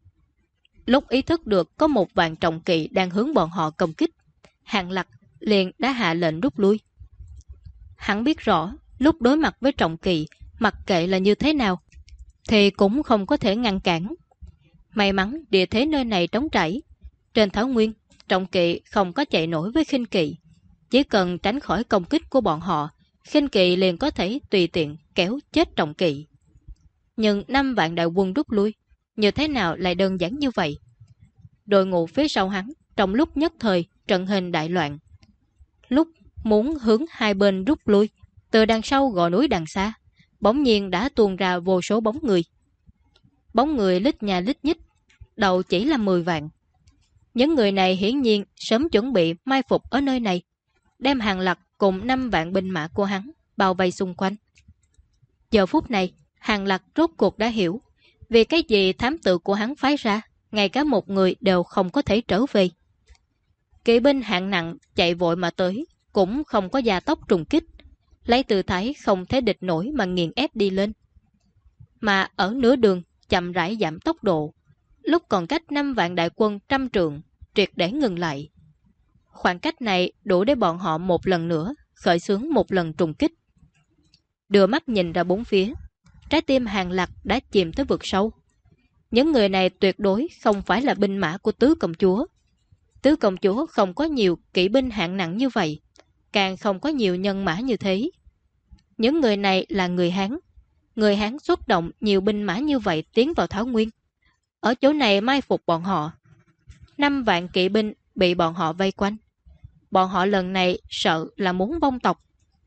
Lúc ý thức được có 1 vạn trọng kỵ đang hướng bọn họ công kích, Hàng Lập liền đã hạ lệnh rút lui. Hắn biết rõ, lúc đối mặt với trọng kỵ, mặc kệ là như thế nào, thì cũng không có thể ngăn cản. May mắn địa thế nơi này trống trải. Trên Thảo Nguyên, trọng kỵ không có chạy nổi với khinh kỵ. Chỉ cần tránh khỏi công kích của bọn họ, khinh kỵ liền có thể tùy tiện kéo chết trọng kỵ. Nhưng 5 vạn đại quân rút lui, như thế nào lại đơn giản như vậy? Đội ngũ phía sau hắn, trong lúc nhất thời, trận hình đại loạn. Lúc muốn hướng hai bên rút lui, từ đằng sau gò núi đằng xa, bỗng nhiên đã tuôn ra vô số bóng người. Bóng người lít nhà lít nhít, đầu chỉ là 10 vạn. Những người này hiển nhiên sớm chuẩn bị mai phục ở nơi này, đem Hàng Lập cùng 5 vạn binh mã của hắn bao vây xung quanh. Giờ phút này, Hàng Lập rốt cuộc đã hiểu vì cái gì thám tử của hắn phái ra, ngay cả một người đều không có thể trở về. Kỵ binh hạng nặng chạy vội mà tới, cũng không có gia tốc trùng kích, lấy tư thái không thể địch nổi mà nghiền ép đi lên. Mà ở nửa đường chậm rãi giảm tốc độ, lúc còn cách 5 vạn đại quân 100 trượng, triệt để ngừng lại. Khoảng cách này đủ để bọn họ một lần nữa khởi xướng một lần trùng kích. Đưa mắt nhìn ra bốn phía, trái tim Hàng Lập đã chìm tới vực sâu. Những người này tuyệt đối không phải là binh mã của tứ công chúa. Tứ công chúa không có nhiều kỵ binh hạng nặng như vậy, càng không có nhiều nhân mã như thế. Những người này là người Hán. Người Hán xuất động nhiều binh mã như vậy tiến vào Thảo Nguyên, ở chỗ này mai phục bọn họ. 5 vạn kỵ binh bị bọn họ vây quanh. Bọn họ lần này sợ là muốn vong tộc.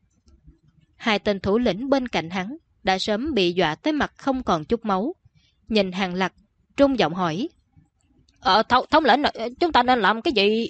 Hai tên thủ lĩnh bên cạnh hắn đã sớm bị dọa tới mặt không còn chút máu. Nhìn Hàng Lập, trung giọng hỏi: thống lĩnh, chúng ta nên làm cái gì?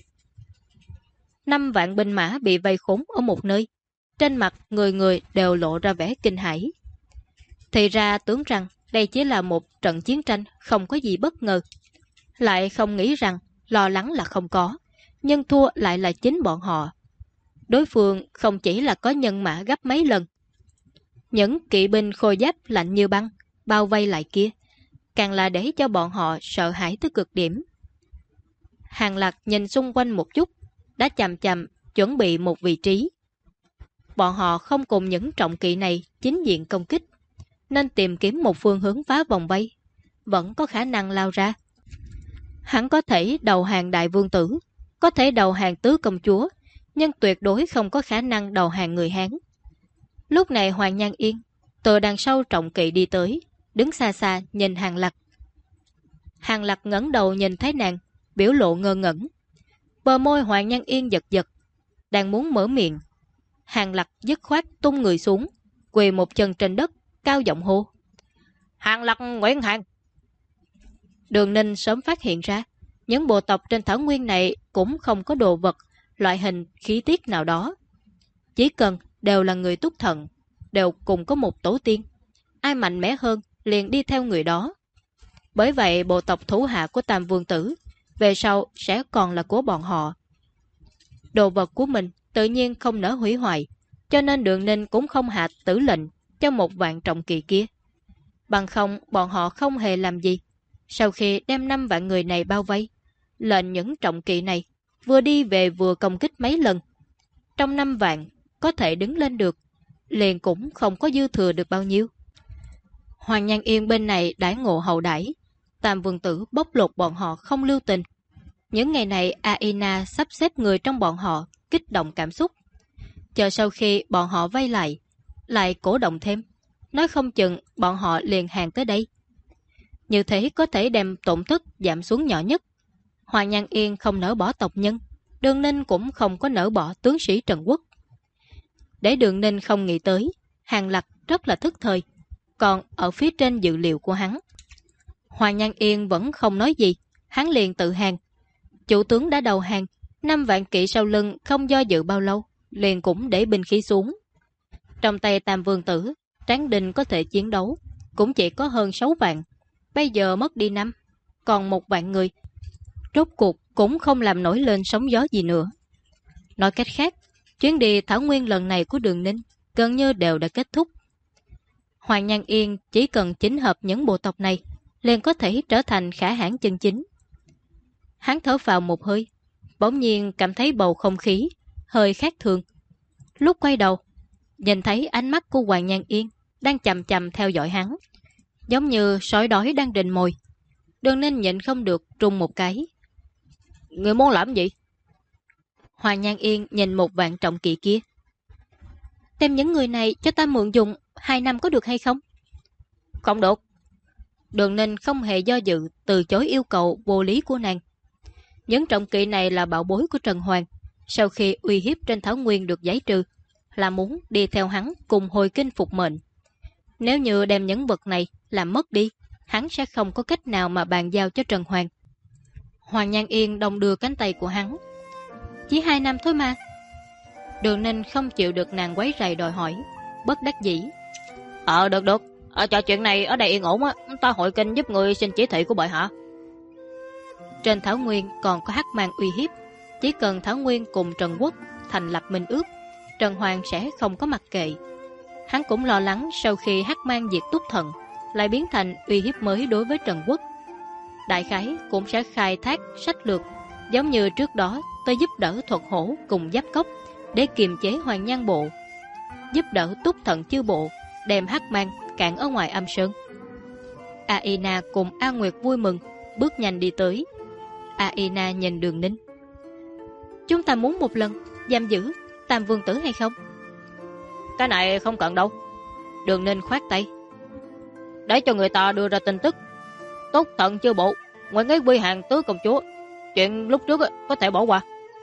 5 vạn binh mã bị vây khốn ở một nơi, trên mặt người người đều lộ ra vẻ kinh hãi. Thì ra tưởng rằng đây chỉ là một trận chiến tranh không có gì bất ngờ, lại không nghĩ rằng lo lắng là không có, nhưng thua lại là chính bọn họ. Đối phương không chỉ là có nhân mã gấp mấy lần, những kỵ binh khôi giáp lạnh như băng bao vây lại kia, càng là để cho bọn họ sợ hãi tới cực điểm. Hàng Lập nhìn xung quanh một chút, đã chậm chậm chuẩn bị một vị trí. Bọn họ không cùng những trọng kỵ này chính diện công kích, nên tìm kiếm một phương hướng phá vòng vây, vẫn có khả năng lao ra. Hắn có thể đầu hàng đại vương tử, có thể đầu hàng tứ công chúa, nhưng tuyệt đối không có khả năng đầu hàng người Hán. Lúc này Hoàng Nhan Yên từ đằng sau trọng kỵ đi tới, đứng xa xa nhìn Hàng Lập. Hàng Lập ngẩng đầu nhìn thấy nàng, biểu lộ ngơ ngẩn. Bờ môi Hoàng Nhan Yên giật giật, đang muốn mở miệng. Hàng Lập dứt khoát tung người xuống, quỳ một chân trên đất, cao giọng hô: Hàng Lập Nguyễn Hàng. Đường Ninh sớm phát hiện ra, những bộ tộc trên thảo nguyên này cũng không có đồ vật, loại hình khí tiết nào đó. Chỉ cần đều là người túc thần, đều cùng có một tổ tiên. Ai mạnh mẽ hơn liền đi theo người đó. Bởi vậy bộ tộc thủ hạ của Tam Vương Tử về sau sẽ còn là của bọn họ. Đồ vật của mình tự nhiên không nỡ hủy hoại, cho nên Đường Ninh cũng không hạ tử lệnh cho 1.000 trọng kỵ kia. Bằng không bọn họ không hề làm gì. Sau khi đem 5 vạn người này bao vây, lệnh những trọng kỵ này vừa đi về vừa công kích mấy lần. Trong 5 vạn có thể đứng lên được, liền cũng không có dư thừa được bao nhiêu. Hoàng Nhan Yên bên này đãi ngộ hậu đãi, Tam Vương Tử bóc lột bọn họ không lưu tình. Những ngày này Aina sắp xếp người trong bọn họ kích động cảm xúc. Chờ sau khi bọn họ vây lại cổ động thêm, nói không chừng bọn họ liền hàng tới đây. Như thế có thể đem tổn thất giảm xuống nhỏ nhất. Hoàng Nhan Yên không nỡ bỏ tộc nhân, Đường Ninh cũng không có nỡ bỏ tướng sĩ Trần Quốc. Để Đường Ninh không nghĩ tới, Hàng Lập rất là thức thời, còn ở phía trên dự liệu của hắn. Hoàng Nhan Yên vẫn không nói gì, hắn liền tự hàng. Chủ tướng đã đầu hàng, 5 vạn kỵ sau lưng không do dự bao lâu, liền cũng để binh khí xuống. Trong tay Tam Vương Tử, Tráng Đình có thể chiến đấu, cũng chỉ có hơn 6 vạn. Bây giờ mất đi 5, còn 1 vạn người. Rốt cuộc cũng không làm nổi lên sóng gió gì nữa. Nói cách khác, chuyến đi Thảo Nguyên lần này của Đường Ninh gần như đều đã kết thúc. Hoàng Nhan Yên chỉ cần chính hợp những bộ tộc này, liền có thể trở thành khả hãn chân chính. Hắn thở vào một hơi, bỗng nhiên cảm thấy bầu không khí hơi khác thường. Lúc quay đầu, nhìn thấy ánh mắt của Hoàng Nhan Yên đang chằm chằm theo dõi hắn, giống như sói đói đang rình mồi. Đường Ninh nhịn không được trùng một cái. Người muốn làm gì? Hoàng Nhan Yên nhìn 1 vạn trọng kỵ kia. Đem những người này cho ta mượn dùng 2 năm có được hay không? Không được. Đường Ninh không hề do dự từ chối yêu cầu vô lý của nàng. Những trọng kỵ này là bảo bối của Trần Hoàng. Sau khi uy hiếp trên Thảo Nguyên được giải trừ, là muốn đi theo hắn cùng hồi kinh phục mệnh. Nếu như đem những vật này làm mất đi, hắn sẽ không có cách nào mà bàn giao cho Trần Hoàng. Hoàng Nhan Yên đồng đưa cánh tay của hắn. Chỉ 2 năm thôi mà. Đường Ninh không chịu được nàng quấy rầy đòi hỏi, bất đắc dĩ. Được. Cho chuyện này ở đây yên ổn á, ta hội kinh giúp người xin chỉ thị của bệ hạ. Trên Thảo Nguyên còn có Hắc Mang uy hiếp, chỉ cần Thảo Nguyên cùng Trần Quốc thành lập minh ước, Trần Hoàng sẽ không có mặc kệ. Hắn cũng lo lắng sau khi Hắc Mang diệt Túc Thần lại biến thành uy hiếp mới đối với Trần Quốc. Đại khái cũng sẽ khai thác sách lược giống như trước đó tới giúp đỡ Thuật Hổ cùng Giáp Cốc để kiềm chế Hoàng Nhan Bộ, giúp đỡ Túc Thần chư bộ đem Hắc Mang cạn ở ngoài Âm Sơn. Aina cùng A Nguyệt vui mừng bước nhanh đi tới. Aina nhìn Đường Ninh. Chúng ta muốn một lần giam giữ Tam Vương Tử hay không? Cái này không cần đâu. Đường Ninh khoát tay. Để cho người ta đưa ra tin tức. Tốt Thần chư bộ nguyện ý quy hàng tứ công chúa, chuyện lúc trước có thể bỏ qua.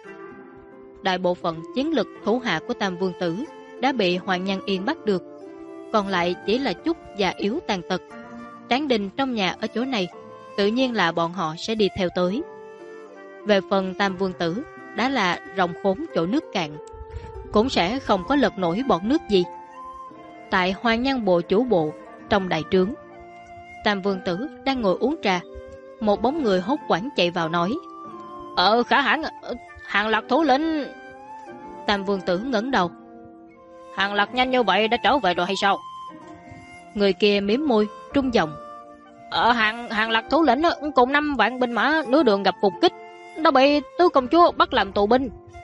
Đại bộ phận chiến lực thủ hạ của Tam Vương Tử đã bị Hoàng Nhan Yên bắt được, còn lại chỉ là chút già yếu tàn tật. Tráng Đình trong nhà ở chỗ này, tự nhiên là bọn họ sẽ đi theo tới. Về phần Tam Vương Tử, đã là rồng khốn chỗ nước cạn, cũng sẽ không có lật nổi bọt nước gì. Tại Hoàng Nhan bộ chủ bộ, trong đại trướng, Tam Vương Tử đang ngồi uống trà. Một bóng người hốt hoảng chạy vào nói: Khả hãn, Hàng Lập thủ lĩnh. Tam Vương Tử ngẩng đầu. Hàng Lập nhanh như vậy đã trở về rồi hay sao? Người kia mím môi, trung giọng: Hàng Lập thủ lĩnh cùng 5 vạn binh mã nửa đường gặp phục kích, đã bị tứ công chúa bắt làm tù binh.